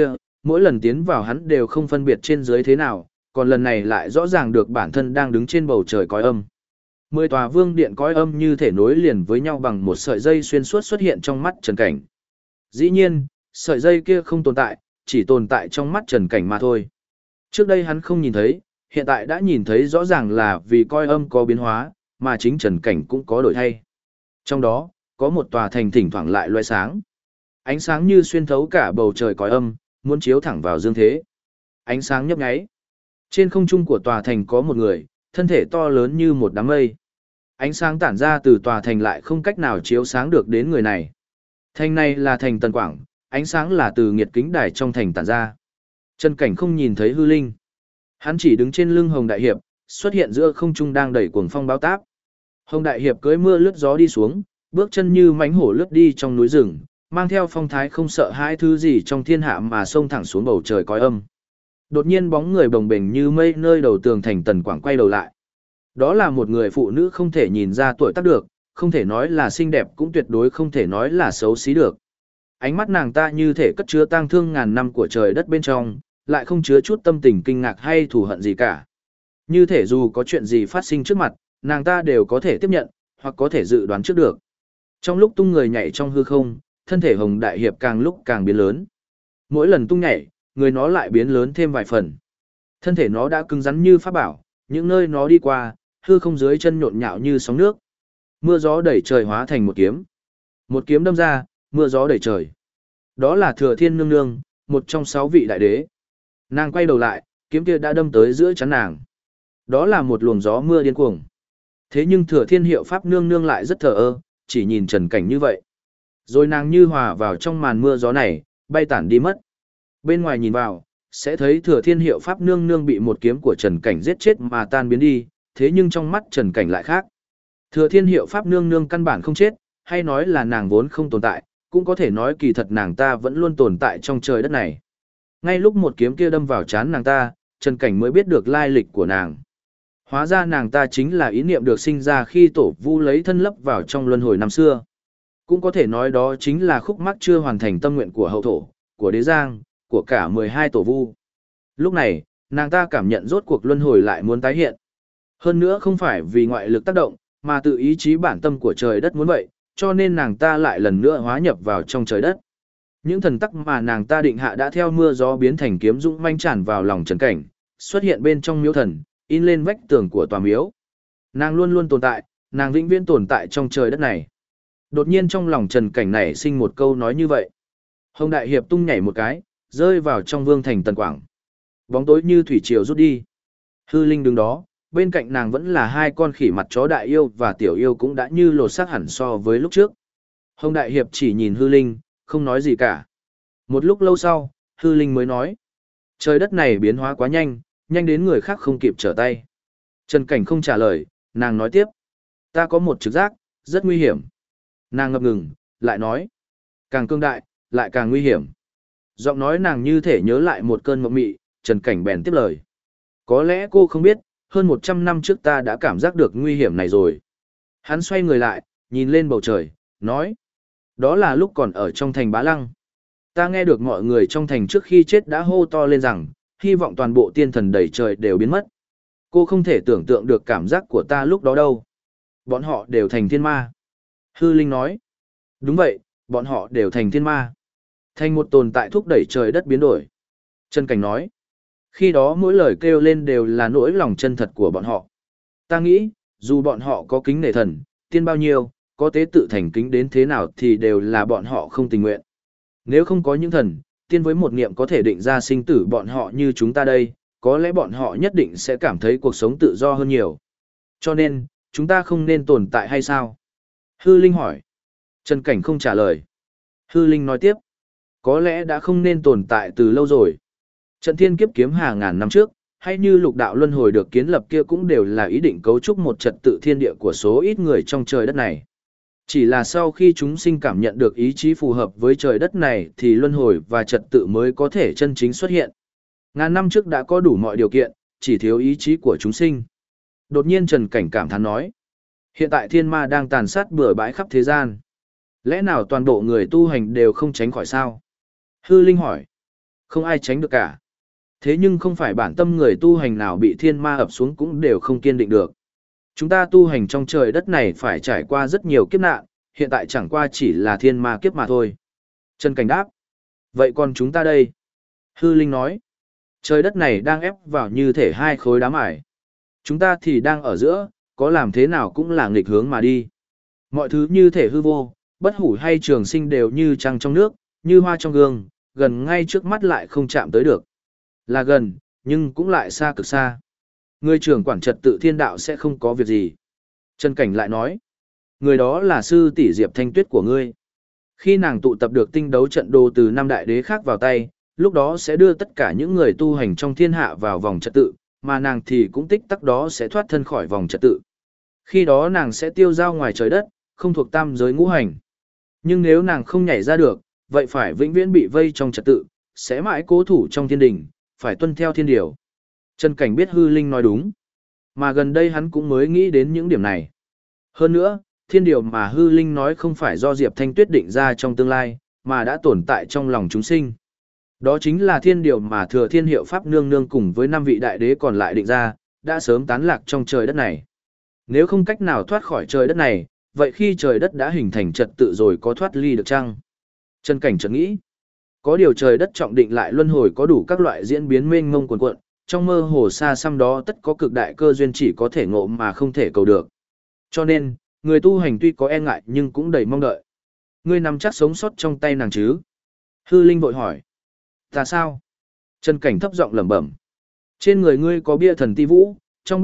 mỗi lần tiến vào hắn đều không phân biệt trên dưới thế nào, còn lần này lại rõ ràng được bản thân đang đứng trên bầu trời cõi âm. 10 tòa vương điện cõi âm như thể nối liền với nhau bằng một sợi dây xuyên suốt xuất hiện trong mắt Trần Cảnh. Dĩ nhiên, sợi dây kia không tồn tại, chỉ tồn tại trong mắt Trần Cảnh mà thôi. Trước đây hắn không nhìn thấy, hiện tại đã nhìn thấy rõ ràng là vì cõi âm có biến hóa, mà chính Trần Cảnh cũng có đổi thay. Trong đó, có một tòa thành thỉnh thoảng lại loe sáng. Ánh sáng như xuyên thấu cả bầu trời cõi âm, muốn chiếu thẳng vào dương thế. Ánh sáng nhấp nháy. Trên không trung của tòa thành có một người, thân thể to lớn như một đám mây. Ánh sáng tản ra từ tòa thành lại không cách nào chiếu sáng được đến người này. Thành này là thành Tần Quảng, ánh sáng là từ nghiệt kính đài trong thành tản ra. Trần Cảnh không nhìn thấy hư linh. Hắn chỉ đứng trên lưng Hồng Đại Hiệp, xuất hiện giữa không trung đang đẩy cuồng phong báo táp. Hồng Đại Hiệp cưỡi mưa lướt gió đi xuống, bước chân như mãnh hổ lướt đi trong núi rừng, mang theo phong thái không sợ hãi thứ gì trong thiên hạ mà xông thẳng xuống bầu trời cõi âm. Đột nhiên bóng người bồng bềnh như mây nơi đầu tường thành Tần Quảng quay đầu lại. Đó là một người phụ nữ không thể nhìn ra tuổi tác được, không thể nói là xinh đẹp cũng tuyệt đối không thể nói là xấu xí được. Ánh mắt nàng ta như thể cất chứa tang thương ngàn năm của trời đất bên trong, lại không chứa chút tâm tình kinh ngạc hay thù hận gì cả. Như thể dù có chuyện gì phát sinh trước mặt, nàng ta đều có thể tiếp nhận, hoặc có thể dự đoán trước được. Trong lúc tung người nhảy trong hư không, thân thể Hồng Đại Hiệp càng lúc càng biến lớn. Mỗi lần tung nhảy, người nó lại biến lớn thêm vài phần. Thân thể nó đã cứng rắn như pháp bảo, những nơi nó đi qua, hư không dưới chân nhộn nhạo như sóng nước. Mưa gió đẩy trời hóa thành một kiếm. Một kiếm đâm ra, mưa gió đẩy trời. Đó là Thừa Thiên Nương Nương, một trong 6 vị đại đế. Nàng quay đầu lại, kiếm kia đã đâm tới giữa chắn nàng. Đó là một luồng gió mưa điên cuồng. Thế nhưng Thừa Thiên Hiệu Pháp Nương Nương lại rất thờ ơ, chỉ nhìn Trần Cảnh như vậy. Rồi nàng như hòa vào trong màn mưa gió này, bay tản đi mất. Bên ngoài nhìn vào, sẽ thấy Thừa Thiên Hiệu Pháp Nương Nương bị một kiếm của Trần Cảnh giết chết mà tan biến đi, thế nhưng trong mắt Trần Cảnh lại khác. Thừa Thiên Hiệu Pháp Nương Nương căn bản không chết, hay nói là nàng vốn không tồn tại, cũng có thể nói kỳ thật nàng ta vẫn luôn tồn tại trong trời đất này. Ngay lúc một kiếm kia đâm vào trán nàng ta, Trần Cảnh mới biết được lai lịch của nàng. Hóa ra nàng ta chính là ý niệm được sinh ra khi Tổ Vu lấy thân lấp vào trong luân hồi năm xưa. Cũng có thể nói đó chính là khúc mắc chưa hoàn thành tâm nguyện của hậu thổ, của đế giang, của cả 12 Tổ Vu. Lúc này, nàng ta cảm nhận rốt cuộc luân hồi lại muốn tái hiện. Hơn nữa không phải vì ngoại lực tác động, mà tự ý chí bản tâm của trời đất muốn vậy, cho nên nàng ta lại lần nữa hóa nhập vào trong trời đất. Những thần tắc mà nàng ta định hạ đã theo mưa gió biến thành kiếm dũng manh tràn vào lòng Trần Cảnh, xuất hiện bên trong miếu thần, in lên vách tường của tòa miếu. Nàng luôn luôn tồn tại, nàng vĩnh viễn tồn tại trong trời đất này. Đột nhiên trong lòng Trần Cảnh nảy sinh một câu nói như vậy. Hồng Đại Hiệp tung nhảy một cái, rơi vào trong vương thành Tần Quảng. Bóng tối như thủy triều rút đi. Hư Linh đứng đó, bên cạnh nàng vẫn là 2 con khỉ mặt chó đại yêu và tiểu yêu cũng đã như lột xác hẳn so với lúc trước. Hồng Đại Hiệp chỉ nhìn Hư Linh, không nói gì cả. Một lúc lâu sau, Hư Linh mới nói. Trời đất này biến hóa quá nhanh, nhanh đến người khác không kịp trở tay. Trần Cảnh không trả lời, nàng nói tiếp. Ta có một trực giác, rất nguy hiểm. Nàng ngập ngừng, lại nói. Càng cương đại, lại càng nguy hiểm. Giọng nói nàng như thể nhớ lại một cơn mộng mị, Trần Cảnh bèn tiếp lời. Có lẽ cô không biết, hơn 100 năm trước ta đã cảm giác được nguy hiểm này rồi. Hắn xoay người lại, nhìn lên bầu trời, nói. Đó là lúc còn ở trong thành Bá Lăng. Ta nghe được mọi người trong thành trước khi chết đã hô to lên rằng, hy vọng toàn bộ tiên thần đầy trời đều biến mất. Cô không thể tưởng tượng được cảm giác của ta lúc đó đâu. Bọn họ đều thành thiên ma. Hư Linh nói. Đúng vậy, bọn họ đều thành thiên ma. Thành một tồn tại thúc đẩy trời đất biến đổi. Trần Cảnh nói. Khi đó mỗi lời kêu lên đều là nỗi lòng chân thật của bọn họ. Ta nghĩ, dù bọn họ có kính nể thần, tiên bao nhiêu, có tế tự thành kính đến thế nào thì đều là bọn họ không tình nguyện. Nếu không có những thần, tiên với một niệm có thể định ra sinh tử bọn họ như chúng ta đây, có lẽ bọn họ nhất định sẽ cảm thấy cuộc sống tự do hơn nhiều. Cho nên, chúng ta không nên tồn tại hay sao? Hư Linh hỏi. Trần Cảnh không trả lời. Hư Linh nói tiếp. Có lẽ đã không nên tồn tại từ lâu rồi. Trận thiên kiếp kiếm hàng ngàn năm trước, hay như lục đạo luân hồi được kiến lập kia cũng đều là ý định cấu trúc một trật tự thiên địa của số ít người trong trời đất này. Chỉ là sau khi chúng sinh cảm nhận được ý chí phù hợp với trời đất này thì luân hồi và trật tự mới có thể chân chính xuất hiện. Ngàn năm trước đã có đủ mọi điều kiện, chỉ thiếu ý chí của chúng sinh. Đột nhiên Trần Cảnh cảm thán nói. Hiện tại thiên ma đang tàn sát bừa bãi khắp thế gian. Lẽ nào toàn bộ người tu hành đều không tránh khỏi sao? Hư Linh hỏi. Không ai tránh được cả. Thế nhưng không phải bản tâm người tu hành nào bị thiên ma ập xuống cũng đều không kiên định được. Chúng ta tu hành trong trời đất này phải trải qua rất nhiều kiếp nạn, hiện tại chẳng qua chỉ là thiên ma kiếp mà thôi. Trần Cảnh đáp. Vậy còn chúng ta đây? Hư Linh nói. Trời đất này đang ép vào như thể hai khối đá mài. Chúng ta thì đang ở giữa, có làm thế nào cũng là nghịch hướng mà đi. Mọi thứ như thể hư vô, bất hủ hay trường sinh đều như trăng trong nước, như hoa trong gương, gần ngay trước mắt lại không chạm tới được. Là gần, nhưng cũng lại xa cực xa. Người trưởng quản trật tự thiên đạo sẽ không có việc gì. Trần Cảnh lại nói. Người đó là sư tỷ Diệp Thanh Tuyết của ngươi. Khi nàng tụ tập được tinh đấu trận đồ từ năm đại đế khác vào tay, lúc đó sẽ đưa tất cả những người tu hành trong thiên hạ vào vòng trật tự, mà nàng thì cũng tích tắc đó sẽ thoát thân khỏi vòng trật tự. Khi đó nàng sẽ tiêu dao ngoài trời đất, không thuộc tam giới ngũ hành. Nhưng nếu nàng không nhảy ra được, vậy phải vĩnh viễn bị vây trong trật tự, sẽ mãi cố thủ trong thiên đình, phải tuân theo thiên điều. Trần Cảnh biết Hư Linh nói đúng, mà gần đây hắn cũng mới nghĩ đến những điểm này. Hơn nữa, thiên điều mà Hư Linh nói không phải do Diệp Thanh Tuyết định ra trong tương lai, mà đã tồn tại trong lòng chúng sinh. Đó chính là thiên điều mà Thừa Thiên Hiệu Pháp Nương Nương cùng với 5 vị đại đế còn lại định ra, đã sớm tán lạc trong trời đất này. Nếu không cách nào thoát khỏi trời đất này, vậy khi trời đất đã hình thành trật tự rồi có thoát ly được chăng? Trần Cảnh chợt nghĩ, có điều trời đất trọng định lại luân hồi có đủ các loại diễn biến mênh mông cuồn cuộn, trong mơ hồ xa xăm đó tất có cực đại cơ duyên chỉ có thể ngộ mà không thể cầu được. Cho nên, người tu hành tuy có e ngại nhưng cũng đầy mong đợi. Ngươi nắm chắc sống sót trong tay nàng chứ? Hư Linh vội hỏi. Ta sao? Trần Cảnh thấp giọng lẩm bẩm. Trên người ngươi có bia thần ti vũ, trong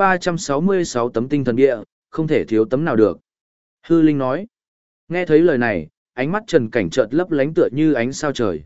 366 tấm tinh thần bia, không thể thiếu tấm nào được. Hư Linh nói. Nghe thấy lời này, ánh mắt Trần Cảnh chợt lấp lánh tựa như ánh sao trời.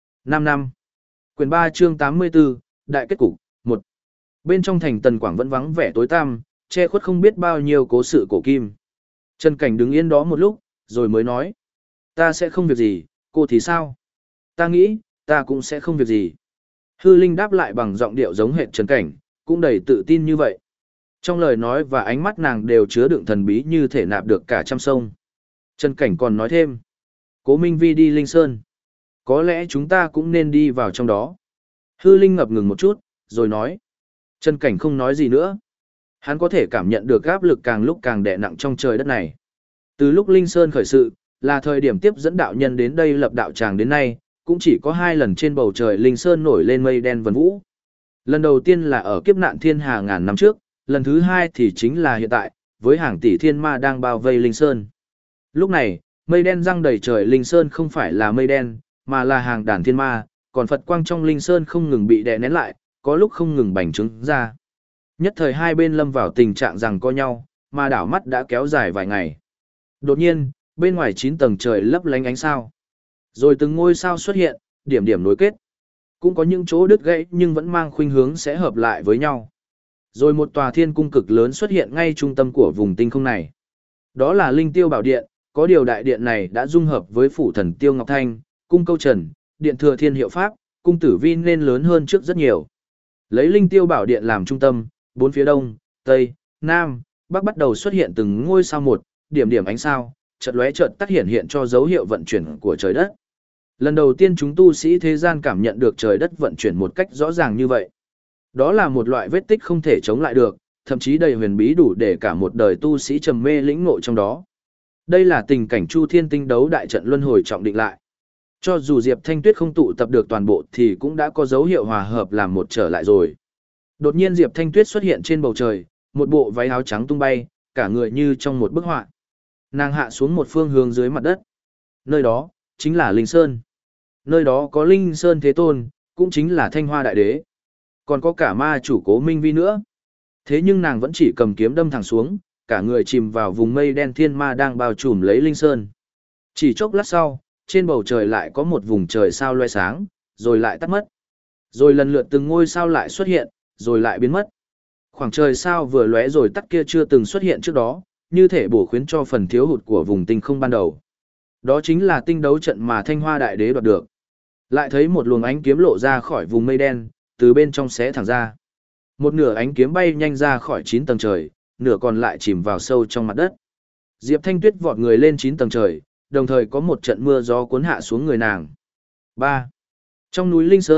5 năm. Quyển 3 chương 84, Đại kết cục, 1. Bên trong thành Tần Quảng vẫn vắng vẻ tối tăm, che khuất không biết bao nhiêu cố sự cổ kim. Trần Cảnh đứng yên đó một lúc, rồi mới nói. Ta sẽ không việc gì, cô thì sao? Ta nghĩ, ta cũng sẽ không việc gì. Hư Linh đáp lại bằng giọng điệu giống hệt Trần Cảnh, cũng đầy tự tin như vậy. Trong lời nói và ánh mắt nàng đều chứa đựng thần bí như thể nạp được cả trăm sông. Trần Cảnh còn nói thêm. Cố Minh Vi đi Linh Sơn. Có lẽ chúng ta cũng nên đi vào trong đó. Hư Linh ngập ngừng một chút, rồi nói. Trần Cảnh không nói gì nữa. Hắn có thể cảm nhận được áp lực càng lúc càng đè nặng trong trời đất này. Từ lúc Linh Sơn khởi sự, là thời điểm tiếp dẫn đạo nhân đến đây lập đạo tràng đến nay, cũng chỉ có 2 lần trên bầu trời Linh Sơn nổi lên mây đen vần vũ. Lần đầu tiên là ở kiếp nạn thiên hà ngàn năm trước, lần thứ 2 thì chính là hiện tại, với hàng tỷ thiên ma đang bao vây Linh Sơn. Lúc này, mây đen răng đầy trời Linh Sơn không phải là mây đen, mà là hàng đàn thiên ma, còn Phật quang trong Linh Sơn không ngừng bị đè nén lại, có lúc không ngừng bành trướng ra. Nhất thời hai bên lâm vào tình trạng rằng co nhau, mà đảo mắt đã kéo dài vài ngày. Đột nhiên, bên ngoài 9 tầng trời lấp lánh ánh sao. Rồi từng ngôi sao xuất hiện, điểm điểm nối kết. Cũng có những chỗ đứt gãy nhưng vẫn mang khuynh hướng sẽ hợp lại với nhau. Rồi một tòa thiên cung cực lớn xuất hiện ngay trung tâm của vùng tinh không này. Đó là Linh Tiêu Bảo Điện, có điều đại điện này đã dung hợp với phủ thần Tiêu Ngọc Thanh, cung Câu Trần, điện Thừa Thiên Hiệu Pháp, cung Tử Vi nên lớn hơn trước rất nhiều. Lấy Linh Tiêu Bảo Điện làm trung tâm, 4 phía đông, tây, nam, bắc bắt đầu xuất hiện từng ngôi sao một, điểm điểm ánh sao, chợt lóe chợt tắt hiện cho dấu hiệu vận chuyển của trời đất. Lần đầu tiên chúng tu sĩ thế gian cảm nhận được trời đất vận chuyển một cách rõ ràng như vậy. Đó là một loại vết tích không thể chống lại được, thậm chí đầy huyền bí đủ để cả một đời tu sĩ trầm mê lĩnh ngộ trong đó. Đây là tình cảnh Chu Thiên Tinh đấu đại trận luân hồi trọng định lại. Cho dù Diệp Thanh Tuyết không tụ tập được toàn bộ thì cũng đã có dấu hiệu hòa hợp làm một trở lại rồi. Đột nhiên Diệp Thanh Tuyết xuất hiện trên bầu trời, một bộ váy áo trắng tung bay, cả người như trong một bức họa. Nàng hạ xuống một phương hướng dưới mặt đất. Nơi đó, chính là Linh Sơn. Nơi đó có Linh Sơn Thế Tôn, cũng chính là Thanh Hoa Đại Đế. Còn có cả ma chủ Cố Minh Vi nữa. Thế nhưng nàng vẫn chỉ cầm kiếm đâm thẳng xuống, cả người chìm vào vùng mây đen thiên ma đang bao trùm lấy Linh Sơn. Chỉ chốc lát sau, trên bầu trời lại có một vùng trời sao loe sáng, rồi lại tắt mất. Rồi lần lượt từng ngôi sao lại xuất hiện, rồi lại biến mất. Khoảng trời sao vừa lóe rồi tắt kia chưa từng xuất hiện trước đó, như thể bổ khuyến cho phần thiếu hụt của vùng tinh không ban đầu. Đó chính là tinh đấu trận mà Thanh Hoa Đại Đế đoạt được. Lại thấy một luồng ánh kiếm lộ ra khỏi vùng mây đen, từ bên trong xé thẳng ra. Một nửa ánh kiếm bay nhanh ra khỏi 9 tầng trời, nửa còn lại chìm vào sâu trong mặt đất. Diệp Thanh Tuyết vọt người lên 9 tầng trời, đồng thời có một trận mưa gió cuốn hạ xuống người nàng. 3. Trong núi Linh Sơn,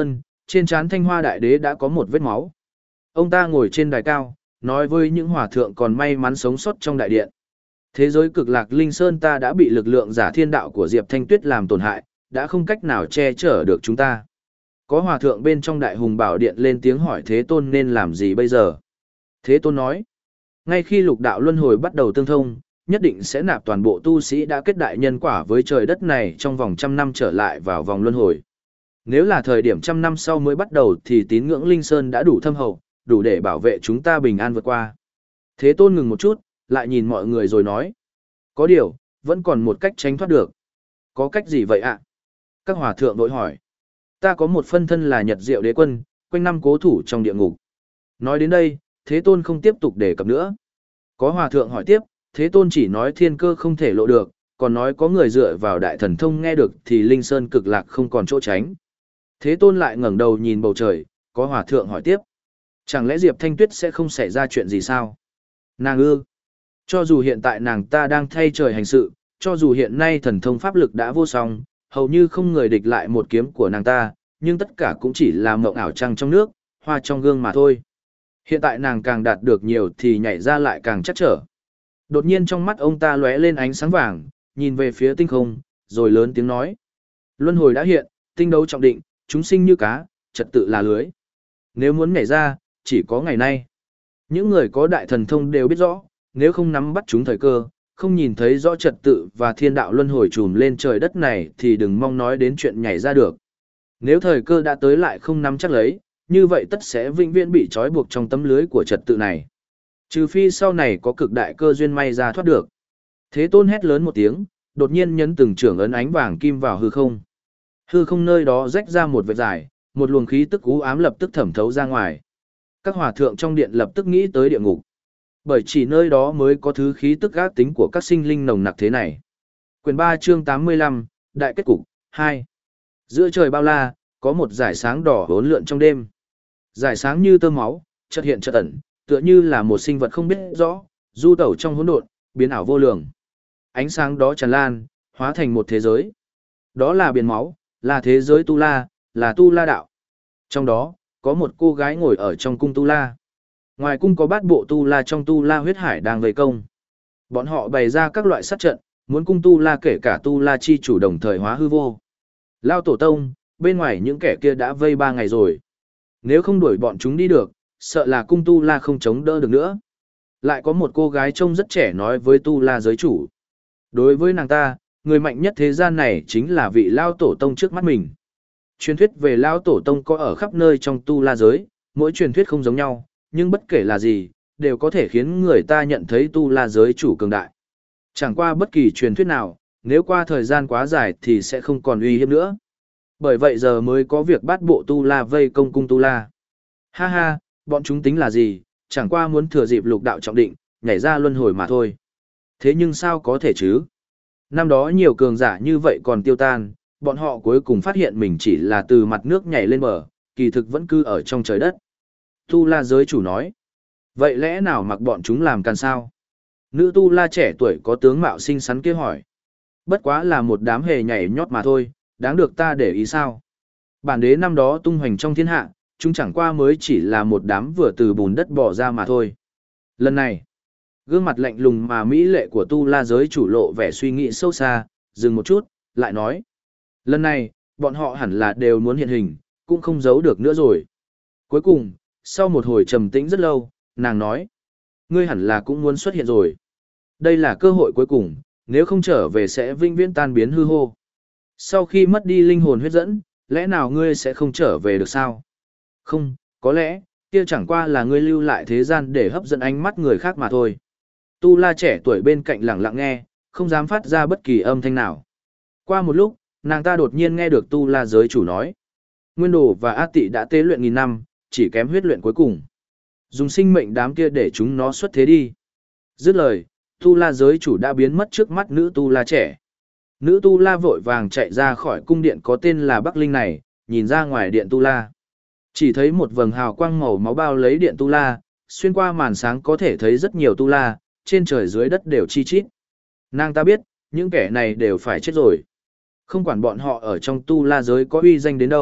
trên trán Thanh Hoa Đại Đế đã có một vết máu. Ông ta ngồi trên đài cao, nói với những hòa thượng còn may mắn sống sót trong đại điện. Thế giới cực lạc Linh Sơn ta đã bị lực lượng giả thiên đạo của Diệp Thanh Tuyết làm tổn hại, đã không cách nào che chở được chúng ta. Có hòa thượng bên trong đại hùng bảo điện lên tiếng hỏi Thế Tôn nên làm gì bây giờ. Thế Tôn nói, ngay khi lục đạo luân hồi bắt đầu tương thông, nhất định sẽ nạp toàn bộ tu sĩ đã kết đại nhân quả với trời đất này trong vòng 100 năm trở lại vào vòng luân hồi. Nếu là thời điểm 100 năm sau mới bắt đầu thì tín ngưỡng Linh Sơn đã đủ thâm hậu, đủ để bảo vệ chúng ta bình an vượt qua. Thế Tôn ngừng một chút, lại nhìn mọi người rồi nói. Có điều, vẫn còn một cách tránh thoát được. Có cách gì vậy ạ? Các hòa thượng vội hỏi. Ta có một phân thân là Nhật Diệu Đế Quân, quanh năm cố thủ trong địa ngục. Nói đến đây, Thế Tôn không tiếp tục đề cập nữa. Có hòa thượng hỏi tiếp, Thế Tôn chỉ nói thiên cơ không thể lộ được, còn nói có người dựa vào đại thần thông nghe được thì Linh Sơn cực lạc không còn chỗ tránh. Thế Tôn lại ngẩng đầu nhìn bầu trời, có hòa thượng hỏi tiếp. Chẳng lẽ Diệp Thanh Tuyết sẽ không xảy ra chuyện gì sao? Nàng ư? Cho dù hiện tại nàng ta đang thay trời hành sự, cho dù hiện nay thần thông pháp lực đã vô song, hầu như không người địch lại một kiếm của nàng ta, nhưng tất cả cũng chỉ là mộng ảo trăng trong nước, hoa trong gương mà thôi. Hiện tại nàng càng đạt được nhiều thì nhảy ra lại càng chắc trở. Đột nhiên trong mắt ông ta lóe lên ánh sáng vàng, nhìn về phía tinh không, rồi lớn tiếng nói. Luân hồi đã hiện, tinh đấu trọng định, chúng sinh như cá, trật tự là lưới. Nếu muốn nhảy ra, chỉ có ngày nay. Những người có đại thần thông đều biết rõ, nếu không nắm bắt chúng thời cơ, không nhìn thấy rõ trật tự và thiên đạo luân hồi trùm lên trời đất này thì đừng mong nói đến chuyện nhảy ra được. Nếu thời cơ đã tới lại không nắm chắc lấy, như vậy tất sẽ vĩnh viễn bị trói buộc trong tấm lưới của trật tự này. Trừ phi sau này có cực đại cơ duyên may ra thoát được. Thế Tôn hét lớn một tiếng, đột nhiên nhấn từng trưởng ấn ánh vàng kim vào hư không. Hư không nơi đó rách ra một vệt dài, một luồng khí tức u ám lập tức thẩm thấu ra ngoài. Các hòa thượng trong điện lập tức nghĩ tới địa ngục. Bởi chỉ nơi đó mới có thứ khí tức ác tính của các sinh linh nồng nặc thế này. Quyền 3 chương 85, Đại kết cục, 2. Giữa trời bao la, có một dải sáng đỏ hỗn lượn trong đêm. Dải sáng như tơ máu, chợt hiện chợt ẩn, tựa như là một sinh vật không biết rõ, du tẩu trong hỗn độn, biến ảo vô lượng. Ánh sáng đó tràn lan, hóa thành một thế giới. Đó là biển máu, là thế giới Tu La, là Tu La đạo. Trong đó, có một cô gái ngồi ở trong cung Tu La. Ngoài cung có bát bộ Tu La trong Tu La huyết hải đang vây công. Bọn họ bày ra các loại sát trận, muốn cung Tu La kể cả Tu La chi chủ đồng thời hóa hư vô. Lao tổ tông, bên ngoài những kẻ kia đã vây 3 ngày rồi. Nếu không đuổi bọn chúng đi được, sợ là cung Tu La không chống đỡ được nữa. Lại có một cô gái trông rất trẻ nói với Tu La giới chủ. Đối với nàng ta, người mạnh nhất thế gian này chính là vị Lao tổ tông trước mắt mình. Truyền thuyết về Lao tổ tông có ở khắp nơi trong Tu La giới, mỗi truyền thuyết không giống nhau, nhưng bất kể là gì, đều có thể khiến người ta nhận thấy Tu La giới chủ cường đại. Chẳng qua bất kỳ truyền thuyết nào, nếu qua thời gian quá dài thì sẽ không còn uy hiếp nữa. Bởi vậy giờ mới có việc bắt bộ Tu La vây công cung Tu La. Ha ha, bọn chúng tính là gì, chẳng qua muốn thừa dịp lục đạo trọng định, nhảy ra luân hồi mà thôi. Thế nhưng sao có thể chứ? Năm đó nhiều cường giả như vậy còn tiêu tan, bọn họ cuối cùng phát hiện mình chỉ là từ mặt nước nhảy lên bờ, kỳ thực vẫn cư ở trong trời đất. Tu La giới chủ nói. Vậy lẽ nào mặc bọn chúng làm can sao? Nữ Tu La trẻ tuổi có tướng mạo xinh xắn kia hỏi. Bất quá là một đám hề nhảy nhót mà thôi, đáng được ta để ý sao? Bản đế năm đó tung hoành trong thiên hạ, chúng chẳng qua mới chỉ là một đám vừa từ bùn đất bỏ ra mà thôi. Lần này, gương mặt lạnh lùng mà mỹ lệ của Tu La giới chủ lộ vẻ suy nghĩ sâu xa, dừng một chút, lại nói. Lần này, bọn họ hẳn là đều muốn hiện hình, cũng không giấu được nữa rồi. Cuối cùng, sau một hồi trầm tĩnh rất lâu, nàng nói. Ngươi hẳn là cũng muốn xuất hiện rồi. Đây là cơ hội cuối cùng, nếu không trở về sẽ vĩnh viễn tan biến hư hô. Sau khi mất đi linh hồn huyết dẫn, lẽ nào ngươi sẽ không trở về được sao? Không, có lẽ, kia chẳng qua là ngươi lưu lại thế gian để hấp dẫn ánh mắt người khác mà thôi. Tu La trẻ tuổi bên cạnh lặng lặng nghe, không dám phát ra bất kỳ âm thanh nào. Qua một lúc, nàng ta đột nhiên nghe được Tu La giới chủ nói. Nguyên Đồ và A Tị đã tế luyện nghìn năm, chỉ kém huyết luyện cuối cùng. Dùng sinh mệnh đám kia để chúng nó xuất thế đi. Dứt lời, Tu La giới chủ đã biến mất trước mắt nữ Tu La trẻ. Nữ Tu La vội vàng chạy ra khỏi cung điện có tên là Bắc Linh này, nhìn ra ngoài điện Tu La. Chỉ thấy một vầng hào quang màu máu bao lấy điện Tu La, xuyên qua màn sáng có thể thấy rất nhiều Tu La, trên trời dưới đất đều chi chít. Nàng ta biết, những kẻ này đều phải chết rồi. Không quản bọn họ ở trong Tu La giới có uy danh đến đâu,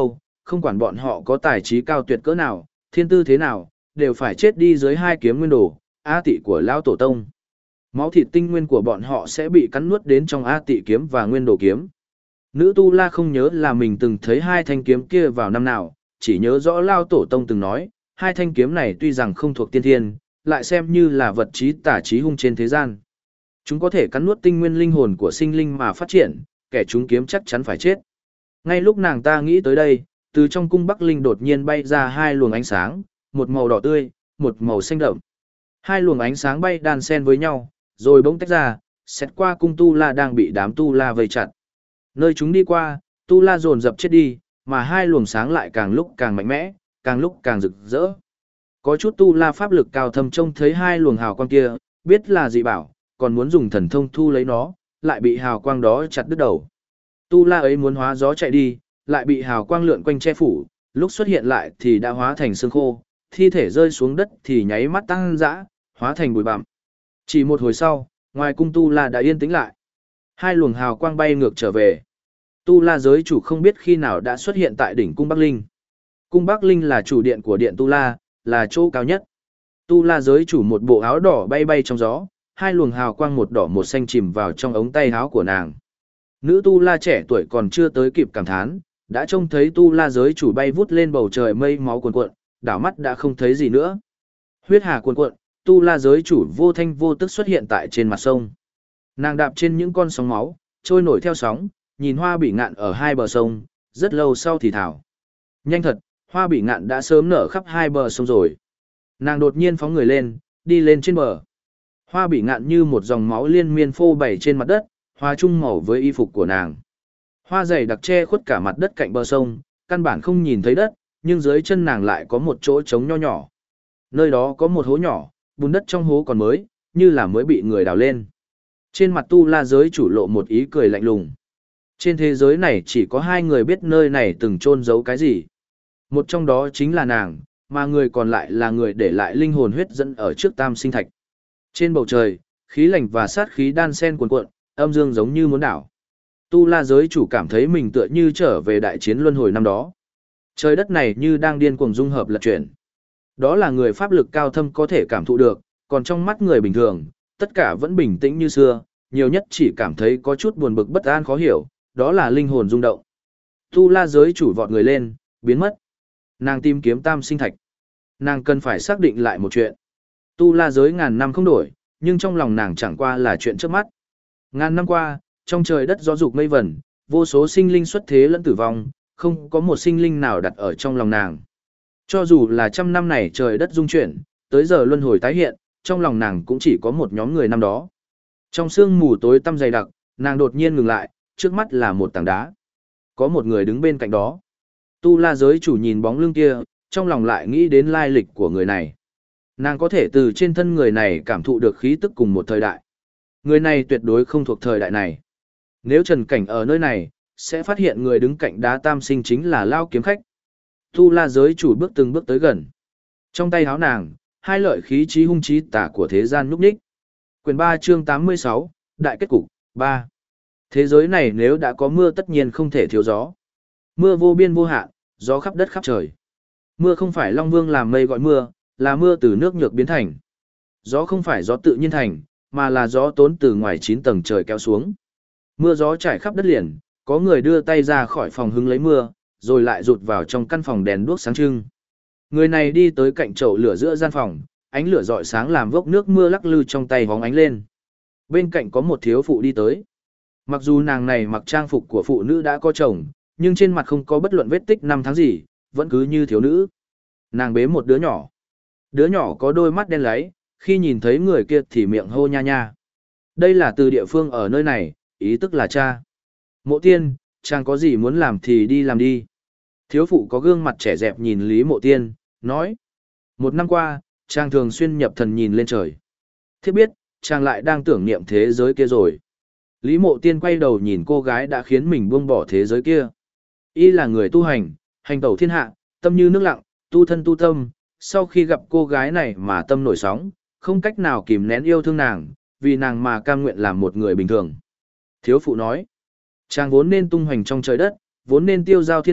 không quản bọn họ có tài trí cao tuyệt cỡ nào, thiên tư thế nào, đều phải chết đi dưới hai kiếm nguyên đồ, A Tị của Lão Tổ Tông. Máu thịt tinh nguyên của bọn họ sẽ bị cắn nuốt đến trong A Tị kiếm và nguyên đồ kiếm. Nữ Tu La không nhớ là mình từng thấy hai thanh kiếm kia vào năm nào, chỉ nhớ rõ Lão Tổ Tông từng nói, hai thanh kiếm này tuy rằng không thuộc tiên thiên, lại xem như là vật trí tả trí hung trên thế gian. Chúng có thể cắn nuốt tinh nguyên linh hồn của sinh linh mà phát triển, kẻ chúng kiếm chắc chắn phải chết. Ngay lúc nàng ta nghĩ tới đây, từ trong cung Bắc Linh đột nhiên bay ra hai luồng ánh sáng, một màu đỏ tươi, một màu xanh đậm. Hai luồng ánh sáng bay đan xen với nhau, rồi bỗng tách ra, xét qua cung Tu La đang bị đám Tu La vây chặt. Nơi chúng đi qua, Tu La dồn dập chết đi, mà hai luồng sáng lại càng lúc càng mạnh mẽ, càng lúc càng rực rỡ. Có chút Tu La pháp lực cao thâm trông thấy hai luồng hào quang kia, biết là dị bảo, còn muốn dùng thần thông thu lấy nó, lại bị hào quang đó chặt đứt đầu. Tu La ấy muốn hóa gió chạy đi, lại bị hào quang lượn quanh che phủ, lúc xuất hiện lại thì đã hóa thành xương khô, thi thể rơi xuống đất thì nháy mắt tăng dã, hóa thành bụi bặm. Chỉ một hồi sau, ngoài cung Tu La đã yên tĩnh lại. Hai luồng hào quang bay ngược trở về. Tu La giới chủ không biết khi nào đã xuất hiện tại đỉnh cung Bắc Linh. Cung Bắc Linh là chủ điện của điện Tu La, là chỗ cao nhất. Tu La giới chủ một bộ áo đỏ bay bay trong gió, hai luồng hào quang một đỏ một xanh chìm vào trong ống tay áo của nàng. Nữ Tu La trẻ tuổi còn chưa tới kịp cảm thán, đã trông thấy Tu La giới chủ bay vút lên bầu trời mây máu cuồn cuộn, đảo mắt đã không thấy gì nữa. Huyết hà cuồn cuộn, Tu La giới chủ vô thanh vô tức xuất hiện tại trên mặt sông. Nàng đạp trên những con sóng máu, trôi nổi theo sóng, nhìn Hoa Bỉ Ngạn ở hai bờ sông, rất lâu sau thì thảo. Nhanh thật, Hoa Bỉ Ngạn đã sớm nở khắp hai bờ sông rồi. Nàng đột nhiên phóng người lên, đi lên trên bờ. Hoa Bỉ Ngạn như một dòng máu liên miên phô bày trên mặt đất, hòa chung màu với y phục của nàng. Hoa dày đặc che khuất cả mặt đất cạnh bờ sông, căn bản không nhìn thấy đất, nhưng dưới chân nàng lại có một chỗ trống nho nhỏ. Nơi đó có một hố nhỏ, bùn đất trong hố còn mới, như là mới bị người đào lên. Trên mặt Tu La giới chủ lộ một ý cười lạnh lùng. Trên thế giới này chỉ có hai người biết nơi này từng chôn giấu cái gì. Một trong đó chính là nàng, mà người còn lại là người để lại linh hồn huyết dẫn ở trước tam sinh thạch. Trên bầu trời, khí lạnh và sát khí đan xen cuồn cuộn, âm dương giống như muốn đảo. Tu La giới chủ cảm thấy mình tựa như trở về đại chiến luân hồi năm đó. Trời đất này như đang điên cuồng dung hợp lật chuyển. Đó là người pháp lực cao thâm có thể cảm thụ được, còn trong mắt người bình thường, tất cả vẫn bình tĩnh như xưa, nhiều nhất chỉ cảm thấy có chút buồn bực bất an khó hiểu, đó là linh hồn rung động. Tu La giới chủ vọt người lên, biến mất. Nàng tìm kiếm tam sinh thạch. Nàng cần phải xác định lại một chuyện. Tu La giới ngàn năm không đổi, nhưng trong lòng nàng chẳng qua là chuyện trước mắt. Ngàn năm qua, trong trời đất gió dục mây vẩn, vô số sinh linh xuất thế lẫn tử vong, không có một sinh linh nào đặt ở trong lòng nàng. Cho dù là trăm năm này trời đất dung chuyển, tới giờ luân hồi tái hiện, trong lòng nàng cũng chỉ có một nhóm người năm đó. Trong sương mù tối tăm dày đặc, nàng đột nhiên ngừng lại, trước mắt là một tảng đá. Có một người đứng bên cạnh đó. Tu La giới chủ nhìn bóng lưng kia, trong lòng lại nghĩ đến lai lịch của người này. Nàng có thể từ trên thân người này cảm thụ được khí tức cùng một thời đại. Người này tuyệt đối không thuộc thời đại này. Nếu Trần Cảnh ở nơi này, sẽ phát hiện người đứng cạnh đá tam sinh chính là Lao kiếm khách. Tu La giới chủ bước từng bước tới gần. Trong tay háo nàng, hai lợi khí trí hung trí tả của thế gian núp ních. Quyền 3 chương 86, Đại kết cục, 3. Thế giới này nếu đã có mưa tất nhiên không thể thiếu gió. Mưa vô biên vô hạn, gió khắp đất khắp trời. Mưa không phải Long Vương làm mây gọi mưa, là mưa từ nước nhược biến thành. Gió không phải gió tự nhiên thành, mà là gió tốn từ ngoài 9 tầng trời kéo xuống. Mưa gió trải khắp đất liền, có người đưa tay ra khỏi phòng hứng lấy mưa, rồi lại rụt vào trong căn phòng đèn đuốc sáng trưng. Người này đi tới cạnh chậu lửa giữa gian phòng, ánh lửa rọi sáng làm vốc nước mưa lắc lư trong tay hóng ánh lên. Bên cạnh có một thiếu phụ đi tới. Mặc dù nàng này mặc trang phục của phụ nữ đã có chồng, nhưng trên mặt không có bất luận vết tích năm tháng gì, vẫn cứ như thiếu nữ. Nàng bế một đứa nhỏ. Đứa nhỏ có đôi mắt đen láy, khi nhìn thấy người kia thì miệng hô nha nha. Đây là từ địa phương ở nơi này, ý tức là cha. Mộ Tiên, chàng có gì muốn làm thì đi làm đi. Thiếu phụ có gương mặt trẻ dẹp nhìn Lý Mộ Tiên, nói. Một năm qua, chàng thường xuyên nhập thần nhìn lên trời. Thiết biết, chàng lại đang tưởng niệm thế giới kia rồi. Lý Mộ Tiên quay đầu nhìn cô gái đã khiến mình buông bỏ thế giới kia. Y là người tu hành, hành tẩu thiên hạ, tâm như nước lặng, tu thân tu tâm. Sau khi gặp cô gái này mà tâm nổi sóng, không cách nào kìm nén yêu thương nàng, vì nàng mà cam nguyện làm một người bình thường. Thiếu phụ nói, chàng vốn nên tung hoành trong trời đất, vốn nên tiêu giao thiên hạ,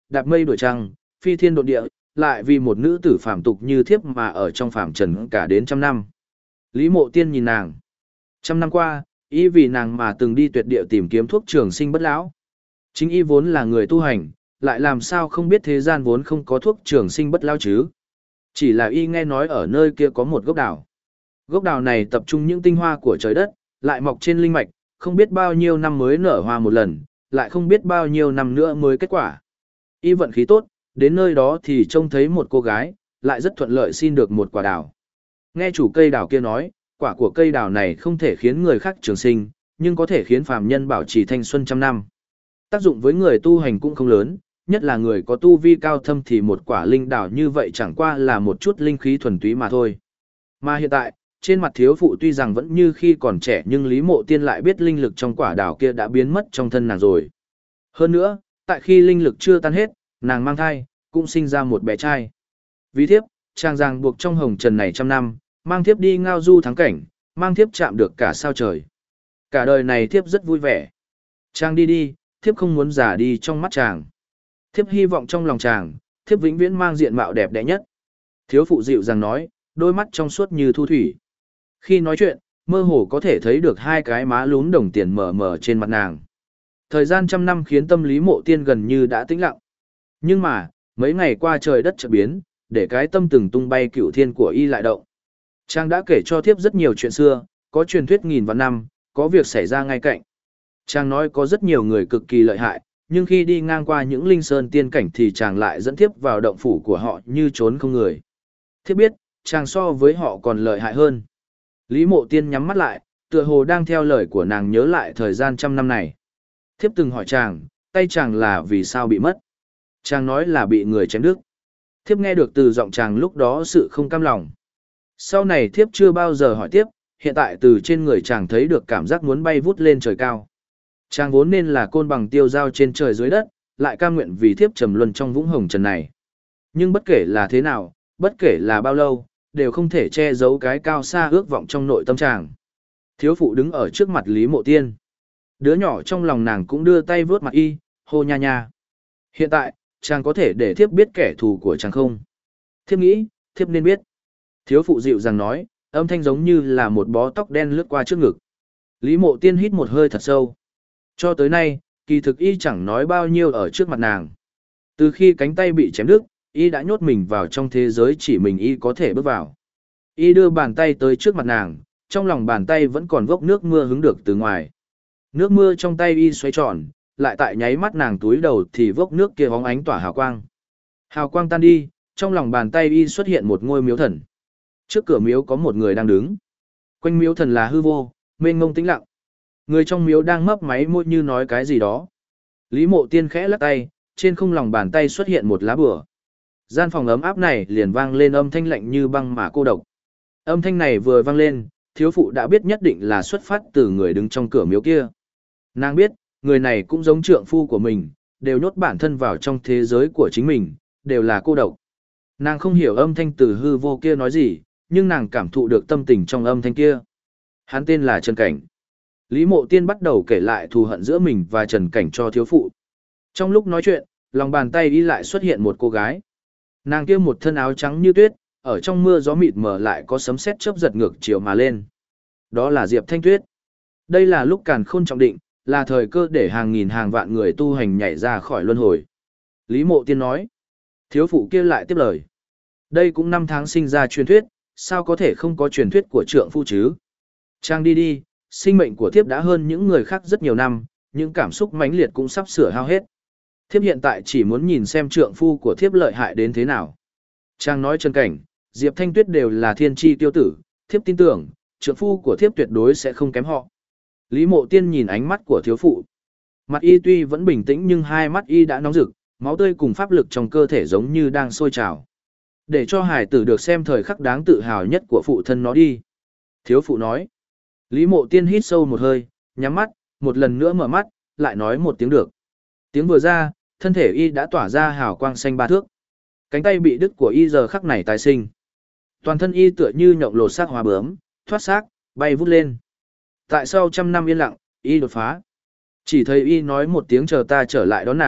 đạp mây đuổi trăng, phi thiên độ địa, lại vì một nữ tử phàm tục như thiếp mà ở trong phàm trần cả đến trăm năm. Lý Mộ Tiên nhìn nàng. Trăm năm qua, y vì nàng mà từng đi tuyệt địa tìm kiếm thuốc trường sinh bất lão. Chính y vốn là người tu hành, lại làm sao không biết thế gian vốn không có thuốc trường sinh bất lão chứ. Chỉ là y nghe nói ở nơi kia có một gốc đào. Gốc đào này tập trung những tinh hoa của trời đất, lại mọc trên linh mạch, không biết bao nhiêu năm mới nở hoa một lần, lại không biết bao nhiêu năm nữa mới kết quả. Y vận khí tốt, đến nơi đó thì trông thấy một cô gái, lại rất thuận lợi xin được một quả đào. Nghe chủ cây đào kia nói, quả của cây đào này không thể khiến người khác trường sinh, nhưng có thể khiến phàm nhân bảo trì thanh xuân trăm năm. Tác dụng với người tu hành cũng không lớn, nhất là người có tu vi cao thâm thì một quả linh đào như vậy chẳng qua là một chút linh khí thuần túy mà thôi. Mà hiện tại, trên mặt thiếu phụ tuy rằng vẫn như khi còn trẻ nhưng Lý Mộ Tiên lại biết linh lực trong quả đào kia đã biến mất trong thân nàng rồi. Hơn nữa, tại khi linh lực chưa tan hết, nàng mang thai, cũng sinh ra một bé trai. Vì thiếp, chàng ràng buộc trong hồng trần này trăm năm, mang thiếp đi ngao du thắng cảnh, mang thiếp chạm được cả sao trời. Cả đời này thiếp rất vui vẻ. Chàng đi đi, thiếp không muốn già đi trong mắt chàng. Thiếp hy vọng trong lòng chàng, thiếp vĩnh viễn mang diện mạo đẹp đẽ nhất. Thiếu phụ dịu dàng nói, đôi mắt trong suốt như thu thủy. Khi nói chuyện, mơ hồ có thể thấy được hai cái má lún đồng tiền mờ mờ trên mặt nàng. Thời gian trăm năm khiến tâm Lý Mộ Tiên gần như đã tĩnh lặng. Nhưng mà, mấy ngày qua trời đất chợt biến, để cái tâm từng tung bay cửu thiên của y lại động. Chàng đã kể cho thiếp rất nhiều chuyện xưa, có truyền thuyết nghìn vạn năm, có việc xảy ra ngay cạnh. Chàng nói có rất nhiều người cực kỳ lợi hại, nhưng khi đi ngang qua những linh sơn tiên cảnh thì chàng lại dẫn thiếp vào động phủ của họ như trốn không người. Thiếp biết, chàng so với họ còn lợi hại hơn. Lý Mộ Tiên nhắm mắt lại, tựa hồ đang theo lời của nàng nhớ lại thời gian trăm năm này. Thiếp từng hỏi chàng, tay chàng là vì sao bị mất. Chàng nói là bị người chém đứt. Thiếp nghe được từ giọng chàng lúc đó sự không cam lòng. Sau này thiếp chưa bao giờ hỏi tiếp, hiện tại từ trên người chàng thấy được cảm giác muốn bay vút lên trời cao. Chàng vốn nên là côn bằng tiêu dao trên trời dưới đất, lại cam nguyện vì thiếp trầm luân trong vũng hồng trần này. Nhưng bất kể là thế nào, bất kể là bao lâu, đều không thể che giấu cái cao xa ước vọng trong nội tâm chàng. Thiếu phụ đứng ở trước mặt Lý Mộ Tiên. Đứa nhỏ trong lòng nàng cũng đưa tay vớt mặt y, hô nha nha. Hiện tại, chàng có thể để thiếp biết kẻ thù của chàng không? Thiếp nghĩ, thiếp nên biết. Thiếu phụ dịu dàng nói, âm thanh giống như là một bó tóc đen lướt qua trước ngực. Lý Mộ Tiên hít một hơi thật sâu. Cho tới nay, kỳ thực y chẳng nói bao nhiêu ở trước mặt nàng. Từ khi cánh tay bị chém đứt, y đã nhốt mình vào trong thế giới chỉ mình y có thể bước vào. Y đưa bàn tay tới trước mặt nàng, trong lòng bàn tay vẫn còn vốc nước mưa hứng được từ ngoài. Nước mưa trong tay y xoay tròn, lại tại nháy mắt nàng túi đầu thì vốc nước kia hóng ánh tỏa hào quang. Hào quang tan đi, trong lòng bàn tay y xuất hiện một ngôi miếu thần. Trước cửa miếu có một người đang đứng. Quanh miếu thần là hư vô, mênh mông tĩnh lặng. Người trong miếu đang mấp máy môi như nói cái gì đó. Lý Mộ Tiên khẽ lắc tay, trên không lòng bàn tay xuất hiện một lá bùa. Gian phòng ấm áp này liền vang lên âm thanh lạnh như băng mà cô độc. Âm thanh này vừa vang lên, thiếu phụ đã biết nhất định là xuất phát từ người đứng trong cửa miếu kia. Nàng biết, người này cũng giống trượng phu của mình, đều nhốt bản thân vào trong thế giới của chính mình, đều là cô độc. Nàng không hiểu âm thanh từ hư vô kia nói gì, nhưng nàng cảm thụ được tâm tình trong âm thanh kia. Hắn tên là Trần Cảnh. Lý Mộ Tiên bắt đầu kể lại thù hận giữa mình và Trần Cảnh cho thiếu phụ. Trong lúc nói chuyện, lòng bàn tay y lại xuất hiện một cô gái. Nàng kia một thân áo trắng như tuyết, ở trong mưa gió mịt mờ lại có sấm sét chớp giật ngược chiều mà lên. Đó là Diệp Thanh Tuyết. Đây là lúc càn khôn trọng định, là thời cơ để hàng nghìn hàng vạn người tu hành nhảy ra khỏi luân hồi. Lý Mộ Tiên nói. Thiếu phụ kia lại tiếp lời. Đây cũng năm tháng sinh ra truyền thuyết, sao có thể không có truyền thuyết của trượng phu chứ? Trang đi đi, sinh mệnh của thiếp đã hơn những người khác rất nhiều năm, những cảm xúc mãnh liệt cũng sắp sửa hao hết. Thiếp hiện tại chỉ muốn nhìn xem trượng phu của thiếp lợi hại đến thế nào. Trang nói Trần Cảnh, Diệp Thanh Tuyết đều là thiên tri tiêu tử, thiếp tin tưởng, trượng phu của thiếp tuyệt đối sẽ không kém họ. Lý Mộ Tiên nhìn ánh mắt của thiếu phụ. Mặt y tuy vẫn bình tĩnh nhưng hai mắt y đã nóng rực, máu tươi cùng pháp lực trong cơ thể giống như đang sôi trào. Để cho hải tử được xem thời khắc đáng tự hào nhất của phụ thân nó đi. Thiếu phụ nói. Lý Mộ Tiên hít sâu một hơi, nhắm mắt, một lần nữa mở mắt, lại nói một tiếng được. Tiếng vừa ra, thân thể y đã tỏa ra hào quang xanh ba thước. Cánh tay bị đứt của y giờ khắc này tái sinh. Toàn thân y tựa như nhộng lột xác hóa bướm, thoát xác, bay vút lên. Tại sau trăm năm yên lặng, y đột phá. Chỉ thấy y nói một tiếng chờ ta trở lại đón nàng,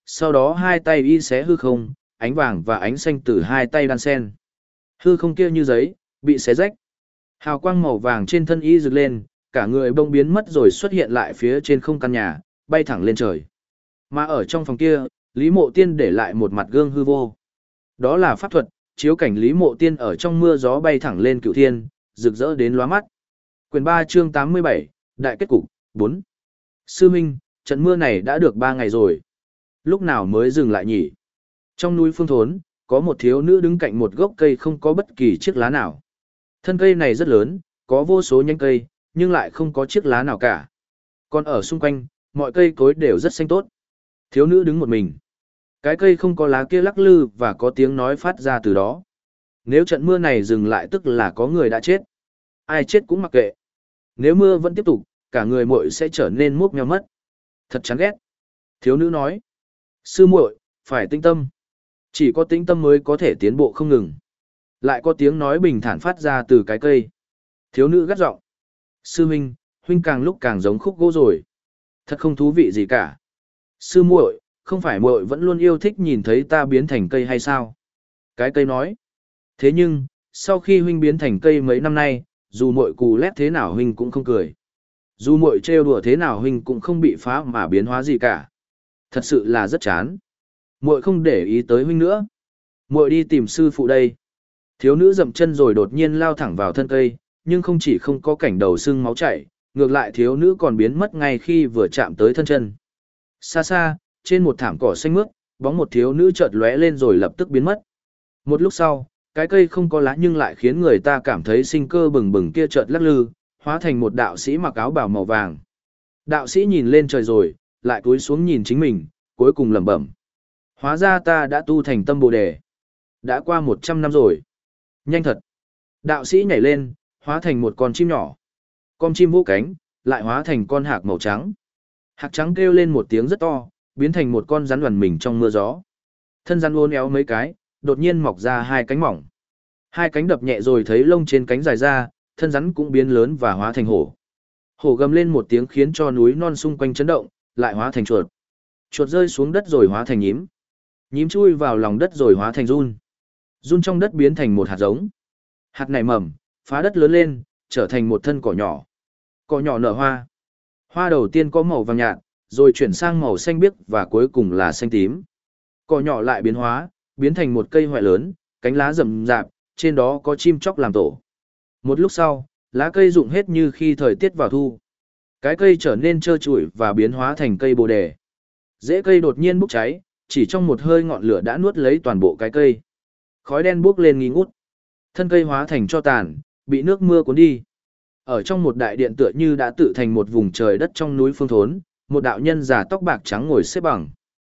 sau đó hai tay y xé hư không, ánh vàng và ánh xanh từ hai tay đan sen. Hư không kia như giấy, bị xé rách. Hào quang màu vàng trên thân y rực lên, cả người bông biến mất rồi xuất hiện lại phía trên không căn nhà, bay thẳng lên trời. Mà ở trong phòng kia, Lý Mộ Tiên để lại một mặt gương hư vô. Đó là pháp thuật, chiếu cảnh Lý Mộ Tiên ở trong mưa gió bay thẳng lên cửu thiên, rực rỡ đến lóa mắt. Quyền 3 chương 87, Đại kết cục, 4. Sư Minh, trận mưa này đã được 3 ngày rồi. Lúc nào mới dừng lại nhỉ? Trong núi Phương Thốn, có một thiếu nữ đứng cạnh một gốc cây không có bất kỳ chiếc lá nào. Thân cây này rất lớn, có vô số nhánh cây, nhưng lại không có chiếc lá nào cả. Còn ở xung quanh, mọi cây cối đều rất xanh tốt. Thiếu nữ đứng một mình. Cái cây không có lá kia lắc lư và có tiếng nói phát ra từ đó. Nếu trận mưa này dừng lại tức là có người đã chết. Ai chết cũng mặc kệ. Nếu mưa vẫn tiếp tục, cả người muội sẽ trở nên mốc meo mất. Thật chán ghét. Thiếu nữ nói. Sư muội, phải tĩnh tâm. Chỉ có tĩnh tâm mới có thể tiến bộ không ngừng. Lại có tiếng nói bình thản phát ra từ cái cây. Thiếu nữ gắt giọng. Sư huynh, huynh càng lúc càng giống khúc gỗ rồi. Thật không thú vị gì cả. Sư muội, không phải muội vẫn luôn yêu thích nhìn thấy ta biến thành cây hay sao? Cái cây nói. Thế nhưng, sau khi huynh biến thành cây mấy năm nay, dù muội cù lét thế nào huynh cũng không cười. Dù muội trêu đùa thế nào huynh cũng không bị phá mà biến hóa gì cả. Thật sự là rất chán. Muội không để ý tới huynh nữa. Muội đi tìm sư phụ đây. Thiếu nữ dậm chân rồi đột nhiên lao thẳng vào thân cây, nhưng không chỉ không có cảnh đầu sưng máu chảy, ngược lại thiếu nữ còn biến mất ngay khi vừa chạm tới thân chân. Xa xa, trên một thảm cỏ xanh mướt, bóng một thiếu nữ chợt lóe lên rồi lập tức biến mất. Một lúc sau, cái cây không có lá nhưng lại khiến người ta cảm thấy sinh cơ bừng bừng kia chợt lắc lư, hóa thành một đạo sĩ mặc áo bào màu vàng. Đạo sĩ nhìn lên trời rồi, lại cúi xuống nhìn chính mình, cuối cùng lẩm bẩm. Hóa ra ta đã tu thành tâm Bồ Đề. Đã qua 100 năm rồi. Nhanh thật. Đạo sĩ nhảy lên, hóa thành một con chim nhỏ. Con chim vỗ cánh, lại hóa thành con hạc màu trắng. Hạc trắng kêu lên một tiếng rất to, biến thành một con rắn luẩn mình trong mưa gió. Thân rắn uốn éo mấy cái, đột nhiên mọc ra hai cánh mỏng. Hai cánh đập nhẹ rồi thấy lông trên cánh dài ra, thân rắn cũng biến lớn và hóa thành hổ. Hổ gầm lên một tiếng khiến cho núi non xung quanh chấn động, lại hóa thành chuột. Chuột rơi xuống đất rồi hóa thành nhím. Nhím chui vào lòng đất rồi hóa thành giun. Giun trong đất biến thành một hạt giống. Hạt nảy mầm, phá đất lớn lên, trở thành một thân cỏ nhỏ. Cỏ nhỏ nở hoa. Hoa đầu tiên có màu vàng nhạt, rồi chuyển sang màu xanh biếc và cuối cùng là xanh tím. Cỏ nhỏ lại biến hóa, biến thành một cây hoại lớn, cánh lá rậm rạp, trên đó có chim chóc làm tổ. Một lúc sau, lá cây rụng hết như khi thời tiết vào thu. Cái cây trở nên trơ trụi và biến hóa thành cây bồ đề. Rễ cây đột nhiên bốc cháy, chỉ trong một hơi ngọn lửa đã nuốt lấy toàn bộ cái cây. Khói đen bốc lên nghi ngút. Thân cây hóa thành tro tàn, bị nước mưa cuốn đi. Ở trong một đại điện tựa như đã tự thành một vùng trời đất trong núi Phương Thốn, một đạo nhân già tóc bạc trắng ngồi xếp bằng.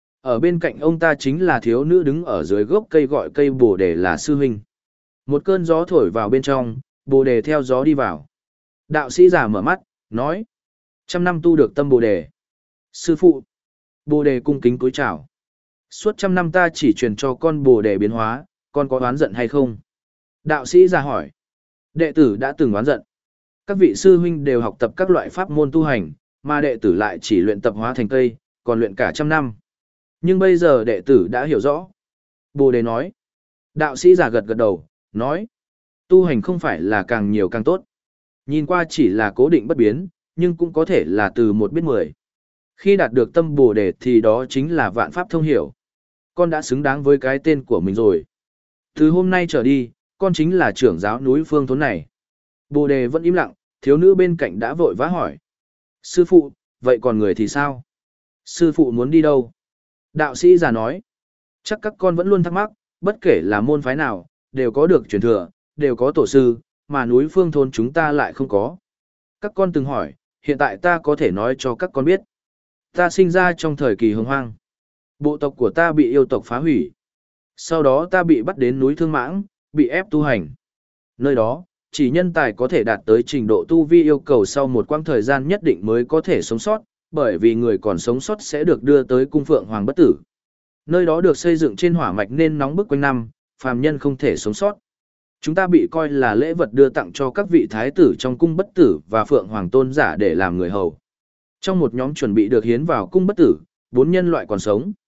Ở bên cạnh ông ta chính là thiếu nữ đứng ở dưới gốc cây gọi cây bồ đề là sư huynh. Một cơn gió thổi vào bên trong, bồ đề theo gió đi vào. Đạo sĩ già mở mắt, nói. 100 năm tu được tâm bồ đề. Sư phụ. Bồ đề cung kính cúi chào. Suốt 100 năm ta chỉ truyền cho con bồ đề biến hóa, con có oán giận hay không? Đạo sĩ già hỏi. Đệ tử đã từng oán giận. Các vị sư huynh đều học tập các loại pháp môn tu hành, mà đệ tử lại chỉ luyện tập hóa thành cây, còn luyện cả 100 năm. Nhưng bây giờ đệ tử đã hiểu rõ. Bồ đề nói. Đạo sĩ già gật gật đầu, nói. Tu hành không phải là càng nhiều càng tốt. Nhìn qua chỉ là cố định bất biến, nhưng cũng có thể là từ một biết 10. Khi đạt được tâm bồ đề thì đó chính là vạn pháp thông hiểu. Con đã xứng đáng với cái tên của mình rồi. Từ hôm nay trở đi, con chính là trưởng giáo núi Phương Thốn này. Bồ đề vẫn im lặng, thiếu nữ bên cạnh đã vội vã hỏi. Sư phụ, vậy còn người thì sao? Sư phụ muốn đi đâu? Đạo sĩ già nói. Chắc các con vẫn luôn thắc mắc, bất kể là môn phái nào, đều có được truyền thừa, đều có tổ sư, mà núi Phương Thốn chúng ta lại không có. Các con từng hỏi, hiện tại ta có thể nói cho các con biết. Ta sinh ra trong thời kỳ hồng hoang. Bộ tộc của ta bị yêu tộc phá hủy. Sau đó ta bị bắt đến núi Thương Mãng, bị ép tu hành. Nơi đó, chỉ nhân tài có thể đạt tới trình độ tu vi yêu cầu sau một quãng thời gian nhất định mới có thể sống sót, bởi vì người còn sống sót sẽ được đưa tới cung Phượng Hoàng Bất Tử. Nơi đó được xây dựng trên hỏa mạch nên nóng bức quanh năm, phàm nhân không thể sống sót. Chúng ta bị coi là lễ vật đưa tặng cho các vị thái tử trong cung Bất Tử và Phượng Hoàng tôn giả để làm người hầu. Trong một nhóm chuẩn bị được hiến vào cung Bất Tử, 4 nhân loại còn sống.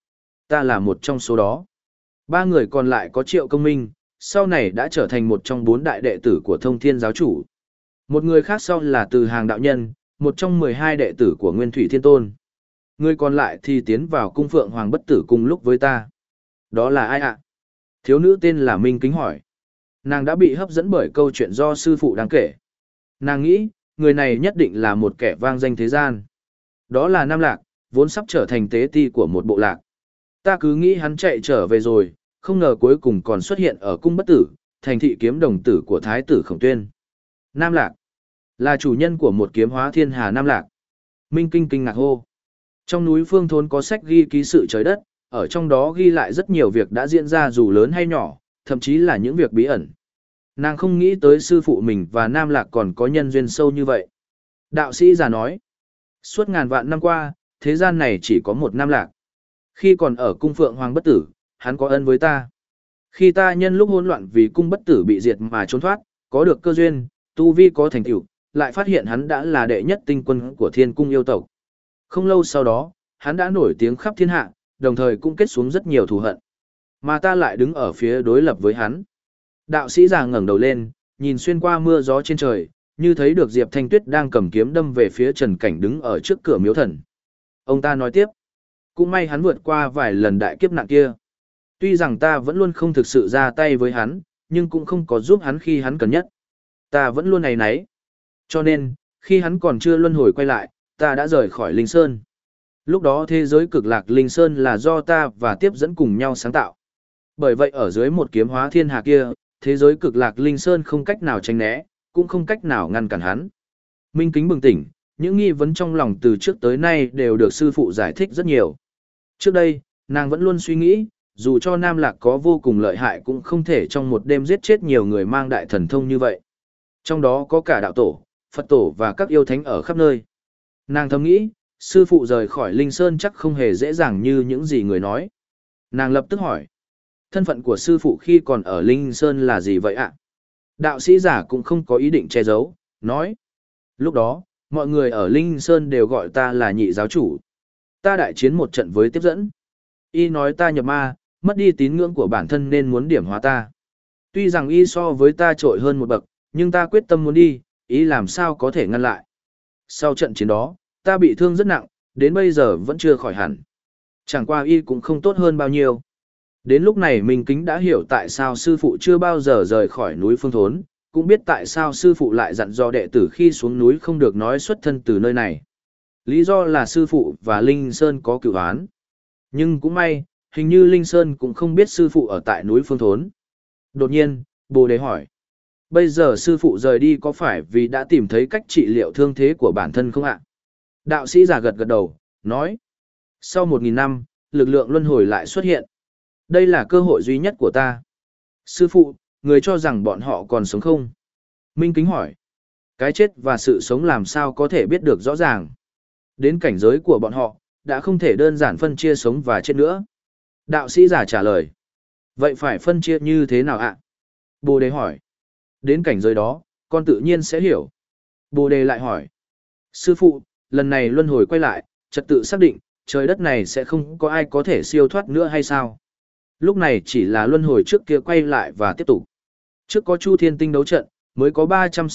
Ta là một trong số đó. Ba người còn lại có Triệu Công Minh, sau này đã trở thành một trong 4 đại đệ tử của Thông Thiên giáo chủ. Một người khác sau là Từ Hàng đạo nhân, một trong 12 đệ tử của Nguyên Thủy Thiên Tôn. Người còn lại thì tiến vào cung Phượng Hoàng Bất Tử cùng lúc với ta. Đó là ai ạ? Thiếu nữ tên là Minh Kính hỏi. Nàng đã bị hấp dẫn bởi câu chuyện do sư phụ đang kể. Nàng nghĩ, người này nhất định là một kẻ vang danh thế gian. Đó là Nam Lạc, vốn sắp trở thành tế ti của một bộ lạc. Ta cứ nghĩ hắn chạy trở về rồi, không ngờ cuối cùng còn xuất hiện ở cung Bất Tử, thành thị kiếm đồng tử của Thái tử Khổng Tuyên. Nam Lạc là chủ nhân của một kiếm hóa thiên hà Nam Lạc. Minh Kinh kinh ngạc hô. Trong núi Phương Thốn có sách ghi ký sự trời đất, ở trong đó ghi lại rất nhiều việc đã diễn ra dù lớn hay nhỏ, thậm chí là những việc bí ẩn. Nàng không nghĩ tới sư phụ mình và Nam Lạc còn có nhân duyên sâu như vậy. Đạo sĩ già nói, suốt ngàn vạn năm qua, thế gian này chỉ có một Nam Lạc. Khi còn ở cung Phượng Hoàng Bất Tử, hắn có ân với ta. Khi ta nhân lúc hỗn loạn vì cung Bất Tử bị diệt mà trốn thoát, có được cơ duyên, tu vi có thành tựu, lại phát hiện hắn đã là đệ nhất tinh quân của Thiên Cung yêu tộc. Không lâu sau đó, hắn đã nổi tiếng khắp thiên hạ, đồng thời cũng kết xuống rất nhiều thù hận. Mà ta lại đứng ở phía đối lập với hắn. Đạo sĩ già ngẩng đầu lên, nhìn xuyên qua mưa gió trên trời, như thấy được Diệp Thanh Tuyết đang cầm kiếm đâm về phía Trần Cảnh đứng ở trước cửa miếu thần. Ông ta nói tiếp, cũng may hắn vượt qua vài lần đại kiếp nạn kia. Tuy rằng ta vẫn luôn không thực sự ra tay với hắn, nhưng cũng không có giúp hắn khi hắn cần nhất. Ta vẫn luôn áy náy. Cho nên, khi hắn còn chưa luân hồi quay lại, ta đã rời khỏi Linh Sơn. Lúc đó thế giới cực lạc Linh Sơn là do ta và tiếp dẫn cùng nhau sáng tạo. Bởi vậy ở dưới một kiếm hóa thiên hà kia, thế giới cực lạc Linh Sơn không cách nào tránh né, cũng không cách nào ngăn cản hắn. Minh Kính bừng tỉnh, những nghi vấn trong lòng từ trước tới nay đều được sư phụ giải thích rất nhiều. Trước đây, nàng vẫn luôn suy nghĩ, dù cho Nam Lạc có vô cùng lợi hại cũng không thể trong một đêm giết chết nhiều người mang đại thần thông như vậy. Trong đó có cả đạo tổ, Phật tổ và các yêu thánh ở khắp nơi. Nàng thầm nghĩ, sư phụ rời khỏi Linh Sơn chắc không hề dễ dàng như những gì người nói. Nàng lập tức hỏi, thân phận của sư phụ khi còn ở Linh Sơn là gì vậy ạ? Đạo sĩ giả cũng không có ý định che giấu, nói. Lúc đó, mọi người ở Linh Sơn đều gọi ta là nhị giáo chủ. Ta đại chiến một trận với tiếp dẫn. Y nói ta nhập ma, mất đi tín ngưỡng của bản thân nên muốn điểm hóa ta. Tuy rằng y so với ta trội hơn một bậc, nhưng ta quyết tâm muốn đi, y làm sao có thể ngăn lại. Sau trận chiến đó, ta bị thương rất nặng, đến bây giờ vẫn chưa khỏi hẳn. Chẳng qua y cũng không tốt hơn bao nhiêu. Đến lúc này Minh Kính đã hiểu tại sao sư phụ chưa bao giờ rời khỏi núi Phương Thốn, cũng biết tại sao sư phụ lại dặn dò đệ tử khi xuống núi không được nói xuất thân từ nơi này. Lý do là sư phụ và Linh Sơn có cửu oán. Nhưng cũng may, hình như Linh Sơn cũng không biết sư phụ ở tại núi Phương Thốn. Đột nhiên, Bồ Đề hỏi. Bây giờ sư phụ rời đi có phải vì đã tìm thấy cách trị liệu thương thế của bản thân không ạ? Đạo sĩ già gật gật đầu, nói. Sau 1000 năm, lực lượng luân hồi lại xuất hiện. Đây là cơ hội duy nhất của ta. Sư phụ, người cho rằng bọn họ còn sống không? Minh Kính hỏi. Cái chết và sự sống làm sao có thể biết được rõ ràng? Đến cảnh giới của bọn họ, đã không thể đơn giản phân chia sống và chết nữa. Đạo sĩ giả trả lời. Vậy phải phân chia như thế nào ạ? Bồ Đề hỏi. Đến cảnh giới đó, con tự nhiên sẽ hiểu. Bồ Đề lại hỏi. Sư phụ, lần này luân hồi quay lại, trật tự xác định, trời đất này sẽ không có ai có thể siêu thoát nữa hay sao? Lúc này chỉ là luân hồi trước kia quay lại và tiếp tục. Trước có Chu Thiên Tinh đấu trận, mới có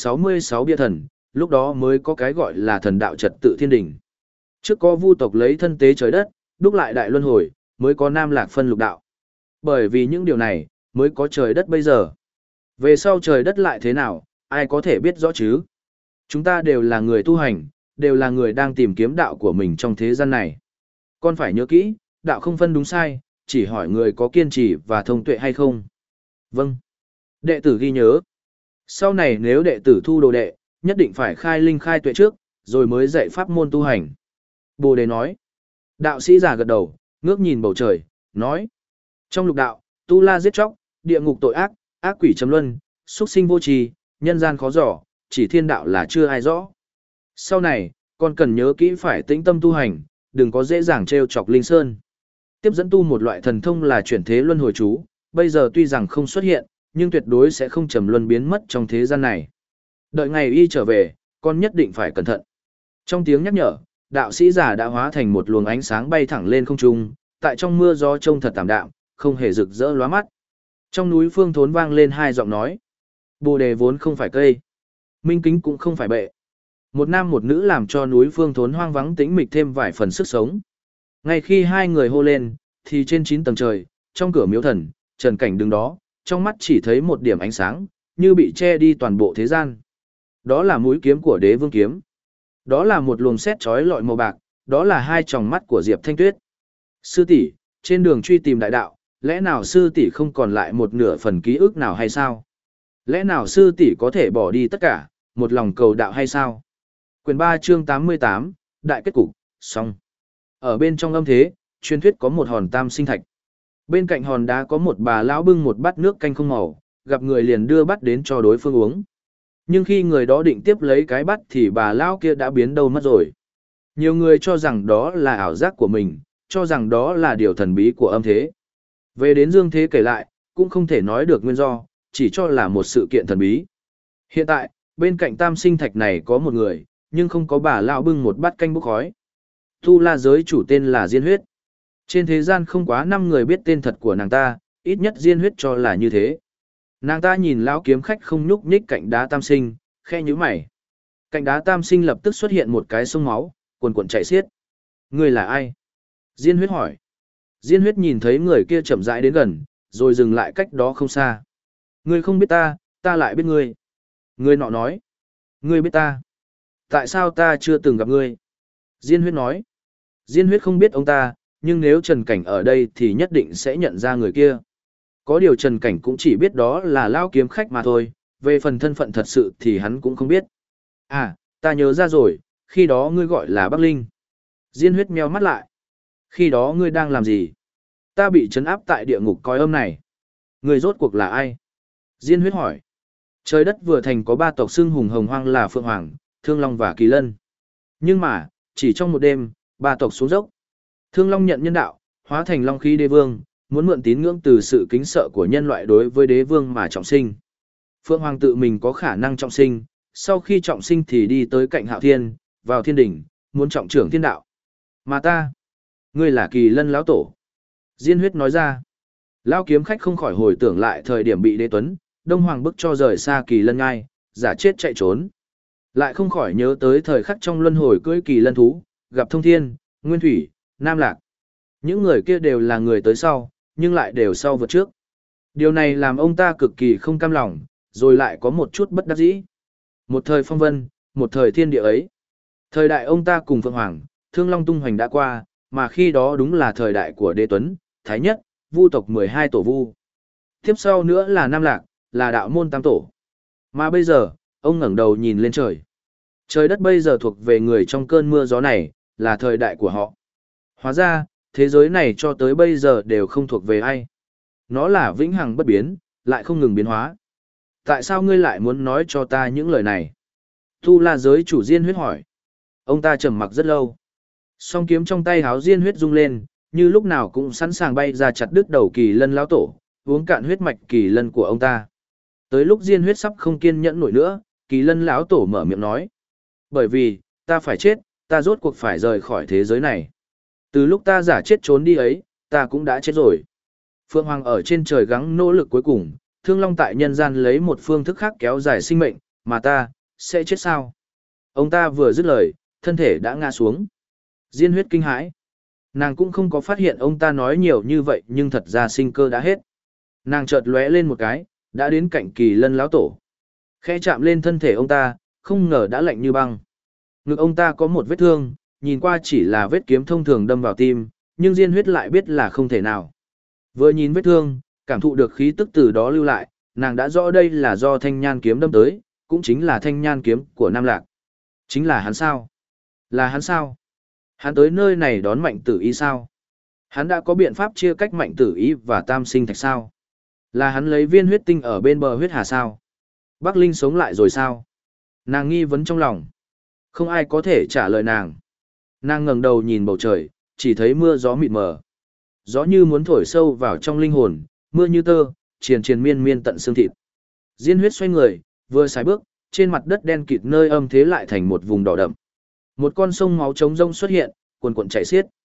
366 bia thần, lúc đó mới có cái gọi là thần đạo trật tự thiên đình. Trước có Vu tộc lấy thân tế trời đất, đúc lại đại luân hồi, mới có Nam Lạc phân lục đạo. Bởi vì những điều này, mới có trời đất bây giờ. Về sau trời đất lại thế nào, ai có thể biết rõ chứ? Chúng ta đều là người tu hành, đều là người đang tìm kiếm đạo của mình trong thế gian này. Con phải nhớ kỹ, đạo không phân đúng sai, chỉ hỏi người có kiên trì và thông tuệ hay không. Vâng. Đệ tử ghi nhớ. Sau này nếu đệ tử thu đồ đệ, nhất định phải khai linh khai tuệ trước, rồi mới dạy pháp môn tu hành. Bồ Đề nói. Đạo sĩ già gật đầu, ngước nhìn bầu trời, nói. Trong lục đạo, tu la giết chóc, địa ngục tội ác, ác quỷ chấm luân, xuất sinh vô trì, nhân gian khó dò, chỉ thiên đạo là chưa ai rõ. Sau này, con cần nhớ kỹ phải tĩnh tâm tu hành, đừng có dễ dàng trêu chọc Linh Sơn. Tiếp dẫn tu một loại thần thông là chuyển thế luân hồi chú, bây giờ tuy rằng không xuất hiện, nhưng tuyệt đối sẽ không trầm luân biến mất trong thế gian này. Đợi ngày y trở về, con nhất định phải cẩn thận. Trong tiếng nhắc nhở, đạo sĩ già đã hóa thành một luồng ánh sáng bay thẳng lên không trung, tại trong mưa gió trông thật tạm đạm, không hề rực rỡ lóa mắt. Trong núi Phương Thốn vang lên hai giọng nói. Bồ đề vốn không phải cây, minh kính cũng không phải bệ. Một nam một nữ làm cho núi Phương Thốn hoang vắng tĩnh mịch thêm vài phần sức sống. Ngay khi hai người hô lên, thì trên 9 tầng trời, trong cửa miếu thần, Trần Cảnh đứng đó, trong mắt chỉ thấy một điểm ánh sáng, như bị che đi toàn bộ thế gian. Đó là mũi kiếm của Đế Vương kiếm. Đó là một luồng sét chói lọi màu bạc, đó là hai tròng mắt của Diệp Thanh Tuyết. Sư tỷ, trên đường truy tìm đại đạo, lẽ nào sư tỷ không còn lại một nửa phần ký ức nào hay sao? Lẽ nào sư tỷ có thể bỏ đi tất cả, một lòng cầu đạo hay sao? Quyển 3 chương 88, đại kết cục, xong. Ở bên trong âm thế, truyền thuyết có một hòn tam sinh thạch. Bên cạnh hòn đá có một bà lão bưng một bát nước canh không màu, gặp người liền đưa bát đến cho đối phương uống. Nhưng khi người đó định tiếp lấy cái bát thì bà lão kia đã biến đâu mất rồi. Nhiều người cho rằng đó là ảo giác của mình, cho rằng đó là điều thần bí của âm thế. Về đến dương thế kể lại, cũng không thể nói được nguyên do, chỉ cho là một sự kiện thần bí. Hiện tại, bên cạnh tam sinh thạch này có một người, nhưng không có bà lão bưng một bát canh bốc khói. Tu La giới chủ tên là Diên Huyết. Trên thế gian không quá 5 người biết tên thật của nàng ta, ít nhất Diên Huyết cho là như thế. Nàng ta nhìn lão kiếm khách không nhúc nhích cạnh đá tam sinh, khe nhíu mày. Cạnh đá tam sinh lập tức xuất hiện một cái sông máu, cuồn cuộn chảy xiết. Người là ai? Diên Huyết hỏi. Diên Huyết nhìn thấy người kia chậm rãi đến gần, rồi dừng lại cách đó không xa. Ngươi không biết ta, ta lại biết ngươi. Người nọ nói. Ngươi biết ta. Tại sao ta chưa từng gặp ngươi? Diên Huyết nói. Diên Huyết không biết ông ta, nhưng nếu Trần Cảnh ở đây thì nhất định sẽ nhận ra người kia. Có điều Trần Cảnh cũng chỉ biết đó là lão kiếm khách mà thôi, về phần thân phận thật sự thì hắn cũng không biết. À, ta nhớ ra rồi, khi đó ngươi gọi là Bắc Linh. Diên Huyết meo mắt lại. Khi đó ngươi đang làm gì? Ta bị trấn áp tại địa ngục coi âm này. Ngươi rốt cuộc là ai? Diên Huyết hỏi. Trời đất vừa thành có 3 tộc xưng hùng hồng hoang là Phượng Hoàng, Thương Long và Kỳ Lân. Nhưng mà, chỉ trong một đêm, 3 tộc xuống dốc. Thương Long nhận nhân đạo, hóa thành Long khí đế vương, muốn mượn tín ngưỡng từ sự kính sợ của nhân loại đối với đế vương mà trọng sinh. Phượng Hoàng tự mình có khả năng trọng sinh, sau khi trọng sinh thì đi tới cạnh Hạo Thiên, vào thiên đỉnh, muốn trọng trưởng thiên đạo. Mà ta, ngươi là Kỳ Lân lão tổ. Diên Huyết nói ra. Lão kiếm khách không khỏi hồi tưởng lại thời điểm bị Đế Tuấn, Đông Hoàng bức cho rời xa Kỳ Lân ngai, giả chết chạy trốn. Lại không khỏi nhớ tới thời khắc trong luân hồi cưỡi Kỳ Lân thú, gặp Thông Thiên, Nguyên Thủy, Nam Lạc. Những người kia đều là người tới sau, nhưng lại đều sau vượt trước. Điều này làm ông ta cực kỳ không cam lòng, rồi lại có một chút bất đắc dĩ. Một thời phong vân, một thời thiên địa ấy. Thời đại ông ta cùng Phượng Hoàng, Thương Long tung hoành đã qua, mà khi đó đúng là thời đại của Đế Tuấn, Thái Nhất, Vu tộc 12 tổ Vu. Tiếp sau nữa là Nam Lạc, là đạo môn tam tổ. Mà bây giờ, ông ngẩng đầu nhìn lên trời. Trời đất bây giờ thuộc về người trong cơn mưa gió này, là thời đại của họ. Hóa ra, thế giới này cho tới bây giờ đều không thuộc về ai. Nó là vĩnh hằng bất biến, lại không ngừng biến hóa. Tại sao ngươi lại muốn nói cho ta những lời này? Tu La giới chủ Diên Huyết hỏi. Ông ta trầm mặc rất lâu. Song kiếm trong tay háo Diên Huyết rung lên, như lúc nào cũng sẵn sàng bay ra chặt đứt đầu Kỳ Lân lão tổ, uống cạn huyết mạch Kỳ Lân của ông ta. Tới lúc Diên Huyết sắp không kiên nhẫn nổi nữa, Kỳ Lân lão tổ mở miệng nói. Bởi vì, ta phải chết, ta rốt cuộc phải rời khỏi thế giới này. Từ lúc ta giả chết trốn đi ấy, ta cũng đã chết rồi. Phượng Hoàng ở trên trời gắng nỗ lực cuối cùng, Thương Long tại nhân gian lấy một phương thức khác kéo dài sinh mệnh, mà ta, sẽ chết sao? Ông ta vừa dứt lời, thân thể đã ngã xuống. Diên Huyết kinh hãi. Nàng cũng không có phát hiện ông ta nói nhiều như vậy nhưng thật ra sinh cơ đã hết. Nàng chợt lóe lên một cái, đã đến cạnh Kỳ Lân lão tổ. Khẽ chạm lên thân thể ông ta, không ngờ đã lạnh như băng. Ngực ông ta có một vết thương, nhìn qua chỉ là vết kiếm thông thường đâm vào tim, nhưng Diên Huyết lại biết là không thể nào. Vừa nhìn vết thương, cảm thụ được khí tức từ đó lưu lại, nàng đã rõ đây là do thanh nhan kiếm đâm tới, cũng chính là thanh nhan kiếm của Nam Lạc. Chính là hắn sao? Là hắn sao? Hắn tới nơi này đón Mạnh Tử Y sao? Hắn đã có biện pháp chia cách Mạnh Tử Y và Tam Sinh Thạch sao? Là hắn lấy viên huyết tinh ở bên bờ huyết hà sao? Bắc Linh sống lại rồi sao? Nàng nghi vấn trong lòng. Không ai có thể trả lời nàng. Nàng ngẩng đầu nhìn bầu trời, chỉ thấy mưa gió mịt mờ. Gió như muốn thổi sâu vào trong linh hồn, mưa như tơ, triền triền miên miên tận xương thịt. Diên Huyết xoay người, vừa sải bước, trên mặt đất đen kịt nơi âm thế lại thành một vùng đỏ đậm. Một con sông máu trống rông xuất hiện, cuồn cuộn chảy xiết.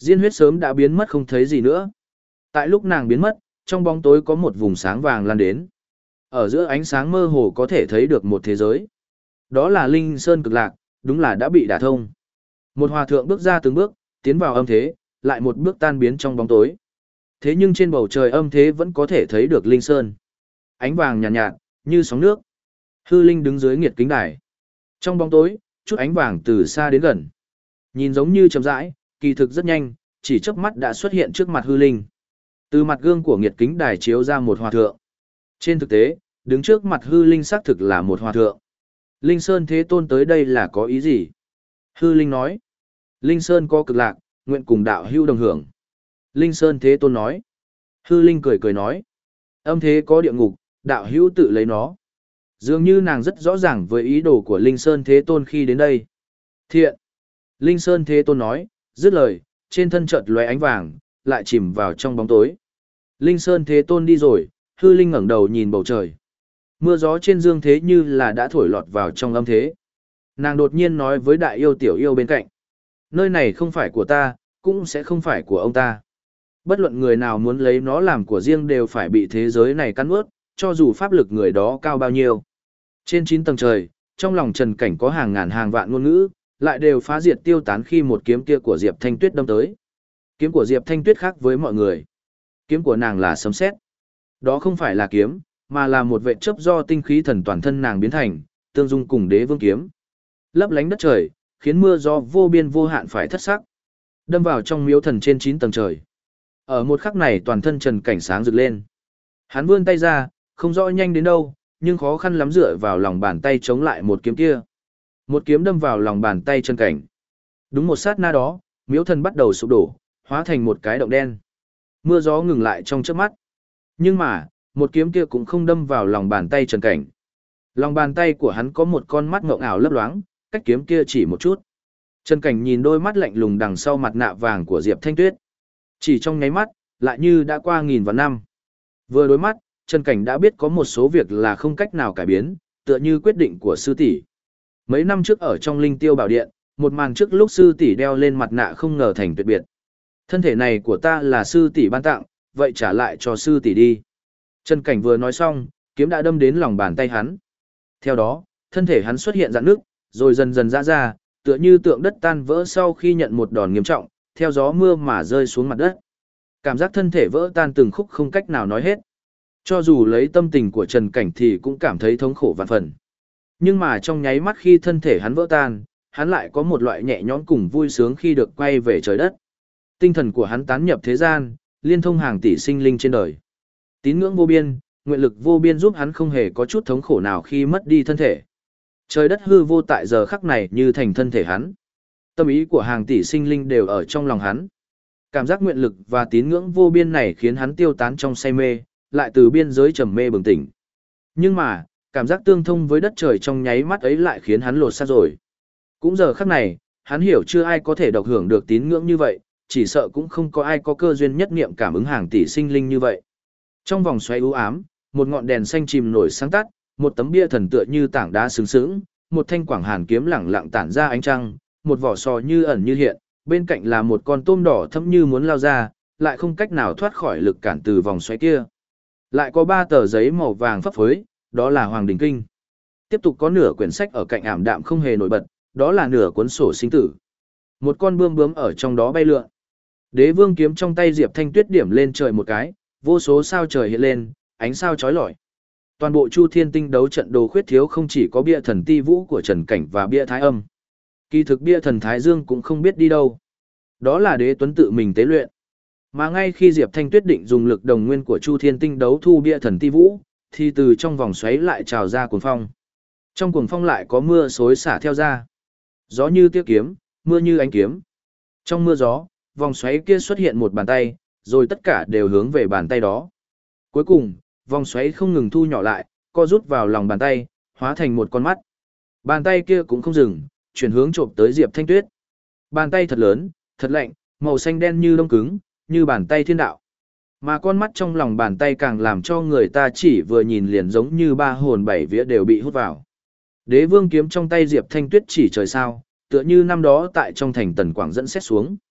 Diên huyết sớm đã biến mất không thấy gì nữa. Tại lúc nàng biến mất, trong bóng tối có một vùng sáng vàng lan đến. Ở giữa ánh sáng mơ hồ có thể thấy được một thế giới. Đó là Linh Sơn Cực Lạc, đúng là đã bị đả thông. Một hòa thượng bước ra từng bước, tiến vào âm thế, lại một bước tan biến trong bóng tối. Thế nhưng trên bầu trời âm thế vẫn có thể thấy được Linh Sơn. Ánh vàng nhạt nhạt, như sóng nước. Hư Linh đứng dưới nghiệt kính đài. Trong bóng tối, chút ánh vàng từ xa đến gần. Nhìn giống như chậm rãi, kỳ thực rất nhanh, chỉ chớp mắt đã xuất hiện trước mặt Hư Linh. Từ mặt gương của nghiệt kính đài chiếu ra một hòa thượng. Trên thực tế, đứng trước mặt Hư Linh xác thực là một hòa thượng. Linh Sơn Thế Tôn tới đây là có ý gì? Hư Linh nói. Linh Sơn có cực lạc, nguyện cùng đạo hữu đồng hưởng. Linh Sơn Thế Tôn nói. Hư Linh cười cười nói. Âm thế có địa ngục, đạo hữu tự lấy nó. Dường như nàng rất rõ ràng với ý đồ của Linh Sơn Thế Tôn khi đến đây. Thiện. Linh Sơn Thế Tôn nói, dứt lời, trên thân chợt lóe ánh vàng, lại chìm vào trong bóng tối. Linh Sơn Thế Tôn đi rồi, Hư Linh ngẩng đầu nhìn bầu trời. Mưa gió trên dương thế như là đã thổi lọt vào trong âm thế. Nàng đột nhiên nói với đại yêu tiểu yêu bên cạnh. Nơi này không phải của ta, cũng sẽ không phải của ông ta. Bất luận người nào muốn lấy nó làm của riêng đều phải bị thế giới này cắn ướt, cho dù pháp lực người đó cao bao nhiêu. Trên 9 tầng trời, trong lòng Trần Cảnh có hàng ngàn hàng vạn ngôn ngữ, lại đều phá diệt tiêu tán khi một kiếm kia của Diệp Thanh Tuyết đâm tới. Kiếm của Diệp Thanh Tuyết khác với mọi người. Kiếm của nàng là sấm sét. Đó không phải là kiếm, mà là một vệ chớp do tinh khí thần toàn thân nàng biến thành, tương dung cùng Đế Vương kiếm. Lấp lánh đất trời, khiến mưa gió vô biên vô hạn phải thất sắc. Đâm vào trong miếu thần trên 9 tầng trời. Ở một khắc này toàn thân Trần Cảnh sáng rực lên. Hắn vươn tay ra, không rõ nhanh đến đâu, nhưng khó khăn lắm dựa vào lòng bàn tay chống lại một kiếm kia. Một kiếm đâm vào lòng bàn tay Trần Cảnh. Đúng một sát na đó, miếu thần bắt đầu sụp đổ, hóa thành một cái động đen. Mưa gió ngừng lại trong chớp mắt. Nhưng mà, một kiếm kia cũng không đâm vào lòng bàn tay Trần Cảnh. Lòng bàn tay của hắn có một con mắt ngộng ảo lấp loáng, cách kiếm kia chỉ một chút. Trần Cảnh nhìn đôi mắt lạnh lùng đằng sau mặt nạ vàng của Diệp Thanh Tuyết. Chỉ trong nháy mắt, lại như đã qua nghìn vạn năm. Vừa đối mắt, Trần Cảnh đã biết có một số việc là không cách nào cải biến, tựa như quyết định của sư tỷ. Mấy năm trước ở trong Linh Tiêu Bảo Điện, một màn trước lúc sư tỷ đeo lên mặt nạ không ngờ thành tuyệt biệt. Thân thể này của ta là sư tỷ ban tặng, vậy trả lại cho sư tỷ đi. Trần Cảnh vừa nói xong, kiếm đã đâm đến lòng bàn tay hắn. Theo đó, thân thể hắn xuất hiện rạn nước, rồi dần dần rã ra, tựa như tượng đất tan vỡ sau khi nhận một đòn nghiêm trọng, theo gió mưa mà rơi xuống mặt đất. Cảm giác thân thể vỡ tan từng khúc không cách nào nói hết. Cho dù lấy tâm tình của Trần Cảnh thì cũng cảm thấy thống khổ vạn phần. Nhưng mà trong nháy mắt khi thân thể hắn vỡ tan, hắn lại có một loại nhẹ nhõm cùng vui sướng khi được quay về trời đất. Tinh thần của hắn tán nhập thế gian, liên thông hàng tỷ sinh linh trên đời. Tín ngưỡng vô biên, nguyện lực vô biên giúp hắn không hề có chút thống khổ nào khi mất đi thân thể. Trời đất hư vô tại giờ khắc này như thành thân thể hắn. Tâm ý của hàng tỷ sinh linh đều ở trong lòng hắn. Cảm giác nguyện lực và tín ngưỡng vô biên này khiến hắn tiêu tán trong say mê, lại từ biên giới trầm mê bừng tỉnh. Nhưng mà, cảm giác tương thông với đất trời trong nháy mắt ấy lại khiến hắn lột xác rồi. Cũng giờ khắc này, hắn hiểu chưa ai có thể độc hưởng được tín ngưỡng như vậy, chỉ sợ cũng không có ai có cơ duyên nhất niệm cảm ứng hàng tỷ sinh linh như vậy. Trong vòng xoáy u ám, một ngọn đèn xanh chìm nổi sáng tắt, một tấm bia thần tựa như tảng đá sừng sững, một thanh quảng hàn kiếm lẳng lặng tản ra ánh trăng, một vỏ sò như ẩn như hiện, bên cạnh là một con tôm đỏ thẫm như muốn lao ra, lại không cách nào thoát khỏi lực cản từ vòng xoáy kia. Lại có 3 tờ giấy màu vàng phấp phới, đó là Hoàng Đình Kinh. Tiếp tục có nửa quyển sách ở cạnh ảm đạm không hề nổi bật, đó là nửa cuốn sổ sinh tử. Một con bươm bướm ở trong đó bay lượn. Đế Vương kiếm trong tay Diệp Thanh Tuyết điểm lên trời một cái, vô số sao trời hiện lên, ánh sao chói lọi. Toàn bộ Chu Thiên Tinh đấu trận đồ khuyết thiếu không chỉ có bia thần Ti Vũ của Trần Cảnh và bia Thái Âm. Kỳ thực bia thần Thái Dương cũng không biết đi đâu. Đó là Đế Tuấn tự mình tế luyện. Mà ngay khi Diệp Thanh Tuyết định dùng lực đồng nguyên của Chu Thiên Tinh đấu thu bia thần Ti Vũ, thì từ trong vòng xoáy lại trào ra cuồng phong. Trong cuồng phong lại có mưa xối xả theo ra. Gió như tia kiếm, mưa như ánh kiếm. Trong mưa gió, vòng xoáy kia xuất hiện một bàn tay, rồi tất cả đều hướng về bàn tay đó. Cuối cùng, vòng xoáy không ngừng thu nhỏ lại, co rút vào lòng bàn tay, hóa thành một con mắt. Bàn tay kia cũng không dừng, chuyển hướng chộp tới Diệp Thanh Tuyết. Bàn tay thật lớn, thật lạnh, màu xanh đen như đông cứng, như bàn tay thiên đạo. Mà con mắt trong lòng bàn tay càng làm cho người ta chỉ vừa nhìn liền giống như 3 hồn 7 vía đều bị hút vào. Đế Vương kiếm trong tay Diệp Thanh Tuyết chỉ trời sao, tựa như năm đó tại trong thành Tần Quảng dẫn xét xuống.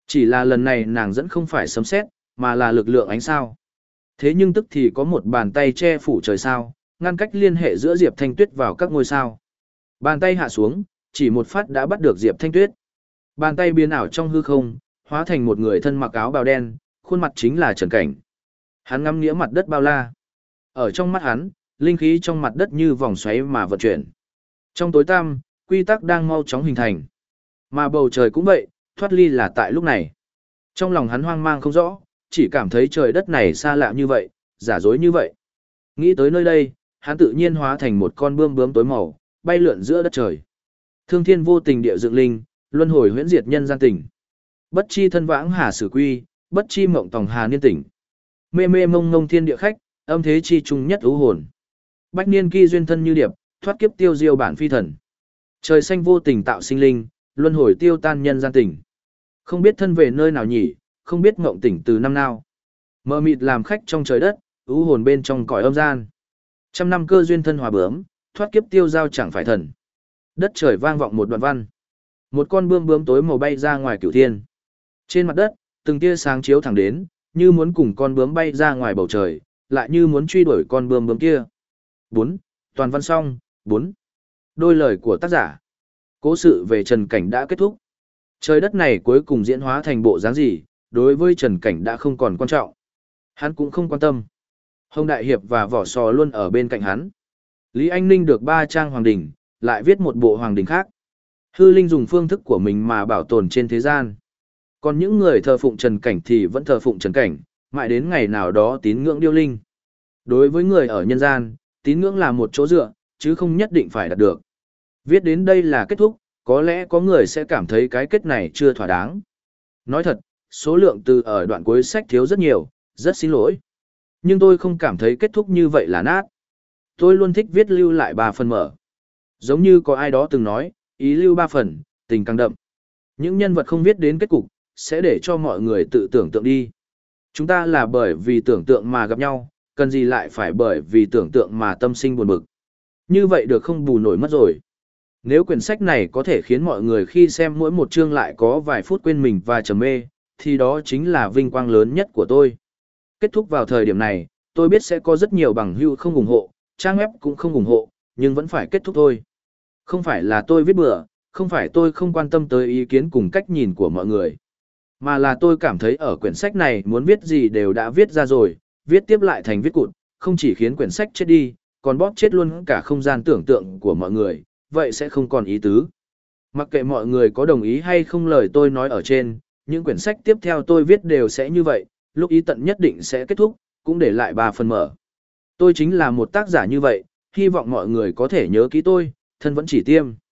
Chỉ là lần này nàng dẫn không phải sấm sét, mà là lực lượng ánh sao. Thế nhưng tức thì có một bàn tay che phủ trời sao, ngăn cách liên hệ giữa Diệp Thanh Tuyết vào các ngôi sao. Bàn tay hạ xuống, chỉ một phát đã bắt được Diệp Thanh Tuyết. Bàn tay biến ảo trong hư không, hóa thành một người thân mặc áo bào đen, khuôn mặt chính là Trần Cảnh. Hắn ngắm nghĩa mặt đất bao la. Ở trong mắt hắn, linh khí trong mặt đất như vòng xoáy mà vận chuyển. Trong tối tăm, quy tắc đang mau chóng hình thành. Mà bầu trời cũng vậy, thoát ly là tại lúc này. Trong lòng hắn hoang mang không rõ, chỉ cảm thấy trời đất này xa lạ như vậy, giả dối như vậy. Nghĩ tới nơi đây, hắn tự nhiên hóa thành một con bươm bướm tối màu, bay lượn giữa đất trời. Thương thiên vô tình địa dựng linh, luân hồi huyễn diệt nhân gian tỉnh. Bất chi thân vãng hà sử quy, bất chi mộng tòng hà niên tỉnh. Mê mê mông ngông thiên địa khách, âm thế chi trung nhất ưu hồn. Bách niên kỳ duyên thân như điệp, thoát kiếp tiêu diêu bản phi thần. Trời xanh vô tình tạo sinh linh, luân hồi tiêu tan nhân gian tỉnh. Không biết thân về nơi nào nhỉ, không biết ngộng tỉnh từ năm nào. Mờ mịt làm khách trong trời đất, ưu hồn bên trong cõi âm gian. Trăm năm cơ duyên thân hòa bướm, thoát kiếp tiêu giao chẳng phải thần. Đất trời vang vọng một đoạn văn. Một con bươm bướm tối màu bay ra ngoài cửu thiên. Trên mặt đất, từng tia sáng chiếu thẳng đến, như muốn cùng con bướm bay ra ngoài bầu trời, lại như muốn truy đuổi con bướm bướm kia. 4. Toàn văn xong. 4. Đôi lời của tác giả. Cố sự về Trần Cảnh đã kết thúc. Trời đất này cuối cùng diễn hóa thành bộ dáng gì, đối với Trần Cảnh đã không còn quan trọng. Hắn cũng không quan tâm. Hồng Đại Hiệp và Vỏ Sò luôn ở bên cạnh hắn. Lý Anh Ninh được 3 trang hoàng đỉnh, lại viết một bộ hoàng đỉnh khác. Hư Linh dùng phương thức của mình mà bảo tồn trên thế gian. Còn những người thờ phụng Trần Cảnh thì vẫn thờ phụng Trần Cảnh, mãi đến ngày nào đó tín ngưỡng điêu linh. Đối với người ở nhân gian, tín ngưỡng là một chỗ dựa, chứ không nhất định phải đạt được. Viết đến đây là kết thúc, có lẽ có người sẽ cảm thấy cái kết này chưa thỏa đáng. Nói thật, số lượng từ ở đoạn cuối sách thiếu rất nhiều, rất xin lỗi. Nhưng tôi không cảm thấy kết thúc như vậy là nát. Tôi luôn thích viết lưu lại 3 phần mở. Giống như có ai đó từng nói, ý lưu 3 phần, tình càng đậm. Những nhân vật không viết đến kết cục, sẽ để cho mọi người tự tưởng tượng đi. Chúng ta là bởi vì tưởng tượng mà gặp nhau, cần gì lại phải bởi vì tưởng tượng mà tâm sinh buồn bực. Như vậy được không bù nổi mất rồi. Nếu quyển sách này có thể khiến mọi người khi xem mỗi một chương lại có vài phút quên mình và trầm mê, thì đó chính là vinh quang lớn nhất của tôi. Kết thúc vào thời điểm này, tôi biết sẽ có rất nhiều bằng hữu không ủng hộ, trang web cũng không ủng hộ, nhưng vẫn phải kết thúc thôi. Không phải là tôi viết bừa, không phải tôi không quan tâm tới ý kiến cùng cách nhìn của mọi người. Mà là tôi cảm thấy ở quyển sách này muốn viết gì đều đã viết ra rồi, viết tiếp lại thành viết cụt, không chỉ khiến quyển sách chết đi, còn bóp chết luôn cả không gian tưởng tượng của mọi người, vậy sẽ không còn ý tứ. Mặc kệ mọi người có đồng ý hay không lời tôi nói ở trên, những quyển sách tiếp theo tôi viết đều sẽ như vậy, lúc ý tận nhất định sẽ kết thúc, cũng để lại 3 phần mở. Tôi chính là một tác giả như vậy, hy vọng mọi người có thể nhớ kỹ tôi, thân vẫn chỉ tiêm.